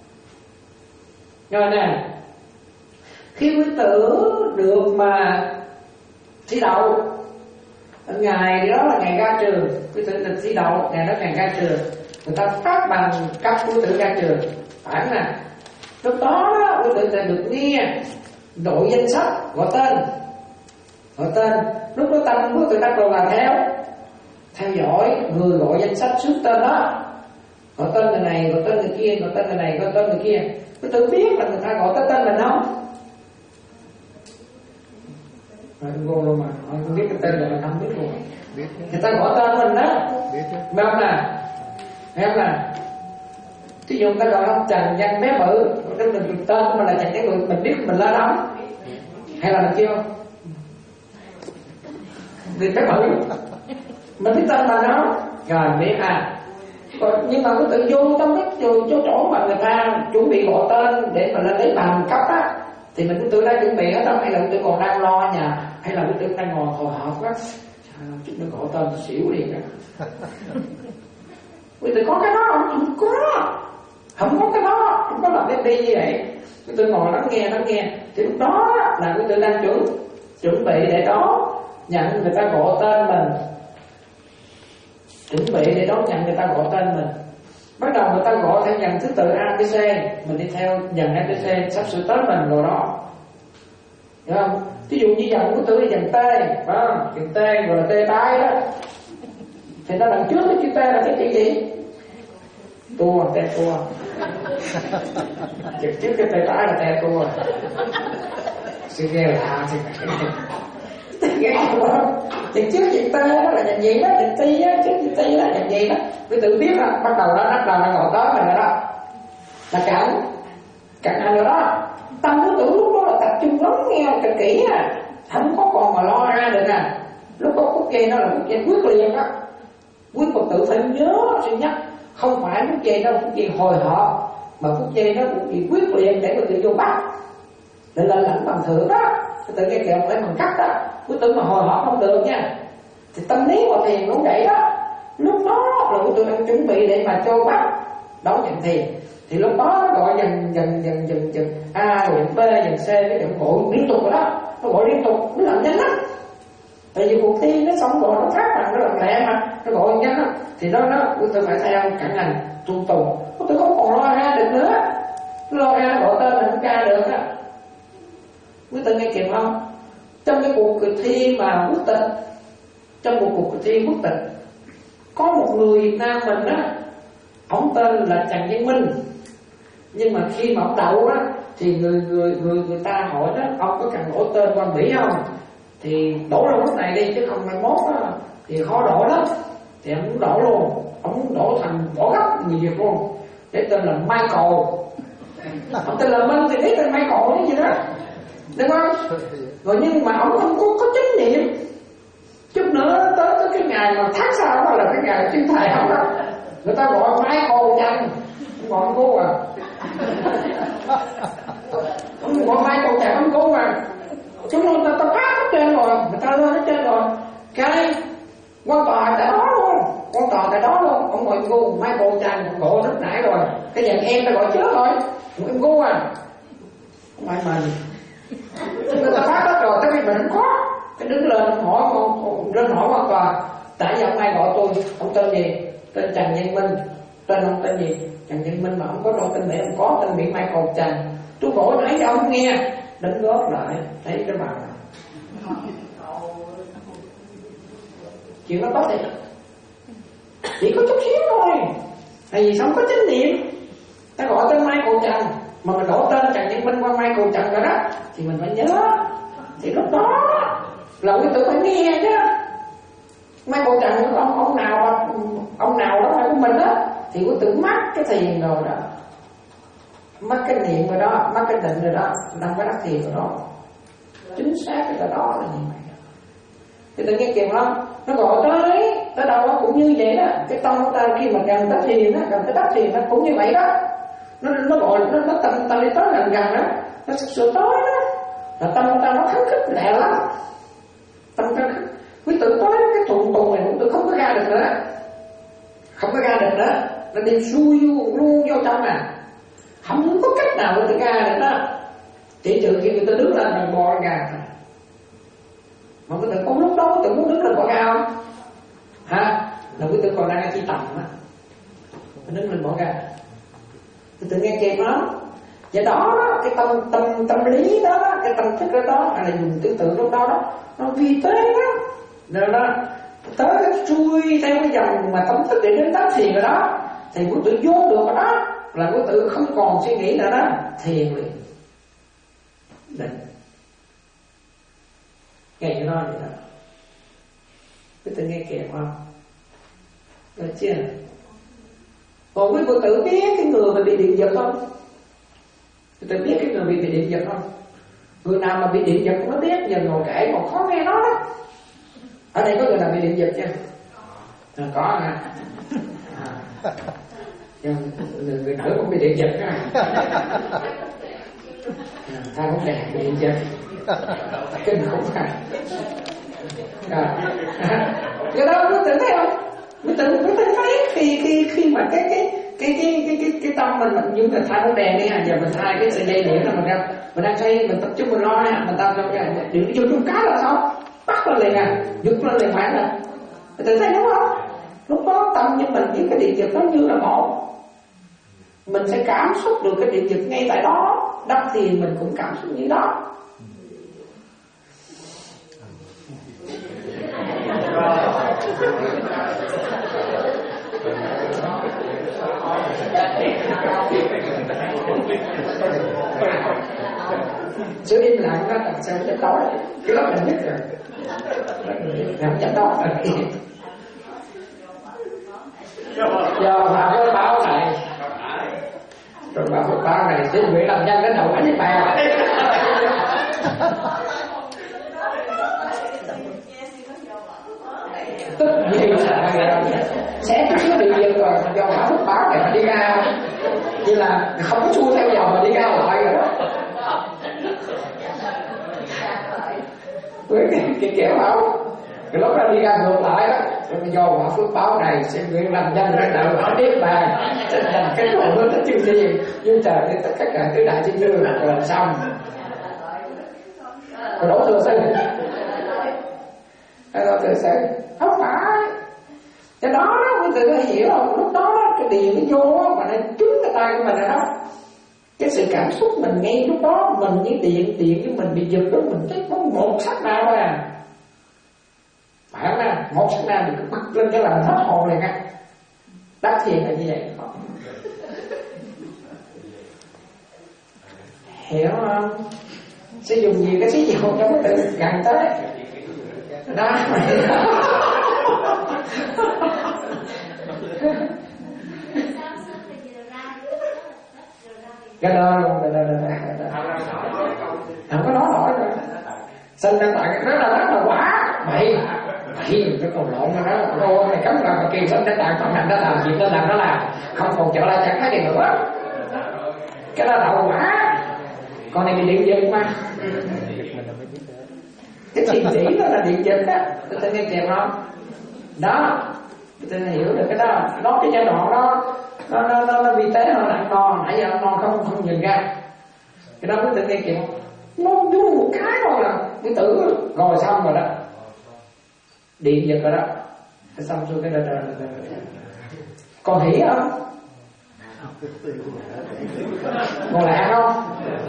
Rồi nè, khi quý tử được mà thi đậu, ngày đó là ngày ra trường, quý tử được thi đậu, ngày đó ngày ra trường, người ta phát bằng cấp quý tử ra trường, phải nè. Lúc đó quý tử sẽ được nghe đội danh sách gọi tên, gọi tên. Lúc đó tâm quý tử bắt đầu là theo theo dõi người gọi danh sách trước tên đó, gọi tên người này, gọi tên người kia, gọi tên người này, gọi tên người kia. Quý tử biết là người ta gọi tới tên mình không? Rồi vô luôn mà, không biết cái tên là không biết luôn. Người ta gọi tên mình đó, biết không nè, biết không nè. Ví dụ người ta gọi ông Trần Văn Bé Bự, tên mình tên của mình là Trần Văn Bự, mình biết mình lên không? Hay là mình kêu vì Bé Bự, mình biết tên mình không? Rồi biết à. Còn, nhưng mà có tự vô tâm biết vô chỗ chỗ mà người ta chuẩn bị gọi tên để mà lên lấy bằng cấp á, thì mình cứ tự đã chuẩn bị hết đó, hay là tôi còn đang lo nhà, hay là tôi đang ngồi hồi hộp á, chút nó gọi tên tôi xỉu liền á. Quý tử có cái đó không? Không có, không có cái đó, không có làm cái đi như vậy. Quý tử ngồi lắng nghe lắng nghe, thì lúc đó là quý tử đang chuẩn chuẩn bị để đó nhận người ta gọi tên mình, chuẩn bị để đón nhận người ta gọi tên mình. Bắt đầu người ta gọi theo dần thứ tự a bê xê, mình đi theo dần a bê xê, sắp sửa tới mình rồi đó, hiểu không? Ví dụ như dần của tôi là dần T, phải không? Dần T rồi là T tái đó, thì nó đằng trước cái chữ T là cái chữ gì? Tua, T tua. Chữ trước cái T tái là T tua. Sự ghê lạ thì ghê không? Chừng trước chữ T đó là nhận gì đó, chữ T á, trước chữ T đó là nhận gì đó. Quý tự biết đó, bắt đầu nó bắt đầu nó gọi tới mình rồi đó, là cạn cạn hành rồi đó. Tâm của tử lúc đó là tập trung lắng nghe cực kỹ à, không có còn mà lo ra được à. Lúc có phút giây nó là phút giây quyết liệt đó. Quý Phật tử phải nhớ sự nhắc, không phải phút giây đó phút giây hồi hộp, mà phút giây nó cũng chỉ quyết liệt để quý tự vô bắt để lên lãnh bằng thưởng đó. Quý tự nghe kẹo phải bằng cấp đó. Quý tử mà hồi hộp không được nha, thì tâm lý vào thiền cũng vậy đó. Lúc đó là quý tử đang chuẩn bị để mà cho bắt đón nhận thiền, thì lúc đó nó gọi dần dần dần dần dần A rồi B dần C, cái dần gọi liên tục rồi đó, nó gọi liên tục, nó làm nhanh lắm. Tại vì cuộc thi nó xong rồi nó phát mà nó làm lẹ mà, nó gọi nhanh lắm, thì đó nó quý tử phải theo cẩn hành tuân tùng. Quý tử không còn lo ra được nữa, lo ra nó gọi tên mình không ca được á. Quý tử nghe kịp không? Trong cái cuộc thi mà quốc tịch, trong một cuộc thi quốc tịch, có một người Việt Nam mình á, ông tên là Trần Văn Minh, nhưng mà khi mà ông đậu á, thì người người người người ta hỏi đó, ông có cần đổi tên qua Mỹ không? Thì đổi luôn lúc này đi, chứ không mai mốt á thì khó đổi lắm. Thì ông muốn đổi luôn, ông muốn đổi thành bỏ gấp người Việt luôn, để tên là Michael. Ông tên là Minh thì để tên Michael cái gì đó, đúng không? Rồi nhưng mà ông không có, có chánh niệm. Chút nữa tới tới cái ngày mà tháng sau đó là cái ngày chuyên thầy ông đó, người ta gọi Michael Trần, gọi ông cô à. Ông gọi Michael Trần ông cô à. Chúng tôi ta, ta phát hết trên rồi, người ta lên hết trên rồi. Cái quan tòa tại đó luôn, quan tòa tại đó luôn. Ông gọi cô Michael Trần, gọi lúc nãy rồi. Cái dạng em ta gọi trước rồi, em cô à. Không phải mình. Người ta phát hết rồi, tới khi mình không có. Cái đứng lên hỏi lên hỏi quan tòa, tại sao ông ai gọi tôi, ông tên gì? Tên Trần Văn Minh. Tên ông tên gì? Trần Văn Minh, mà ông có đâu tên mẹ, ông có tên miệng Michael Trần. Tôi gọi nãy cho ông nghe, đánh góp lại thấy cái bằng chuyện nó có thiệt, chỉ có chút xíu thôi. Tại vì không có chánh niệm, ta gọi tên Michael Trần mà mình đổi tên Trần Văn Minh qua Michael Trần rồi đó, thì mình phải nhớ. Thì lúc đó là quý tử phải nghe chứ. Michael Trần ông ông nào ông nào đó phải của mình á, thì quý tử mắc cái thiền rồi đó, mắc cái niệm rồi đó, mắc cái định rồi đó, đang có đắc thiền rồi đó. Chính xác cái đó là như vậy. Thì tự nghe kịp không? Nó gọi tới tới đâu nó cũng như vậy đó. Cái tâm của ta khi mà gần tới thiền á, gần tới đắc thiền nó cũng như vậy đó. Nó nó gọi nó nó tâm ta đi tới gần gần đó, nó sửa tối đó, là tâm ta nó kháng khích lẹ lắm. Tâm ta quý tử tối cái thùng tùng này quý tử không có ra được nữa, không có ra được nữa, nó đi xuôi luôn vô trong à, không có cách nào để ra được đó. Chỉ trừ khi người ta đứng lên rồi bò ra. Mà quý tử có lúc đó quý tử muốn đứng lên bò ra không? Hả? Là quý tử còn đang chi tầm á, đứng lên bò ra. Quý tử nghe kẹt lắm. Và đó, cái tâm tâm tâm lý đó, cái tâm thức đó, đó hay là dùng tưởng tượng lúc đó đó, nó vi tế đó, rồi đó tới cái chui theo cái dòng mà tâm thức để đến đắc thiền rồi đó, thì quý tử vô được rồi đó, là quý tử không còn suy nghĩ nữa đó, thiền liền, định, nghe cho nó vậy đó, quý tử nghe kìa không? Được chưa? Còn quý tử biết cái người mà bị điện giật không? Quý tử biết cái người bị điện giật không? Người nào mà bị điện giật cũng nó biết, giờ ngồi kể còn khó nghe nó đó. Ở đây có người nào bị điện giật chưa? À, có nè. À. Người, người nữ cũng bị điện giật á. À, tha cũng đẹp bị điện giật. Kinh khủng à. À. Cái đó quý tử thấy không? Quý tử quý tử thấy khi khi khi mà cái cái cái cái cái cái, cái tâm mình mình như là thay bóng đèn đi à, giờ mình thay cái sợi dây điện là mình ra mình đang thay mình tập trung mình lo nha, mình tập trong cái điện vô chung cái là xong bắt lên liền à, giật lên liền phải là mình tự thấy đúng không? Lúc đó tâm như mình với cái điện giật nó như là một, mình sẽ cảm xúc được cái điện giật ngay tại đó, đắc thiền mình cũng cảm xúc như đó. Chứ im lặng đó làm sao chết tối, cái đó là nhất rồi, làm chết tối là gì? Giờ mà cái báo này, rồi báo cái báo này xin nguyện làm nhân đến đầu ánh với bà. Tất nhiên là sẽ có sự bị giật rồi, do báo thức báo này mà đi ra, như là không có xua theo dòng mà đi ra lại rồi đó. Với cái, cái kiểu báo cái lúc đó đi ra ngược lại đó, rồi do quả phước báo này sẽ nguyện làm danh cái đạo quả biết bà sẽ thành cái đồ hướng tới chư thiên như trời đến tất cả tứ đại chư dương rồi làm xong rồi đổ thừa sinh rồi thừa sinh không phải cái đó đó quý tử hiểu không? Lúc đó, đó cái điện nó vô mà nó trúng cái tay của mình rồi đó, cái sự cảm xúc mình ngay lúc đó mình với điện điện với mình bị giật đó, mình thấy có một sát na thôi à, phải không nào? Một sát na mình cứ bật lên cái là mình hết hồn liền á. Đắc thiền là như vậy không? Hiểu không? Sử dụng nhiều cái sử dụng cho cái tự gần tới đó. Cái đó luôn, cái đó, cái đó, không có nói nổi rồi. Sinh ra tại rất là rất là quả bậy bậy cái còn lộn nó đó, cô này cấm là mà kia sinh ra tại phần hành đó làm chuyện đó làm đó là không còn trở lại chẳng thấy gì nữa. Cái đó đậu quả, con này bị điện giật mà. Cái thiền chỉ đó là điện giật á, tôi thấy nghe kèm không? Đó, tôi hiểu được cái đó, đó cái giai đoạn đó. Nó, nó, nó, nó vi tế hơn ăn non, nãy giờ ăn non không không nhìn ra. Cái đó quý tử nghe kìa, nó vô một cái thôi là quý tử rồi xong rồi đó, điện giật rồi đó, xong xuôi cái đó rồi. Còn hỉ không? Còn lạ không?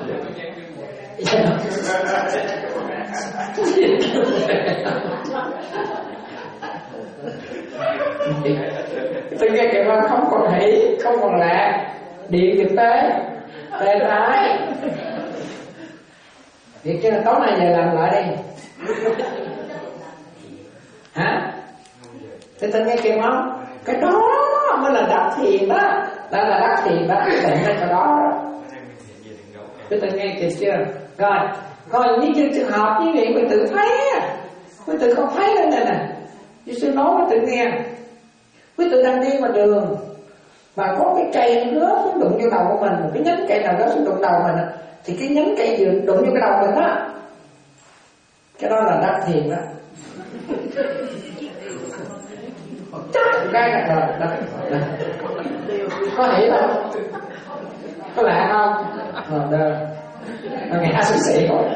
Tôi nghe kìa mà không còn hỉ, không còn lạ, điện giật tế, tê tái. Việc cho tối nay về làm lại đi. Hả? Thế tôi nghe kìa không? Cái đó mới là đắc thiền đó, đó là đắc thiền đó, cái định cái đó đó. Thế tôi nghe kìa chưa? Rồi, còn những trường hợp như vậy mình tự thấy á, mình tự không thấy lên này nè. Như sư nói mình tự nghe. Quý tử đang đi ngoài đường mà có cái cây nó rớt xuống đụng vô đầu của mình, một cái nhánh cây nào rớt xuống đụng đầu mình, thì cái nhánh cây vừa đụng vô cái đầu mình đó, cái đó là đắc thiền đó. Chắc cái này rồi đó. Có hiểu không? Có lạ không? Ờ, đó. Nó nghe suy sĩ rồi.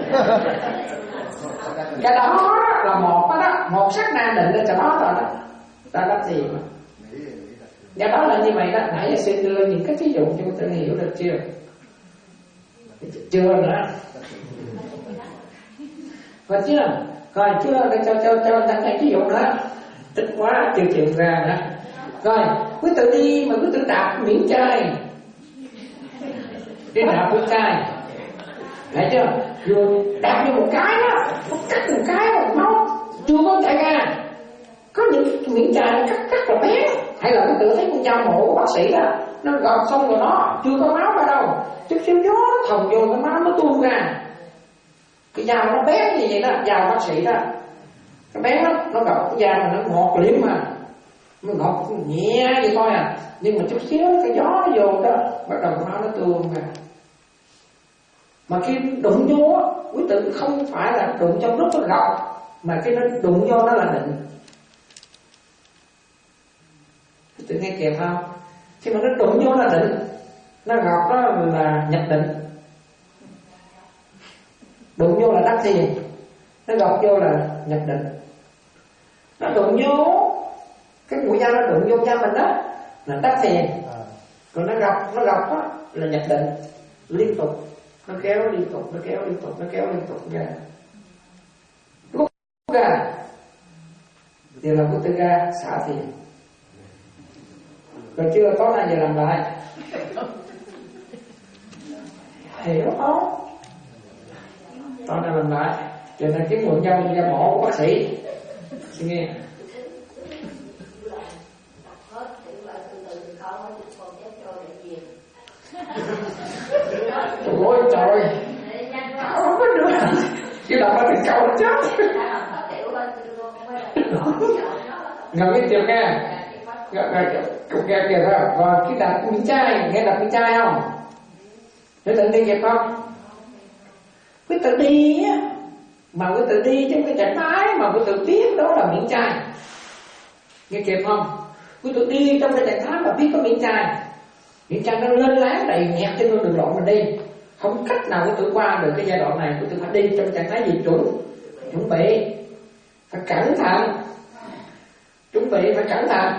Cái đó là một đó, đó. Một sắc na định lên cho đó rồi đó. Ta đắc thiền mà. Do đó là như vậy đó. Nãy giờ xin đưa những cái ví dụ cho chúng ta hiểu được chưa? Chưa nữa. Rồi chưa? Rồi chưa? Để cho cho cho ta cái ví dụ nữa. Tích quá chưa chịu ra nữa. Rồi quý tự đi mà quý tự đạp miếng chai, đi đạp miếng chai, thấy chưa? Rồi đạp như một cái đó, cắt một cái một máu chưa có chảy ra. Có những miếng chai nó cắt cắt là bé. Hay là quý tự thấy con dao mổ của bác sĩ đó, nó gọt xong rồi nó chưa có máu ra đâu, chút xíu gió thòng vô cái máu nó tuôn ra. Cái dao nó bé như vậy đó, dao bác sĩ đó, cái bé nó nó gọt cái dao mà nó ngọt liếm mà, nó ngọt nhẹ vậy thôi à, nhưng mà chút xíu cái gió nó vô đó, bắt đầu cái máu nó tuôn ra. Mà khi đụng vô á, quý tử không phải là đụng trong lúc nó gọt, mà khi nó đụng vô nó là định. Quý tử nghe kịp không? Khi mà nó đụng vô là định, nó gọt đó là nhập định, đụng vô là đắc thiền, nó gọt vô là nhập định. Nó đụng vô cái mũi dao, nó đụng vô da mình đó là đắc thiền, còn nó gọt nó gọt đó là nhập định liên tục, nó kéo liên tục, nó kéo liên tục, nó kéo liên tục ra, rút ra thì là của tư ga xả thiền. Rồi chưa? Tối nay giờ làm lại, hiểu không? Tối nay làm lại, cho nên cái mượn dao da mổ của bác sĩ. Xin nghe. Ôi trời, không có được. Chứ đọc ra từng câu chết. Ngầm cái chiều nghe. Cục nghe kìa thôi. Rồi cái đặt miếng chai, nghe đặt miếng chai không? Để tự đi kịp không? Quý tự đi á, mà quý tự đi trong cái trạng thái mà quý tự biết đó là miếng chai, nghe kịp không? Quý tự đi trong cái trạng thái mà biết có miếng chai, miếng chai nó lên láng đầy nhẹt trên con đường lộ mình đi, không cách nào quý tự qua được cái giai đoạn này. Quý tự phải đi trong trạng thái gì? Chuẩn chuẩn bị, phải cẩn thận, chuẩn bị phải cẩn thận,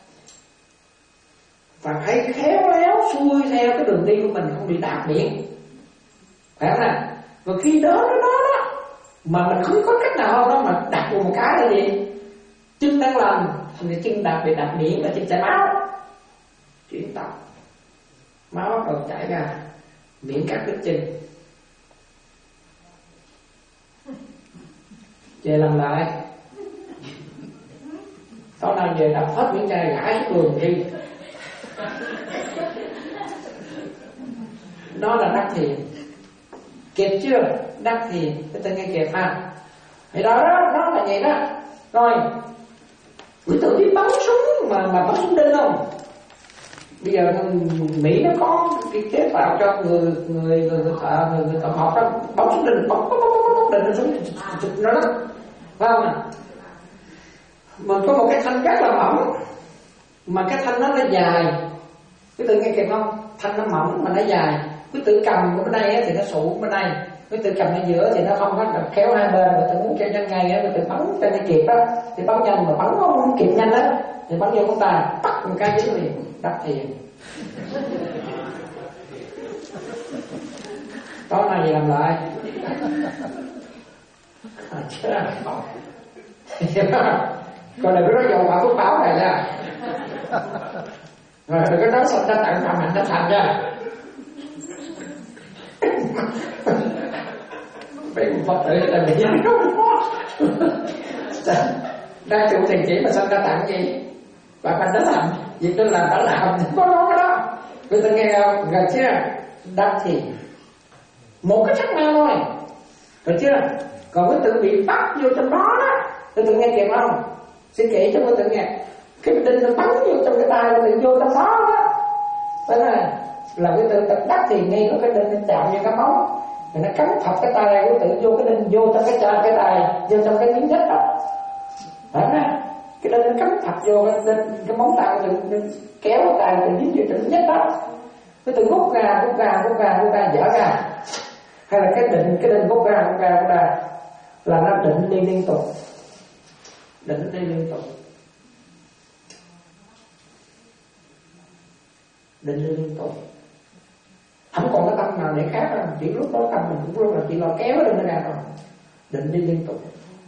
và phải khéo léo xuôi theo cái đường đi của mình, không bị đạp miệng, phải không nào? Và khi đó nó đó, đó mà mình không có cách nào đó mà đạp một cái là gì? Chân đang lành, thì chân đạp bị đạp miệng là chân chảy máu, chuyển tập, máu bắt đầu chảy ra, miệng cắt đứt chân. Về làm lại, tối nay về đập hết miếng chai gãi xuống đường đi. Đó là đắc thiền, kịp chưa? Đắc thiền, cái tên nghe kịp ha. Thì đó đó, đó là vậy đó. Rồi, quý tự biết bắn súng mà mà bắn súng đinh không? Bây giờ Mỹ nó có cái chế tạo cho người người người người thợ người người thợ học đó, bắn súng đinh, bắn bắn bắn bắn đinh nó súng nó đó, phải không nào? Mình có một cái thanh rất là mỏng, mà cái thanh nó nó dài. Quý tự nghe kịp không? Thanh nó mỏng mà nó dài. Quý tự cầm bên đây thì nó sụ bên đây, quý tự cầm ở giữa thì nó không có kéo hai bên. Quý tự muốn cho nhanh ngay, quý tự bắn cho nó kịp đó thì bắn nhanh, mà bắn không kịp nhanh đó thì bắn vô con tay, bắt một cái dính liền, đắc thiền. Tối nay gì làm lại? À, chứ còn đừng có nói dầu quả thuốc báo này nha. Rồi đừng có nói sanh ra tặng phạm hạnh nó thành nha. Mấy con Phật tử là mình nhắn không có. Đang trụ thiền chỉ mà sanh ra tặng gì? Và mình đã thành, việc tôi làm đã làm, có nói cái đó. Người ta nghe không? Gần chưa? Đắc thiền. Một cái sắc na thôi. Được chưa? Còn cái tự bị bắt vô trong đó đó, tôi tự nghe kịp không? Suy kỹ cho tôi tự nghe. Cái đinh nó bắn vô trong cái tay, tự vô trong đó đó. Phải không? là quý tử tập đắc thì ngay có cái đinh nó chạm vô cái móng, rồi nó cắm thọc cái tay quý tử vô cái đinh, vô trong cái chạm cái tay, vô trong cái miếng nhất đó, phải không? Cái đinh nó cắm thọc vô cái đinh, cái móng tay quý tử kéo cái tay quý tử dính vô trong miếng nhất đó, quý tử rút ra, rút ra, rút ra, rút ra, dở ra, hay là cái định, cái đinh rút ra, rút ra, rút ra, là nó định đi liên tục, định đi liên tục. Định liên tục, không còn cái tâm nào để khác đâu, chỉ lúc đó tâm mình cũng luôn là chỉ lo kéo lên nó ra thôi. Định đi liên tục.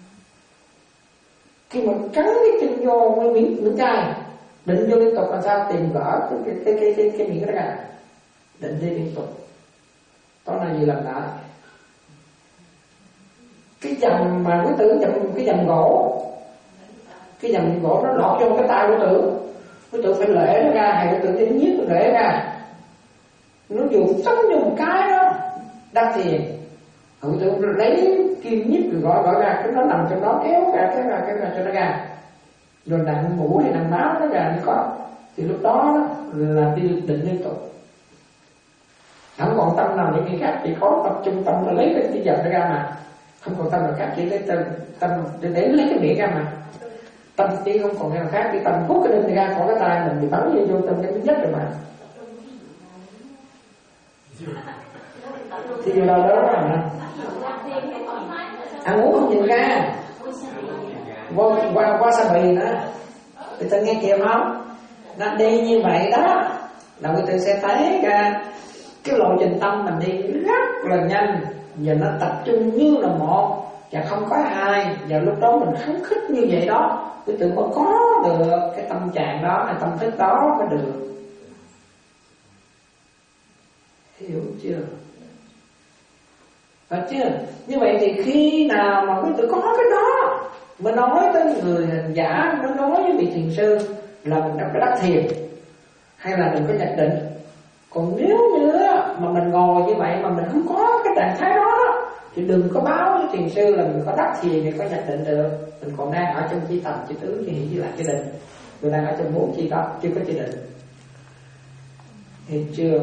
Khi mà cắn cái chân vô cái miếng miếng chai, định vô liên tục làm sao tìm gỡ cái cái cái cái cái, cái miệng đó ra. Định đi liên tục. Đó là gì làm lại. Cái dầm mà quý tử dầm cái dầm gỗ, cái dầm gỗ nó lọt vô cái tay quý tử. Quý tử phải lễ nó ra, hay quý tử phải nhiếp nó lễ ra. Nó dùng sống như một cái đó, đắc thiền. Quý tử lấy kim nhiếp rồi gọi gọi ra, cái nó nằm trong đó kéo ra, kéo ra, kéo ra cho nó ra. Rồi nặng mũ hay nặng máu nó ra nó có. Thì lúc đó là đi định liên tục. Không còn tâm nào những người khác, chỉ có tập trung tâm là lấy cái cái dầm nó ra mà. Không còn tâm nào khác, chỉ lấy tâm, tâm để lấy cái miệng ra mà. Tâm chỉ không còn nào khác, chỉ tâm hút cái đinh ra khỏi cái tay mình thì bắn vô vô trong cái miếng nhất rồi mà. Thì điều đó đó là ăn uống không nhìn ra, qua qua qua sa bì nữa, người ta nghe kịp không? Nó đi như vậy đó, là người ta sẽ thấy ra cái lộ trình tâm mình đi rất là nhanh và nó tập trung như là một và không có hai, và lúc đó mình khấn khích như vậy đó, tôi tự mới có được cái tâm trạng đó, cái tâm thức đó mới được. Hiểu chưa? Phải chưa? Như vậy thì khi nào mà quý tử có cái đó mới nói tới người hành giả, mới nói với vị thiền sư là mình đã có đắc thiền hay là mình có nhập định. Còn nếu như mà mình ngồi như vậy mà mình không có cái trạng thái đó thì đừng có báo với thiền sư là mình có đắc thiền hay có nhập định được. Mình còn đang ở trong chi tầm, chi tứ, chi hỷ, chi lạc, chi định. Mình đang ở trong bốn chi tâm, chưa có chi định. Hiểu chưa?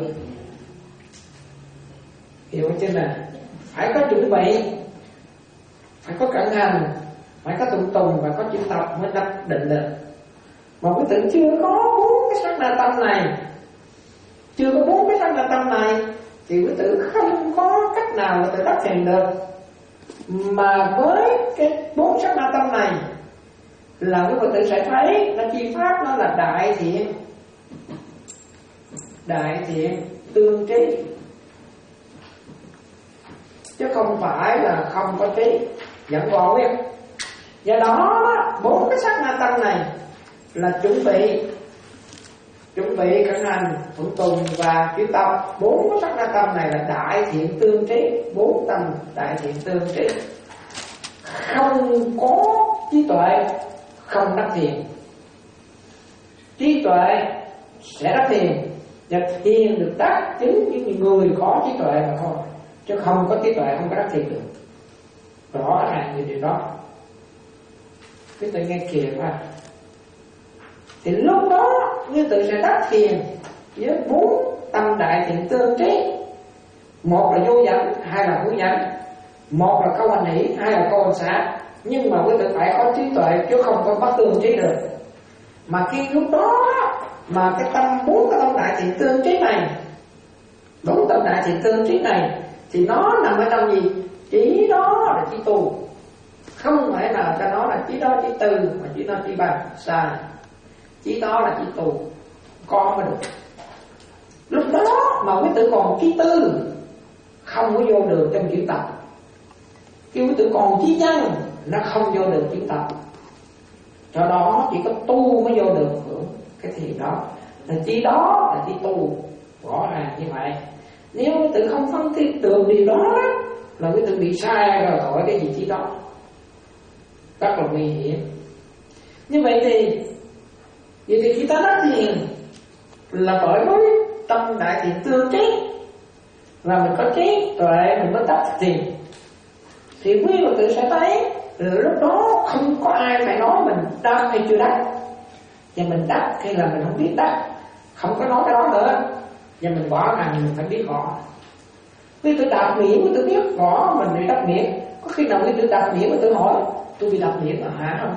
Hiểu chưa nè? Phải có chuẩn bị, phải có cẩn hành, phải có tụng tùng và có chuyên tập mới đắc định được. Mà quý tử chưa có bốn cái sát na tâm này, chưa có bốn cái sát na tâm này thì quý tử không có cách nào quý tử đắc thiền được. Mà với cái bốn sát na tâm này là quý tử sẽ thấy nó chi pháp nó là đại thiện, đại thiện tương trí, chứ không phải là không có trí. Dẫn vào biết. Do đó bốn cái sát na tâm này là chuẩn bị, chuẩn bị cẩn hành, thuận tùng và chuyên tập. Bốn cái sát na tâm này là đại thiện tương trí, bốn tâm đại thiện tương trí. Không có trí tuệ không đắc thiền. Trí tuệ sẽ đắc thiền, và thiền được đắc chứng những người có trí tuệ mà thôi, chứ không có trí tuệ không có đắc thiền được. Rõ ràng như điều đó. Quý vị nghe kìa mà. Thì lúc đó quý vị sẽ đắc thiền với bốn tâm đại thiện tương trí. Một là vô dẫn, hai là hữu dẫn. Một là câu hành hỷ, hai là câu hành xả. Nhưng mà quý vị phải có trí tuệ chứ không có bất tương trí được. Mà khi lúc đó mà cái tâm bốn cái tâm đại thiện tương trí này, bốn tâm đại thiện tương trí này thì nó nằm ở trong gì? Chỉ đó là chỉ tu. Không phải là cho nó là chỉ đó chỉ tư, mà chỉ đó chỉ ba. Sai. Chỉ đó là chỉ tu. Có mới được. Lúc đó mà quý tử còn trí tư, không có vô được trong chuyển tập. Khi quý tử còn trí nhân, nó không vô được chuyển tập. Do đó chỉ có tu mới vô được hưởng cái thiền đó. Là chỉ đó là chỉ tu. Rõ ràng như vậy. Nếu quý tử không phân tích được điều đó là quý tử bị sai rồi khỏi cái gì chỉ đó, rất là nguy hiểm. Như vậy thì vậy thì khi ta đắc thiền là bởi với tâm đại thiện tương trí, và mình có trí tuệ mình mới đắc thiền. Thì quý Phật tử sẽ thấy lúc đó không có ai phải nói mình đắc hay chưa đắc, và mình đắc hay là mình không biết đắc, không có nói cái đó nữa, và mình gõ rằng mình phải biết gõ. Quý tử đạp miệng, quý tử biết gõ mình bị đập miệng. Có khi nào quý tử đạp miệng, quý tử hỏi tôi bị đập miệng là hả không?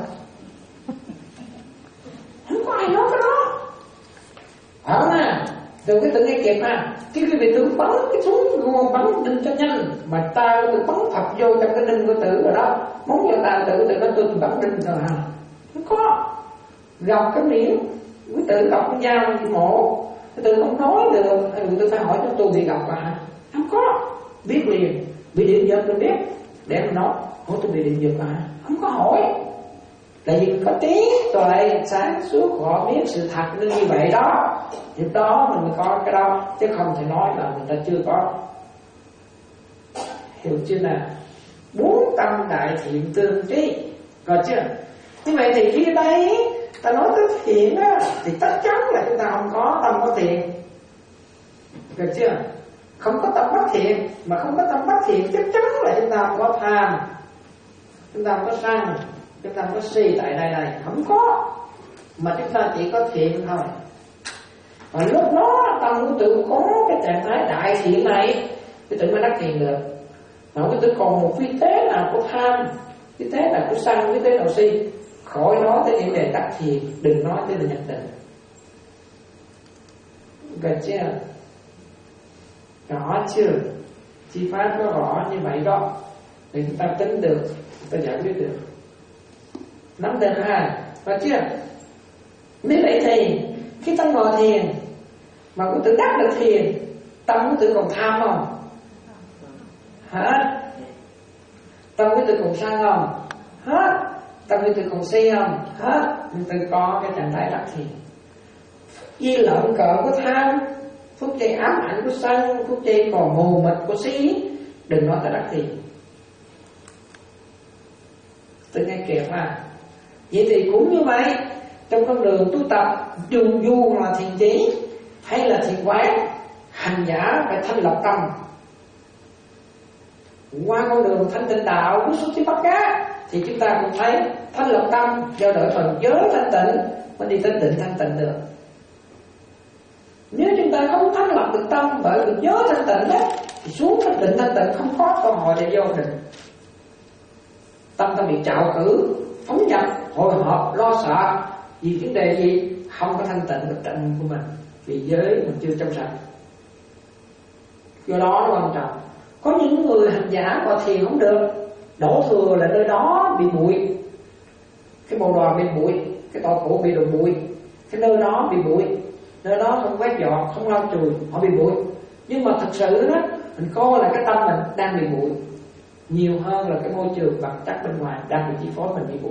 Không có ai nói cái đó. Phải không nè? Đừng quý tử nghe kịp ha. Cái quý vị tử bắn cái súng ngon bắn đinh cho nhanh, mà ta quý tử bắn thật vô trong cái đinh của tử rồi đó, muốn cho ta tử tử nó tôi bắn đinh rồi hả? Không có. Gọc cái miệng, quý tử gọc cái dao bị mổ, quý tử không nói được, quý tử phải hỏi cho tôi bị gọc à hả? Không có. Biết liền, bị điện giật mình biết, để mình nói, ủa tôi bị điện giật à? Không có hỏi. Tại vì có tí tuệ sáng suốt họ biết sự thật như vậy đó, lúc đó mình mới có cái đó, chứ không thể nói là người ta chưa có. Hiểu chưa nào? Bốn tâm đại thiện tương trí, có chưa? Như vậy thì khi đây ta nói tới thiện á, thì tất chắn là chúng ta không có tâm có thiện, được chưa? Không có tâm bất thiện, mà không có tâm bất thiện chắc chắn là chúng ta không có tham, chúng ta không có sân, chúng ta không có si tại đây này, không có. Mà chúng ta chỉ có thiện thôi. Và lúc đó tâm của tự có cái trạng thái đại thiện này, cái tự mới đắc thiện được. Mà cái tự còn một vi tế nào của tham, vi tế nào của sân, vi tế nào si, khỏi nói tới những đề đắc thiện, đừng nói tới là nhập định. Được chưa? Rõ chưa? Chi pháp nó rõ như vậy đó, thì chúng ta tính được, chúng ta giải quyết được. Nắm được ha? Và chưa? Nếu vậy thì khi ta ngồi thiền mà có tự đắc được thiền, tâm có tự còn tham không? Hả? Tâm có tự còn sân không? Hết. Tâm có tự còn si không? Hết. Tự có cái trạng thái đắc thiền. Di lợn cỡ của tham, phút giây ám ảnh của sân, phút giây còn mù mịt của si, đừng nói ta đắc thiền. Tự nghe kịp ha. Vậy thì cũng như vậy, trong con đường tu tập, dù dù là thiền trí hay là thiền quán, hành giả phải thanh lọc tâm. Qua con đường thanh tịnh đạo của xuất thí Pháp Cá thì chúng ta cũng thấy thanh lọc tâm do đợi phần giới thanh tịnh mới đi tới định thanh tịnh được. Nếu chúng ta không thanh lọc được tâm bởi được giới thanh tịnh đó, thì xuống cái định thanh tịnh không có cơ hội để vô định. Tâm ta bị trạo cử, phóng dật, hồi hộp, lo sợ vì vấn đề gì? Không có thanh tịnh được tâm của mình, vì giới mình chưa trong sạch. Do đó nó quan trọng. Có những người hành giả vào thiền không được, đổ thừa là nơi đó bị bụi, cái bộ đoàn bị bụi, cái tội cụ bị đồ bụi, cái nơi đó bị bụi, nơi đó không quét dọn, không lau chùi, họ bị bụi. Nhưng mà thật sự đó, mình coi là cái tâm mình đang bị bụi nhiều hơn là cái môi trường vật chất bên ngoài đang bị chi phối mình bị bụi.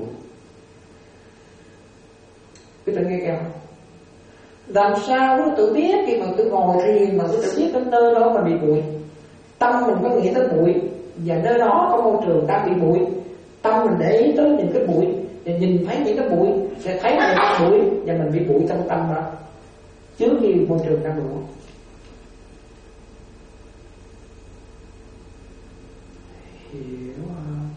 Quý vị nghe kêu không? Làm sao quý tự biết khi mà tôi ngồi thiền mà quý tự biết đến nơi đó mà bị bụi? Tâm mình có nghĩ tới bụi, và nơi đó có môi trường đang bị bụi. Tâm mình để ý tới những cái bụi, và nhìn thấy những cái bụi, sẽ thấy những cái bụi, và mình bị bụi trong tâm đó trước khi môi trường đang bị bụi. Hiểu không?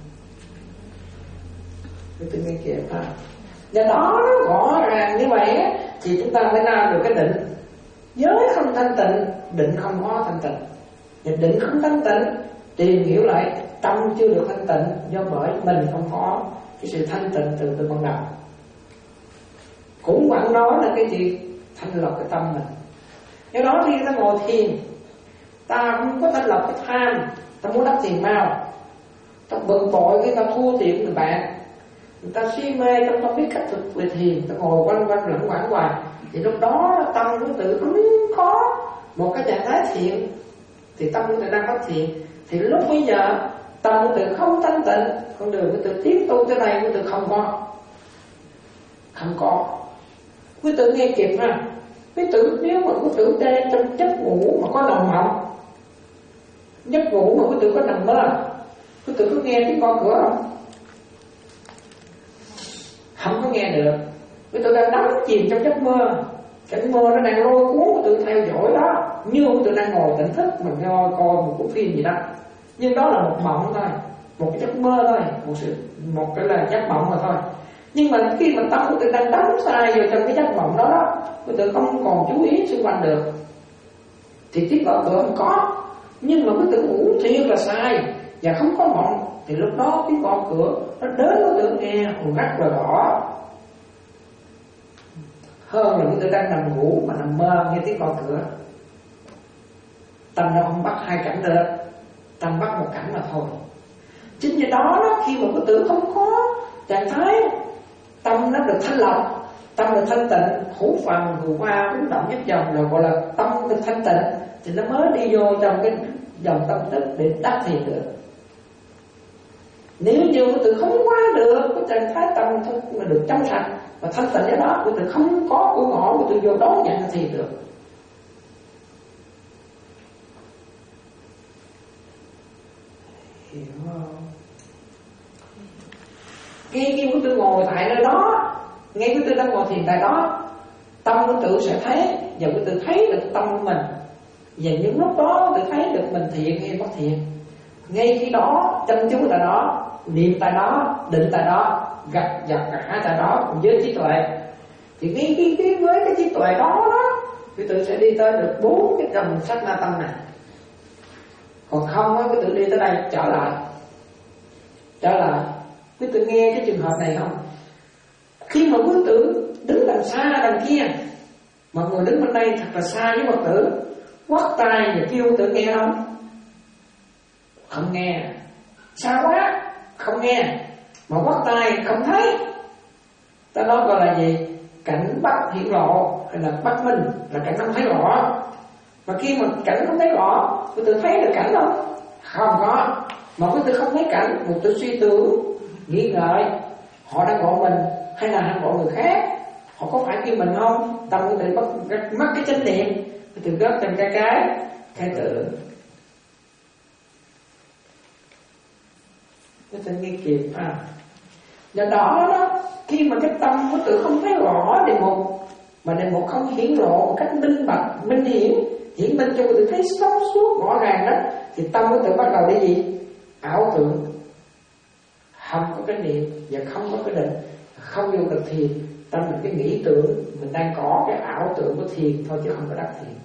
Quý tự nghe kịp ha. Do đó rõ ràng như vậy thì chúng ta mới làm được cái định. Giới không thanh tịnh, định không có thanh tịnh. Và định không thanh tịnh, tìm hiểu lại tâm chưa được thanh tịnh, do bởi mình không có cái sự thanh tịnh từ từ ban đầu. Cũng vẫn nói là cái gì? Thanh lọc cái tâm mình. Do đó khi ta ngồi thiền, ta không có thanh lọc cái tham, ta muốn đắc thiền mau, ta bực bội khi ta thua thiền người bạn, người ta si mê trong không biết cách thực về thiền, ta ngồi quanh quanh lẫn quẩn hoài, thì lúc đó tâm của tự không có một cái trạng thái thiện, thì tâm của tự đang phát thiện. Thì lúc bây giờ tâm của tự không thanh tịnh, con đường của tự tiếp tu tới đây của tự không có, không có. Quý tự nghe kịp ha. Quý tự nếu mà quý tự đang trong giấc ngủ mà có nằm mộng, giấc ngủ mà quý tự có nằm mơ, quý tự có nghe tiếng con cửa không? Không có nghe được. Quý tự đang đắm chìm trong giấc mơ, cảnh mơ nó đang lôi cuốn quý tự theo dõi đó, như quý tự đang ngồi tỉnh thức mình coi coi một bộ phim gì đó, nhưng đó là một mộng thôi, một cái giấc mơ thôi, một sự một cái là giấc mộng mà thôi. Nhưng mà khi mà tâm của tự đang đắm sai vào trong cái giấc mộng đó đó, quý tự không còn chú ý xung quanh được, thì tiếng gõ cửa không có. Nhưng mà quý tử ngủ thiệt là sai và không có mộng thì lúc đó tiếng gõ cửa nó đến quý tử nghe rất là rõ, hơn là quý tử đang nằm ngủ mà nằm mơ nghe tiếng gõ cửa. Tâm nó không bắt hai cảnh được, tâm bắt một cảnh mà thôi. Chính vì đó, đó khi mà quý tử không có trạng thái tâm nó được thanh lọc, tâm được thanh tịnh, hữu phần hữu hoa hữu động nhất dòng, rồi gọi là tâm được thanh tịnh, thì nó mới đi vô trong cái dòng tâm thức để đắc thiền được. Nếu như quý tử không qua được cái trạng thái tâm thức mà được trong sạch và thanh tịnh, cái đó quý tử không có cửa ngõ quý tử vô đón nhận thiền được. Hiểu không? Ngay khi quý tử ngồi tại nơi đó, ngay quý tử đang ngồi thiền tại đó, tâm quý tử sẽ thấy, và quý tử thấy được tâm của mình. Và những lúc đó quý tử thấy được mình thiện hay bất thiện. Ngay khi đó, chăm chú tại đó, niệm tại đó, định tại đó, gặp dập cả tại đó cùng với trí tuệ. Thì ngay khi cái với cái trí tuệ đó đó, quý tử sẽ đi tới được bốn cái dòng sát na tâm này. Còn không á, quý tử đi tới đây trở lại, trở lại. Quý tử nghe cái trường hợp này không? Khi mà quý tử đứng đằng xa đằng kia, mọi người đứng bên đây thật là xa với Phật tử, quắt tay và kêu quý tử nghe không? Không nghe. Xa quá, không nghe. Mà quắt tay không thấy. Ta nói gọi là gì? Cảnh bất hiện lộ, hay là bất minh, là cảnh không thấy rõ. Mà khi mà cảnh không thấy rõ, quý tử thấy được cảnh không? Không có. Mà quý tử không thấy cảnh, một tử suy tưởng, nghĩ ngợi, họ đang gọi mình hay là đang gọi người khác, họ có phải kêu mình không? Tâm quý tử mất cái chánh niệm, quý tử gấp thành cái cái cái tự. Quý tử nghe kịp à. Do đó đó, khi mà cái tâm quý tử không thấy rõ đề mục, mà đề mục không hiển lộ một cách minh bạch, minh hiển, hiển minh cho quý tử thấy sáng suốt rõ ràng đó, thì tâm quý tử bắt đầu đi gì? Ảo tưởng, không có cái niệm và không có cái định, không vô được thiền. Tâm là cái nghĩ tưởng, mình đang có cái ảo tưởng của thiền thôi chứ không có đắc thiền.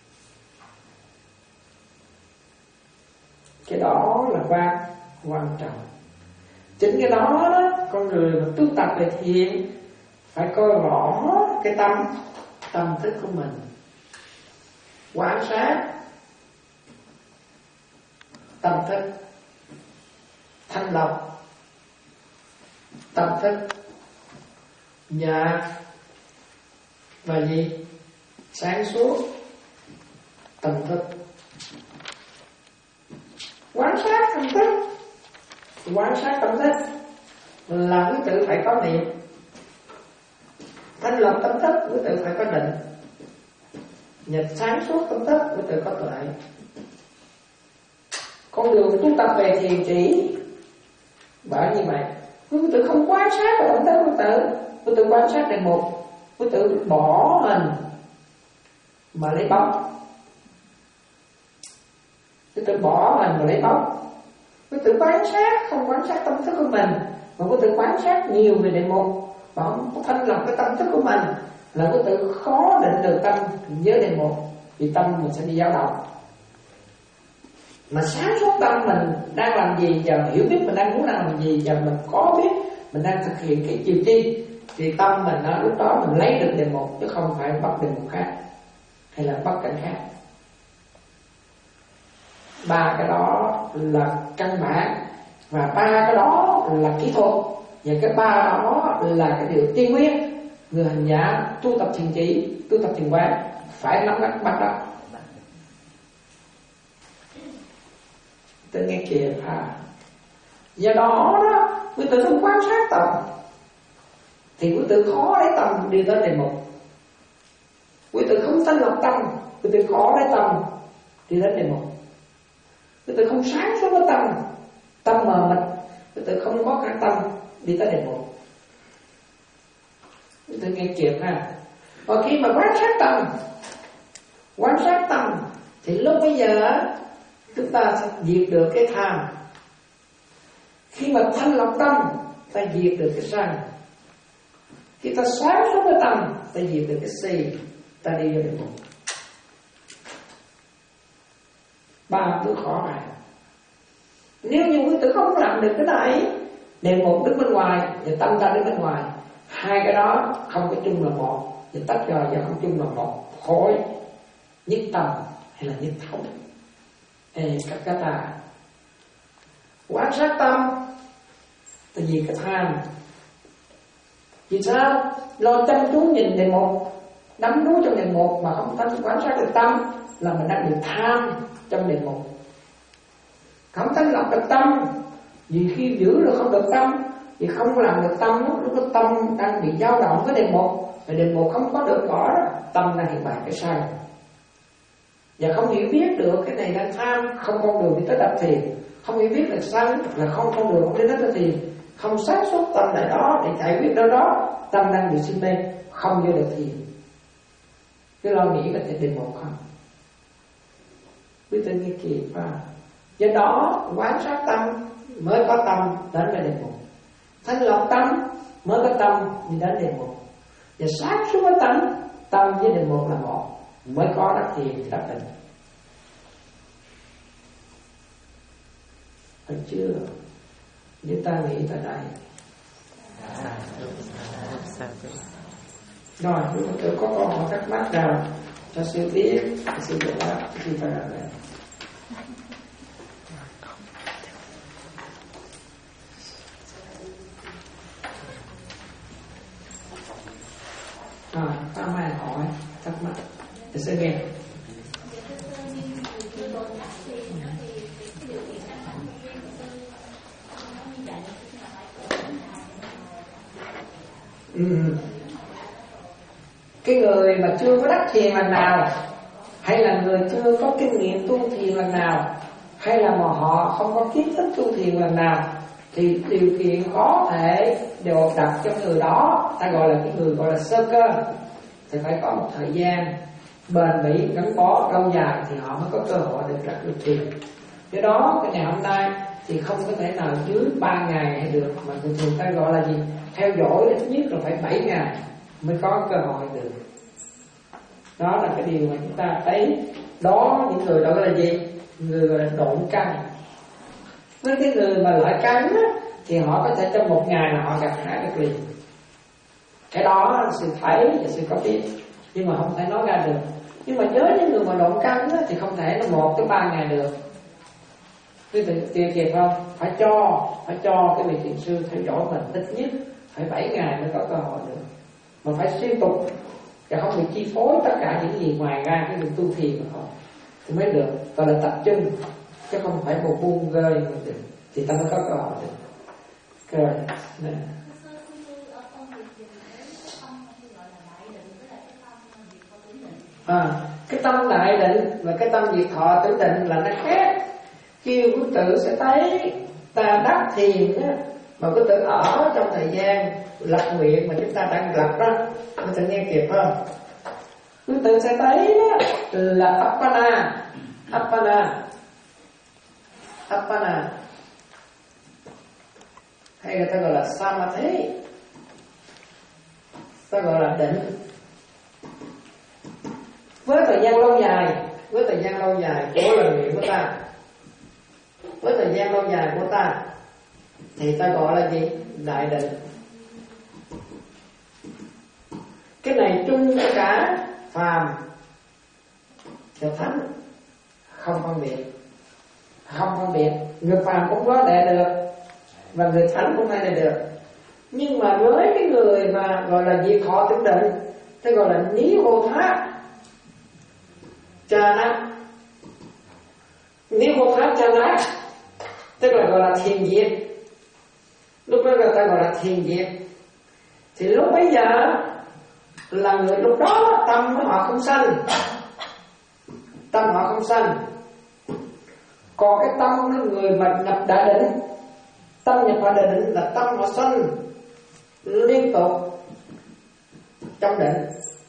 Cái đó là quan quan trọng. Chính cái đó, đó con người mà tu tập về thiền phải coi rõ cái tâm tâm thức của mình, quan sát tâm thức, thanh lọc tâm thức và và gì? Sáng suốt tâm thức. Quan sát tâm thức, quan sát tâm thức là quý tử phải có niệm. Thanh lọc tâm thức quý tử phải có định. Nhật sáng suốt tâm thức quý tử có tuệ. Con đường tu tập về thiền chỉ bởi như vậy. Quý tử không quan sát vào tâm thức quý tử, quý tử quan sát đề mục, quý tử bỏ hình mà lấy bóng. Quý tử bỏ hình mà lấy bóng. Quý tử quan sát, không quan sát tâm thức của mình, mà quý tử quan sát nhiều về đề mục và không thanh lọc cái tâm thức của mình, là quý tử khó định được tâm với đề mục, vì tâm mình sẽ đi dao động. Mà sáng suốt tâm mình đang làm gì và hiểu biết mình đang muốn làm gì và mình có biết mình đang thực hiện cái chiều chi, thì tâm mình đó, lúc đó mình lấy được đề mục chứ không phải bắt đề mục khác hay là bắt cảnh khác. Ba cái đó là căn bản và ba cái đó là kỹ thuật, và cái ba đó là cái điều tiên quyết. Người hành giả tu tập thiền chỉ, tu tập thiền quán phải nắm bắt bắt đó. Tôi nghe kìa à. Do đó đó, quý tử không quan sát tâm thì quý tử khó lấy tâm đi tới đề mục. Quý tử không thanh lọc tâm, quý tử khó lấy tâm đi tới đề mục. Quý tử không sáng suốt với tâm, tâm mờ mịt, quý tử không có khả tâm đi tới đề mục. Quý tử nghe kịp ha. Và khi mà quan sát tâm, quan sát tâm thì lúc bây giờ chúng ta sẽ diệt được cái tham. Khi mà thanh lọc tâm, ta diệt được cái sân. Khi ta sáng suốt với tâm, ta diệt được cái si, ta đi vô đề mục. ba bước khó này. Nếu như quý tử không làm được cái này, niệm một đứng bên ngoài và tâm ta đứng bên ngoài, hai cái đó không có chung là một, và tách ra và không chung là một khối nhất tâm hay là nhất thống. Ê, các các ta quan sát tâm, tại vì cái tham. Vì sao? Lo chăm chú nhìn đề một, đắm đuối trong đề một mà không thanh quan sát được tâm, là mình đang bị tham trong đề một. Không thanh lọc được tâm, vì khi giữ được không được tâm, vì không làm được tâm, lúc đó tâm đang bị dao động với đề một, và đề một không có được bỏ đó, tâm đang hiện bày cái sai, và không hiểu biết được cái này đang tham, không con đường đi tới đắc thiền, không hiểu biết được sanh là không con đường đi tới đắc thiền, không xác suốt tâm lại đó để giải quyết đó đó, tâm đang bị sinh mê, không vô được thiền. Cứ lo nghĩ là đề một không, biết tên nghe kịp và do đó quán sát tâm mới có tâm đến với đề một, thanh lọc tâm mới có tâm đi đến đề một, và sát suốt với tâm, tâm với đề một là một, mới có đắc thiền đắc định. Phải chưa? Nếu ta nghĩ tới đây rồi, nếu tôi có câu hỏi thắc mắc nào cho sư biết, sư giải đáp, sư phải làm này. À, có ai hỏi thắc mắc thì sẽ nghe. Ừ. Cái người mà chưa có đắc thiền lần nào, hay là người chưa có kinh nghiệm tu thiền lần nào, hay là mà họ không có kiến thức tu thiền lần nào, thì điều kiện có thể đều đặt cho người đó, ta gọi là cái người gọi là sơ cơ, thì phải có một thời gian bền bỉ gắn bó lâu dài thì họ mới có cơ hội được đặt được thiền. Do đó cái ngày hôm nay thì không có thể nào dưới ba ngày hay được, mà thường thường ta gọi là gì, theo dõi ít nhất là phải bảy ngày mới có cơ hội được. Đó là cái điều mà chúng ta thấy. Đó, những người đó là gì? Người gọi là độn căn. Với cái người mà lợi căn á, thì họ có thể trong một ngày là họ gặp hai được liền. Cái đó là sự thấy và sự có biết, nhưng mà không thể nói ra được. Nhưng mà với những người mà độn căn á, thì không thể là một tới ba ngày được. Quý vị tiêu kịp không? Phải cho, phải cho cái vị thiền sư theo dõi mình ít nhất phải bảy ngày mới có cơ hội được. Mà phải liên tục, và không bị chi phối tất cả những gì ngoài ra cái việc tu thiền mà thôi thì mới được, gọi là tập trung, chứ không phải một buông rơi mà được, thì ta mới có cơ hội được. Rồi, nè. À, cái tâm đại định và cái tâm diệt thọ tử định là nó khác. Khi quý tử sẽ thấy ta đắc thiền á, mà quý tử ở trong thời gian lập nguyện mà chúng ta đang lập đó, quý tử nghe kịp không? Quý tử sẽ thấy đó là Appana, Appana, Appana, hay người ta gọi là Samadhi, ta gọi là định. Với thời gian lâu dài, với thời gian lâu dài của lời nguyện của ta, với thời gian lâu dài của ta, thì ta gọi là gì? Đại định. Cái này chung cho cả phàm và thánh, không phân biệt, không phân biệt. Người phàm cũng có đệ được và người thánh cũng hay đệ được. Nhưng mà với cái người mà gọi là diệt thọ tử định, ta gọi là ní hô thát cha nát, ní hô thát cha nát, tức là gọi là thiền diệt. Lúc đó người ta gọi là thiền diệt. Thì lúc bấy giờ là người lúc đó tâm của họ không sanh, tâm họ không sanh. Còn cái tâm của người mà nhập đại định, tâm nhập vào đại định là tâm họ sanh liên tục trong định.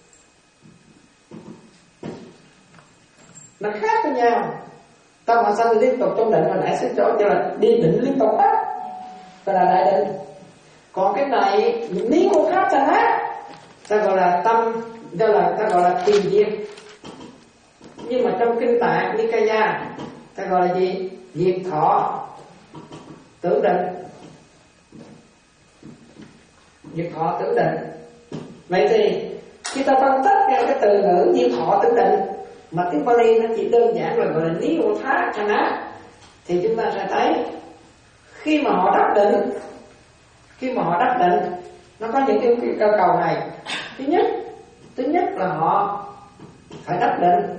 Nó khác với nhau. Tâm họ sanh liên tục trong định mà nãy sẽ cho là đi định liên tục á, gọi là đại định. Còn cái này nếu không khác chẳng hết, ta gọi là tâm, ta là ta gọi là thiền diệt. Nhưng mà trong kinh tạng Nikaya, ta gọi là gì? Diệt thọ tưởng định. Diệt thọ tưởng định. Vậy thì khi ta phân tích ra cái từ ngữ diệt thọ tưởng định mà tiếng Pali nó chỉ đơn giản là gọi là Nirodhana, thì chúng ta sẽ thấy khi mà họ đắc định, khi mà họ đắc định nó có những yêu cầu cầu này. Thứ nhất, thứ nhất là họ phải đắc định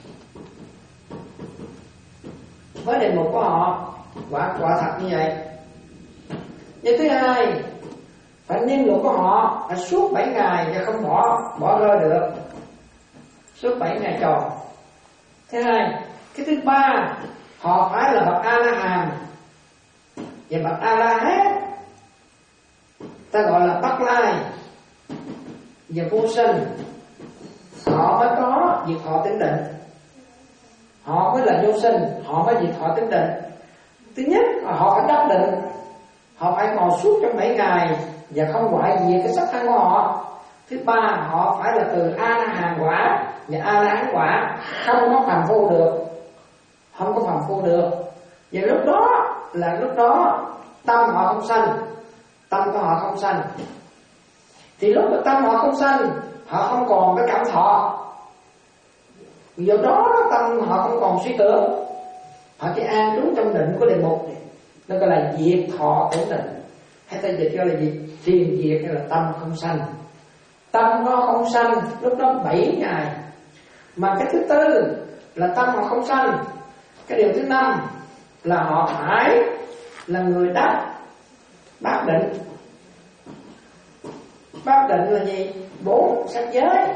với đề mục của họ quả quả thật như vậy. Và thứ hai, phải niệm luật của họ phải suốt bảy ngày và không bỏ bỏ rơi được suốt bảy ngày tròn. Thứ hai, cái thứ ba, họ phải là bậc A La Hán và bậc A La Hán, ta gọi là Bắc Lai và vô sinh, họ mới có diệt thọ tưởng định. Họ mới là vô sinh, họ mới diệt thọ tưởng định. Thứ nhất, họ phải đắc định, họ phải ngồi suốt trong bảy ngày và không hoại diệt cái sắc thân của họ. Thứ ba, họ phải là từ A La Hán quả và A La Hán quả, không có phàm phu được, không có phàm phu được. Và lúc đó là lúc đó tâm họ không sanh, tâm của họ không sanh. Thì lúc mà tâm họ không sanh, họ không còn cái cảm thọ, do đó tâm họ không còn suy tưởng, họ chỉ an trú trong định của đề mục này. Nó gọi là diệt thọ tưởng định, hay ta dịch gọi là gì? Thiền diệt, hay là tâm không sanh. Tâm nó không sanh lúc đó bảy ngày. Mà cái thứ tư là tâm họ không sanh. Cái điều thứ năm là họ phải là người đắc bát định. Bát định là gì? Bốn sắc giới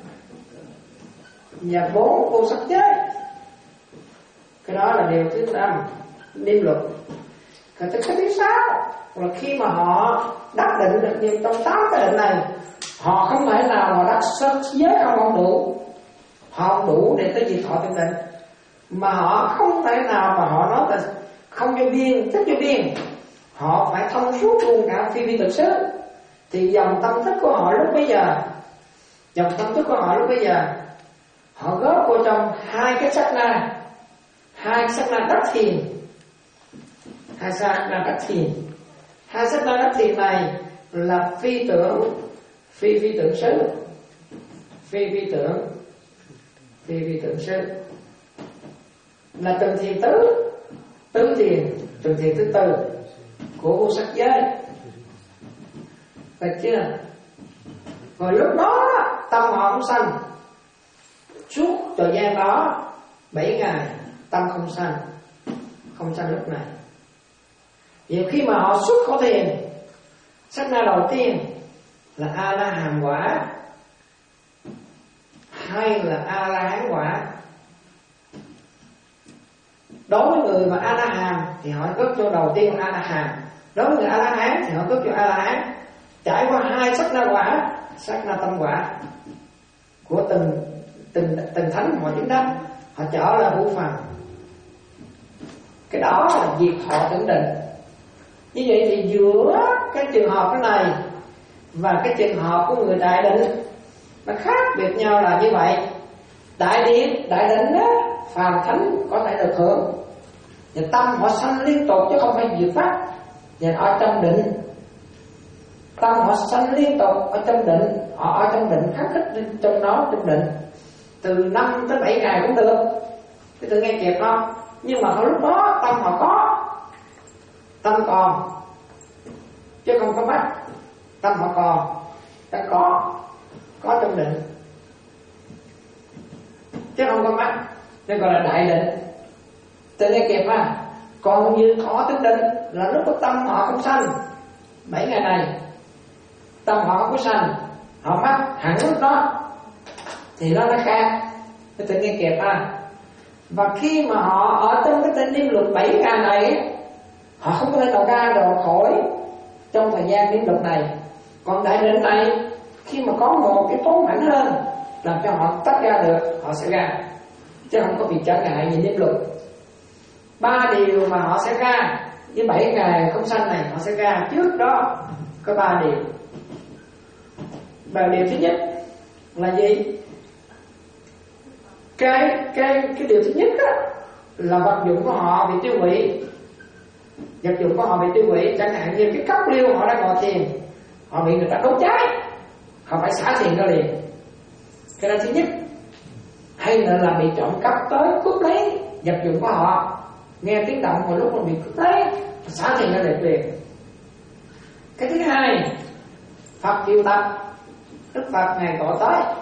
và bốn vô sắc giới. Cái đó là điều thứ năm, niệm luật. Cái thứ sáu là khi mà họ đắc định được như trong tám cái định này, họ không thể nào mà đắc sắc giới không không đủ, họ không đủ để tới diệt thọ tưởng định. Mà họ không thể nào mà họ nói là không cho biên, thích cho biên, họ phải thông suốt luôn cả phi vi thực xứ. Thì dòng tâm thức của họ lúc bây giờ, dòng tâm thức của họ lúc bây giờ, họ góp vô trong hai cái sắc na, hai sắc na đắc thiền, hai sắc na đắc thiền. Hai sắc na đắc thiền này là phi tưởng, phi phi tưởng xứ, phi phi tưởng, phi phi tưởng xứ, là từng thiền tứ, tứ thiền, từng thiền thứ tư của vô sắc giới. Được chưa? Rồi lúc đó tâm họ không sanh, suốt thời gian đó bảy ngày tâm không sanh, không sanh lúc này. Vì khi mà họ xuất khẩu thiền, sắc na đầu tiên là A La Hán quả hay là A La Hán quả. Đối với người mà A La Hán thì họ cất cho đầu tiên là A La Hán. Đối với người A La Hán thì họ cất cho A La Hán. Trải qua hai sắc na quả, sắc na tâm quả của từng từng từng thánh họ chứng đắc, họ trở lại hữu phàm. Cái đó là diệt thọ tưởng định. Như vậy thì giữa cái trường hợp cái này và cái trường hợp của người đại định nó khác biệt nhau là như vậy. Đại định, đại định đó, phàm thánh có thể được hưởng, và tâm họ sanh liên tục chứ không phải diệt phát. Và ở trong định, tâm họ sanh liên tục ở trong định, họ ở trong định khắc thích trong đó, trong định từ năm tới bảy ngày cũng được. Cái tự nghe kịp không? Nhưng mà lúc đó tâm họ có, tâm còn chứ không có mất. Tâm họ còn, ta có, có trong định chứ không có mất, nên gọi là đại định. Tự nghe kịp ha. Còn như thọ tưởng định là lúc có tâm họ không sanh, bảy ngày này tâm họ không có sanh, họ mất hẳn lúc đó thì nó nó khác. Cái tự nghe kịp ha. Và khi mà họ ở trong cái tên niệm luật bảy ngày này, họ không có thể nào ra được khỏi trong thời gian niệm luật này. Còn đại định này, khi mà có một cái tố mạnh hơn làm cho họ tách ra được, họ sẽ ra, chứ không có bị trở ngại gì niệm luật. Ba điều mà họ sẽ ra với bảy ngày không sanh này, họ sẽ ra trước đó có ba điều. Và điều thứ nhất là gì? Cái cái cái điều thứ nhất đó là vật dụng của họ bị tiêu hủy. Vật dụng của họ bị tiêu hủy, chẳng hạn như cái cốc liêu họ đang ngồi thiền, họ bị người ta đốt cháy, họ phải xả thiền ra liền. Cái đó thứ nhất. Hay là, là bị trộm cắp tới cướp lấy vật dụng của họ, nghe tiếng động một lúc mà bị cướp lấy, xả thiền ra liền. Cái thứ hai, Phật triệu tập, Đức Phật ngày gọi tới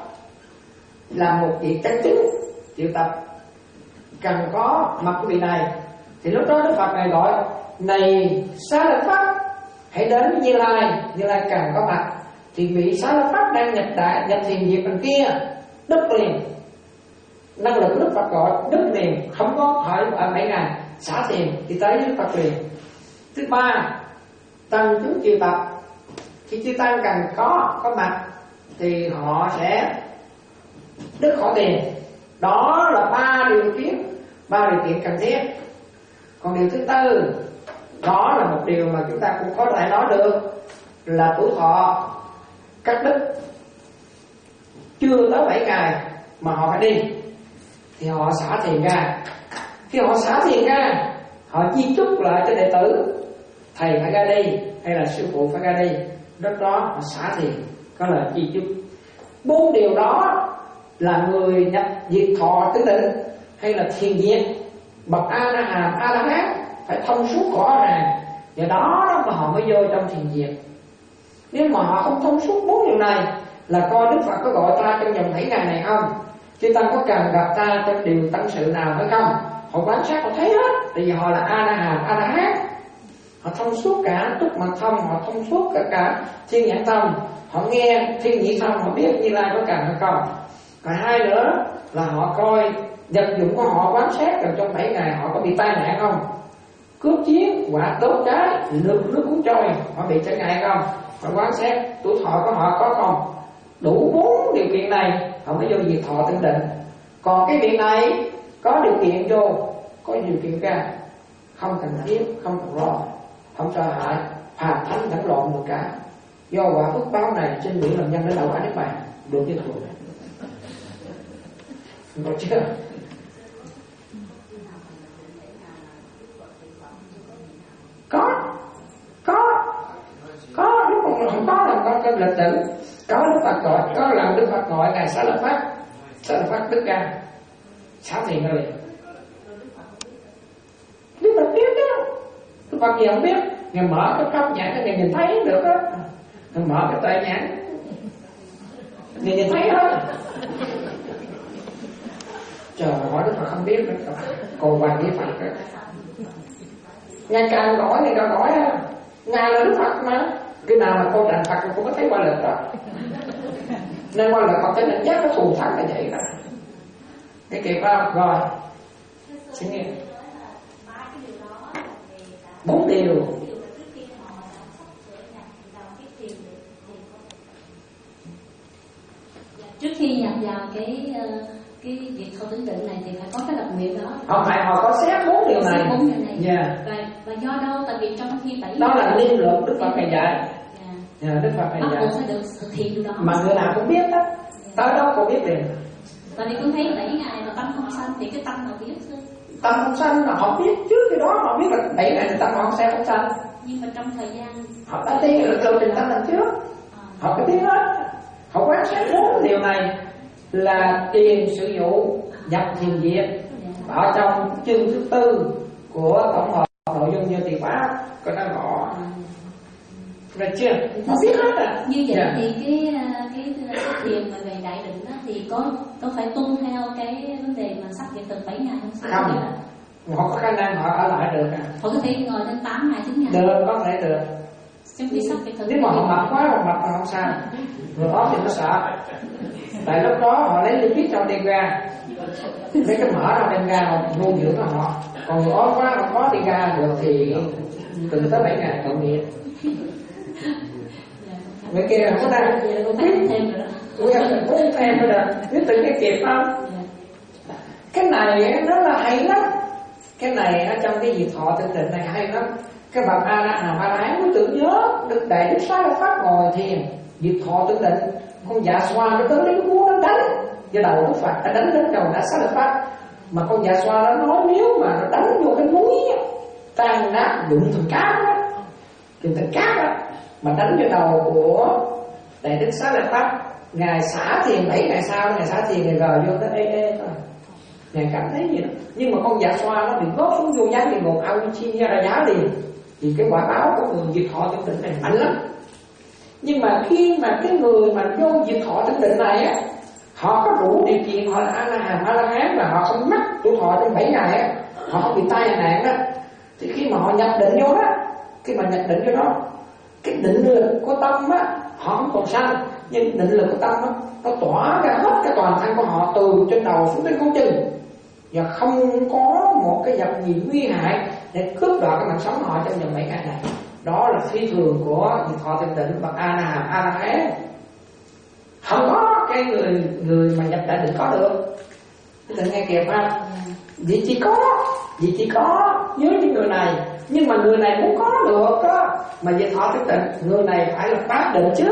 là một vị chân chính triệu tập, cần có mặt của vị này, thì lúc đó Đức Phật ngày gọi: này Xá Lợi Phất, hãy đến với Như Lai. Như Lai cần có mặt, thì vị Xá Lợi Phất đang nhập đại nhập thiền diệt bên kia đứt liền. Năng lực của Đức Phật gọi đứt liền, không có phải ở bảy ngày xả thiền thì tới Đức Phật liền. Thứ ba, tăng chúng triệu tập, khi chư tăng cần có có mặt thì họ sẽ đứt khỏi tiền. Đó là ba điều kiện, ba điều kiện cần thiết. Còn điều thứ tư, đó là một điều mà chúng ta cũng có thể nói được, là tuổi thọ cắt đứt. Chưa tới bảy ngày mà họ phải đi thì họ xả thiền ra. Khi họ xả thiền ra, họ di chúc lại cho đệ tử: thầy phải ra đi, hay là sư phụ phải ra đi. Lúc đó họ xả thiền, có lời di chúc. Bốn điều đó là người nhập diệt thọ tứ định hay là thiền diệt bậc A La Hàm, A La Hán phải thông suốt rõ ràng, và đó đó mà họ mới vô trong thiền diệt. Nếu mà họ không thông suốt bốn điều này, là coi Đức Phật có gọi ta trong vòng bảy ngày này không, chứ ta có cần gặp ta trong điều tâm sự nào hay không. Họ quan sát họ thấy hết, tại vì họ là A La Hàm, A La Hán, họ thông suốt cả túc mật thông, họ thông suốt cả cả thiên nhãn thông, họ nghe thiên nhĩ thông, họ biết Như Lai có cần hay không. Còn hai nữa là họ coi vật dụng của họ, quan sát rằng trong bảy ngày họ có bị tai nạn không, cướp chiến, hoặc đốt cháy, nước nước cuốn trôi, họ bị trở ngại không. Họ quan sát tuổi thọ của họ có không. Đủ bốn điều kiện này họ mới vô diệt thọ tịnh định. Còn cái việc này có điều kiện vô, có điều kiện ra, không cần thiết, không cần lo, không sợ hại, phàm thánh đánh lộn được cả. Do quả phước báo này trên biển làm nhân đến đầu cả nước bạn được như thường. Được chưa? Có, có, có. Nếu mà không có là có cái lịch sử. Có Đức Phật gọi, có lần Đức Phật gọi ngài Xá Lợi Phất, Xá Lợi Phất đứng ra xả thiền ra liền. Đức Phật biết đó, Đức Phật gì không biết. Ngài mở cái cốc nhãn cho ngài nhìn thấy được á, ngài mở cái tay nhãn ngài nhìn thấy hết. Trời, hỏi Đức Phật không biết nữa, còn hoàng với Phật đó. Ngài càng gọi thì càng gọi á, ngài là Đức Phật mà. Cái nào mà con đàn Phật cũng có thấy qua lịch rồi, nên qua lịch Phật cái định giác nó thù thắng là vậy đó. Cái kịp không? Rồi xin nghe bốn điều. Trước khi nhập vào cái cái việc thọ tĩnh định này thì phải có cái lập nguyện đó. Không phải họ có xét bốn điều này. Bốn điều này. Yeah. Và, và do đâu? Tại vì trong khi bảy đó là niên luật Đức Phật ngày dạy. Yeah. Yeah, Đức Phật ngày dạy. Bắt buộc phải được thực hiện điều đó. Mà người nào cũng biết đó, tới đó cũng biết liền. Tại vì con thấy bảy ngày mà tâm không sanh thì cái tâm nào biết thôi. Tâm không sanh là họ biết trước cái đó, họ biết là bảy ngày tâm họ sẽ không sanh. Nhưng mà trong thời gian họ đã tiên được lộ trình tâm lần trước, à. Họ có biết hết. Họ quan sát bốn điều này là tiền sự dụ nhập thiền diệt ở trong chương thứ tư của tổng hợp nội dung như tiền pháp có đã rõ rồi chưa? Họ biết hết à. Như vậy yeah. Thì cái cái cái thiền mà về đại định đó thì có có phải tuân theo cái vấn đề mà sắp việc từ bảy ngày không? Không, họ có khả năng họ ở lại được à. Họ có thể ngồi đến tám ngày chín ngày. Được, có thể được. Trong khi sắp việc từ nếu mà họ mập quá, họ mập họ không sao. Người đó thì nó sợ. Tại lúc đó họ lấy lipid cho đem ra, lấy cái mỡ ra đem ra họ nuôi dưỡng cho họ. Còn người ốm quá không có đi ra được thì từ tới bảy ngày tội nghiệp. Người kia không có đang biết thêm rồi đó, uống thêm rồi đó, biết tự cái kịp không? Cái này nó là hay lắm. Cái này ở trong cái diệt thọ tịnh định này hay lắm. Các bậc A La Hàm, A La Hán mới tưởng nhớ được đại đức Xá Lợi Phất ngồi thiền diệt thọ tịnh định, con dạ xoa nó tới lấy cuốn nó đánh, do đầu Đức Phật đã đánh đến đầu đã Xá Lợi Phất. Mà con dạ xoa nó nói nếu mà nó đánh vô cái núi tan nát đụng thành cát đó, đụng thành cát đó, mà đánh vô đầu của Đại Đức Xá Lợi Pháp, ngài xả thiền bảy ngày sau, ngài xả thiền ngài gờ vô nó ê ê thôi, ngài cảm thấy gì đó. Nhưng mà con dạ xoa nó bị gót xuống vô giá địa ngục Avichinya ra giá liền, vì cái quả báo của người diệt thọ trong định này mạnh lắm. Nhưng mà khi mà cái người mà vô diệt thọ trong định này á, họ có đủ điều kiện, họ là A La Hán, A La Hán mà họ không mắc tuổi thọ trong bảy ngày á, họ không bị tai nạn đó, thì khi mà họ nhập định vô đó, khi mà nhập định vô đó, cái định lực của tâm á, họ không còn sanh, nhưng định lực của tâm á, nó tỏa ra hết cái toàn thân của họ từ trên đầu xuống đến ngón chân, và không có một cái vật gì nguy hại để cướp đoạt cái mạng sống họ trong vòng bảy ngày này. Đó là phi thường của diệt thọ thanh tịnh bậc A La Hán, A La Hán. Không có cái người người mà nhập đại định có được. Cái tự nghe kịp không? Vì chỉ có, vì chỉ có với những người này. Nhưng mà người này muốn có được đó, mà diệt thọ thanh tịnh, người này phải là phát định trước.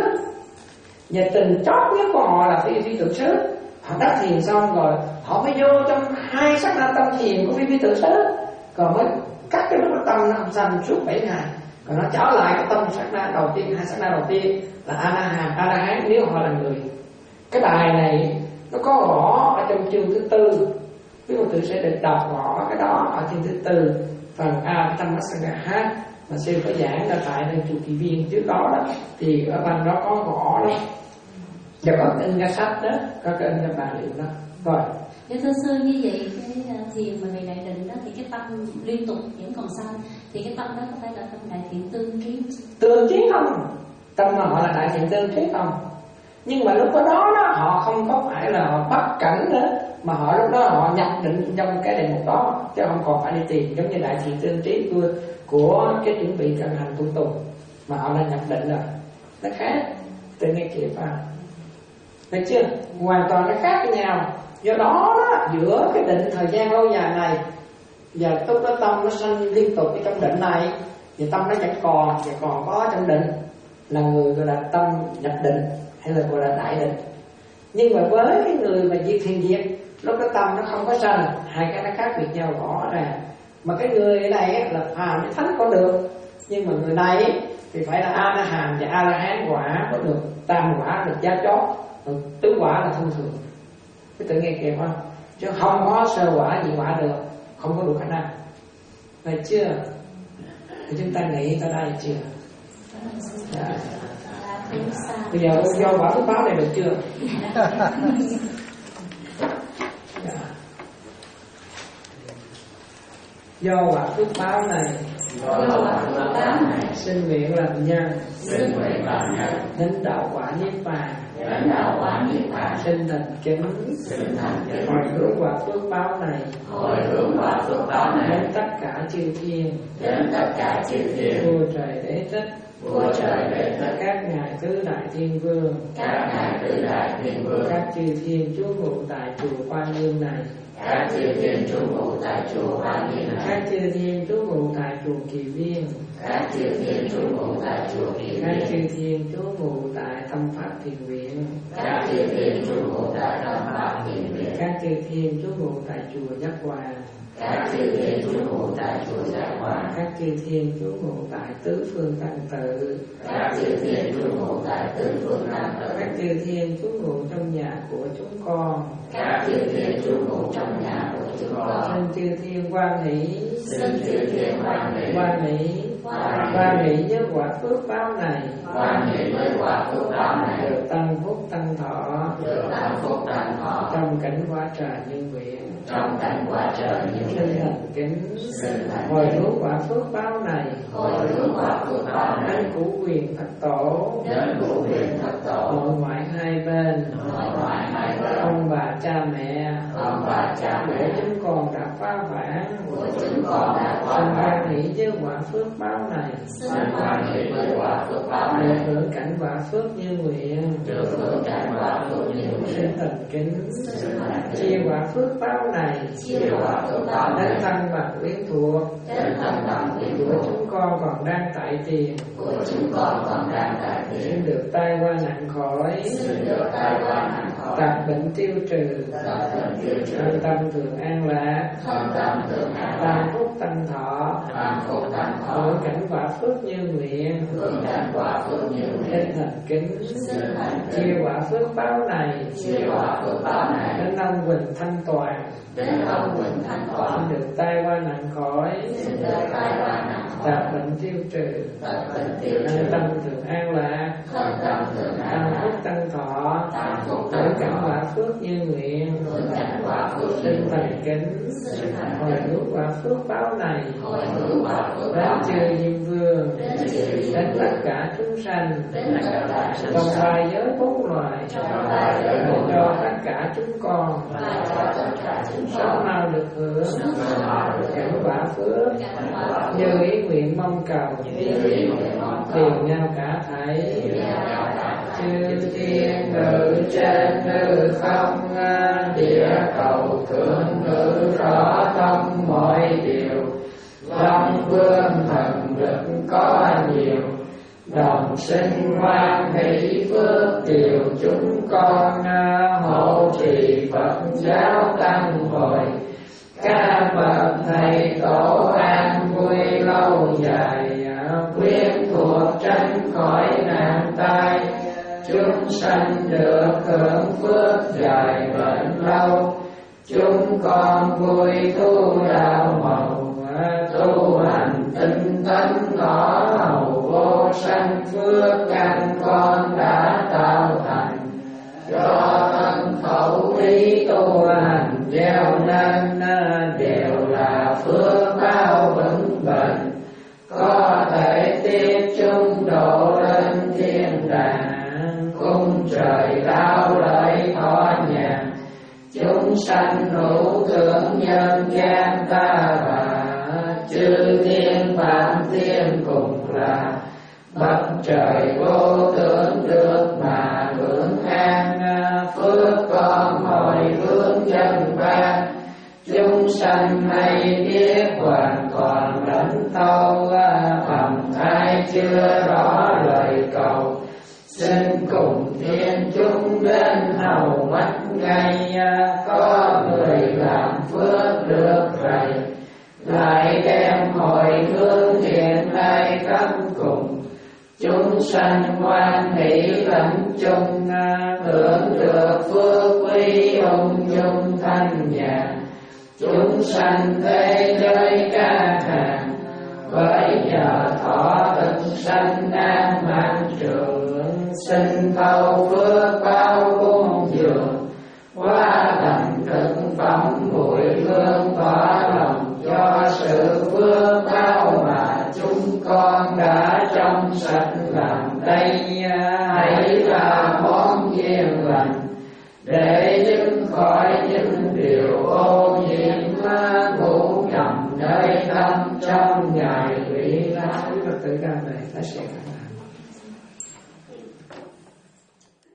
Và tình chót nhất của họ là phi phi tự xứ. Họ đắc thiền xong rồi họ mới vô trong hai sát na tâm thiền của phi phi tự xứ, còn mới cắt cái lúc tâm nó không sanh suốt bảy ngày, còn nó trở lại cái tâm sát na đầu tiên, hai sát na đầu tiên là A La Hán, A La Hán nếu họ là người. Cái bài này nó có rõ ở trong chương thứ tư, quý phật tử sẽ được đọc rõ cái đó ở chương thứ tư phần A trong Masanga mà sư có giảng ra tại nơi trụ trì viên trước đó đó, thì ở bên đó có rõ đó, và có in ra sách đó, có cái in ra bài liệu đó. Rồi. Dạ thưa sư, như vậy cái thiền mà về đại định đó thì cái tâm liên tục vẫn còn sanh, thì cái tâm đó có phải là tâm đại thiện tương trí? Tương trí không? Tâm mà họ là đại thiện tương trí không? Nhưng mà lúc đó, đó họ không có phải là họ bắt cảnh nữa, mà họ lúc đó họ nhập định trong cái đề mục đó, chứ không còn phải đi tìm giống như đại thiện tương trí của, của cái chuẩn bị cần hành tu tùng, mà họ đã nhập định rồi. Nó khác, tự nghe kịp à? Được chưa? Hoàn toàn nó khác với nhau. Do đó, đó giữa cái định thời gian lâu dài này và lúc đó tâm nó sanh liên tục ở trong định này, và tâm nó vẫn còn và còn có trong định, là người gọi là tâm nhập định hay là gọi là đại định. Nhưng mà với cái người mà diệt thiền diệt, lúc đó tâm nó không có sanh, hai cái nó khác biệt nhau rõ ràng. Mà cái người này là phàm với thánh có được, nhưng mà người này thì phải là A La Hán và A La Hán quả có được, tam quả được giá chót, tứ quả là thông thường. Cái tự nghe kịp không? Chứ không có sơ quả nhị quả được, không có đủ khả năng. Phải chưa? Thì chúng ta nghĩ tới đây chưa? Dạ. Bây giờ do quả phước báo này được chưa? Dạ. Do quả phước báo này, xin nguyện làm nhân, đến đạo quả niết bàn, xin thành kính, hồi hướng quả phước báo này, đến tất cả chư thiên, vua trời đế thích, vua trời đế thích, các ngài tứ đại thiên vương, các ngài tứ đại thiên vương, các chư thiên trú ngụ tại chùa Quan Nghiêm này, các chư thiên trú ngụ tại chùa Quan Nghiêm này, các chư thiên trú ngụ tại chùa Kỳ Viên, các chư thiên trú ngụ tại chùa Kỳ Viên, các chư thiên trú ngụ tại Tâm Pháp Thiền Viện, các chư thiên trú ngụ tại Tâm Pháp Thiền Viện, các chư thiên trú ngụ tại chùa Giác Hòa, các chư thiên trú ngụ tại chùa Giác Hòa, các chư thiên trú ngụ tại tứ phương tăng tự, các chư thiên trú ngụ tại tứ phương tăng tự, các chư thiên trú ngụ trong nhà của chúng con, các chư thiên trú ngụ trong nhà của chúng con, xin chư thiên quan hỷ, xin chư thiên quan hỷ, quan hỷ, quan hỷ với quả phước báo này, quan hỷ với quả phước báo này, được tăng phúc tăng thọ, được tăng phúc tăng thọ, trong cảnh quả trời nhân nguyện, trong cảnh quả trời nhân xin nguyện, thành kính, xin thành hồi kính, hướng quả phước báo này, hồi hướng quả phước báo này, đến cửu quyền Phật tổ, đến cửu quyền Phật tổ, nội ngoại hai bên, nội ngoại hai bên, ông bà cha mẹ, ông bà cha của mẹ chúng con đã phá vãn, của chúng con đã phá Xin hoan hỷ với quả phước báo này, xin hoan hỷ với quả phước báo được này, hưởng cảnh quả phước như nguyện, được hưởng cảnh quả phước như nguyện. xin thành kính Xin thành kính chia quả phước báo này, chia quả phước báo đến này thân bằng quyến thuộc đến thân bằng quyến của thuộc chúng con còn đang tại tiền, của chúng con còn đang tại xin tiền. được tai qua nạn khỏi, Xin được tai qua nạn khỏi, tạp bệnh tiêu trừ, tập bệnh tiêu trừ, thân tâm thường an lạc, thân tâm thường an tam lạc, phúc tăng thọ, tam phúc tăng thọ, hưởng cảnh quả phước như nguyện, hưởng cảnh quả phước như xin nguyện. thành kính Xin thành chia kính quả phước báo này, chia quả phước báo này đến ông Quỳnh Thanh Toàn, đến ông Quỳnh Thanh Toàn, xin được tai qua nạn khỏi, xin được tai qua nạn khỏi, tạp bệnh tiêu trừ, tập bệnh tiêu thân trừ, tâm thường an lạc, thân tâm thường an tam phúc lạc, tăng thọ, tam phúc hưởng tăng cảnh thọ, quả phước như nguyện, hưởng cảnh quả phước như xin thành nguyện. kính Xin thành hồi kính hướng quả phước báo này hồi hướng quả phước đến báo chư này Diêm Vương, đến chư Diêm đến Vương, tất cả chúng sanh đến tất cả chúng trong sanh, ba giới bốn loài, trong ba giới bốn cho loài, tất cả chúng con và cho tất cả chúng sống con mau được hưởng sống mau được cảnh hưởng quả phước cảnh quả phước như ý nguyện mong cầu, như ý nguyện mong cầu, tiền nhau cả thảy. nhau cả Chư thiên ngự trên hư không, địa cầu thượng ngự rõ thông mọi điều, long vương thần lực có nhiều, đồng sinh hoan hỷ phước điều chúng con, hộ trì Phật giáo tăng hồi, các bậc thầy tổ an vui lâu dài, quyến thuộc tránh khỏi nạn tai, chúng sanh được hưởng phước dài bền lâu, chúng con vui tu đạo màu, tu hành tinh tấn ngõ hầu vô sanh phước căn con đã tạo thành, do thân khẩu ý tu hành gieo nên đều là phước báo vững bền, có thể tiếp chung độ lên thiên đàng, cung trời lao lợi thọ nhàn, chúng sanh hữu thượng nhân gian ta bà, chư thiên phạm thiên cùng là bậc trời vô tưởng được mà hưởng an, phước con hồi hướng dân ban, chúng sanh hay biết hoàn toàn lãnh thâu, phẩm ai chưa rõ lời cầu, xin cùng thiên chúng đến hầu mắt ngay, có người làm phước được rầy, lại đem hồi hướng hiện nay khắp cùng, chúng sanh hoan hỷ lãnh chung, hưởng được phước quý ung dung thanh nhàn, chúng sanh thế giới ca hàng, bởi nhờ thọ thực sanh an mạng trường, xin thâu phước bao cung dường, qua thành thực phẩm mùi hương tỏa lòng, do sự phước bao mà chúng con đã trong sạch làm đây, hãy là món duyên lành để dứt khỏi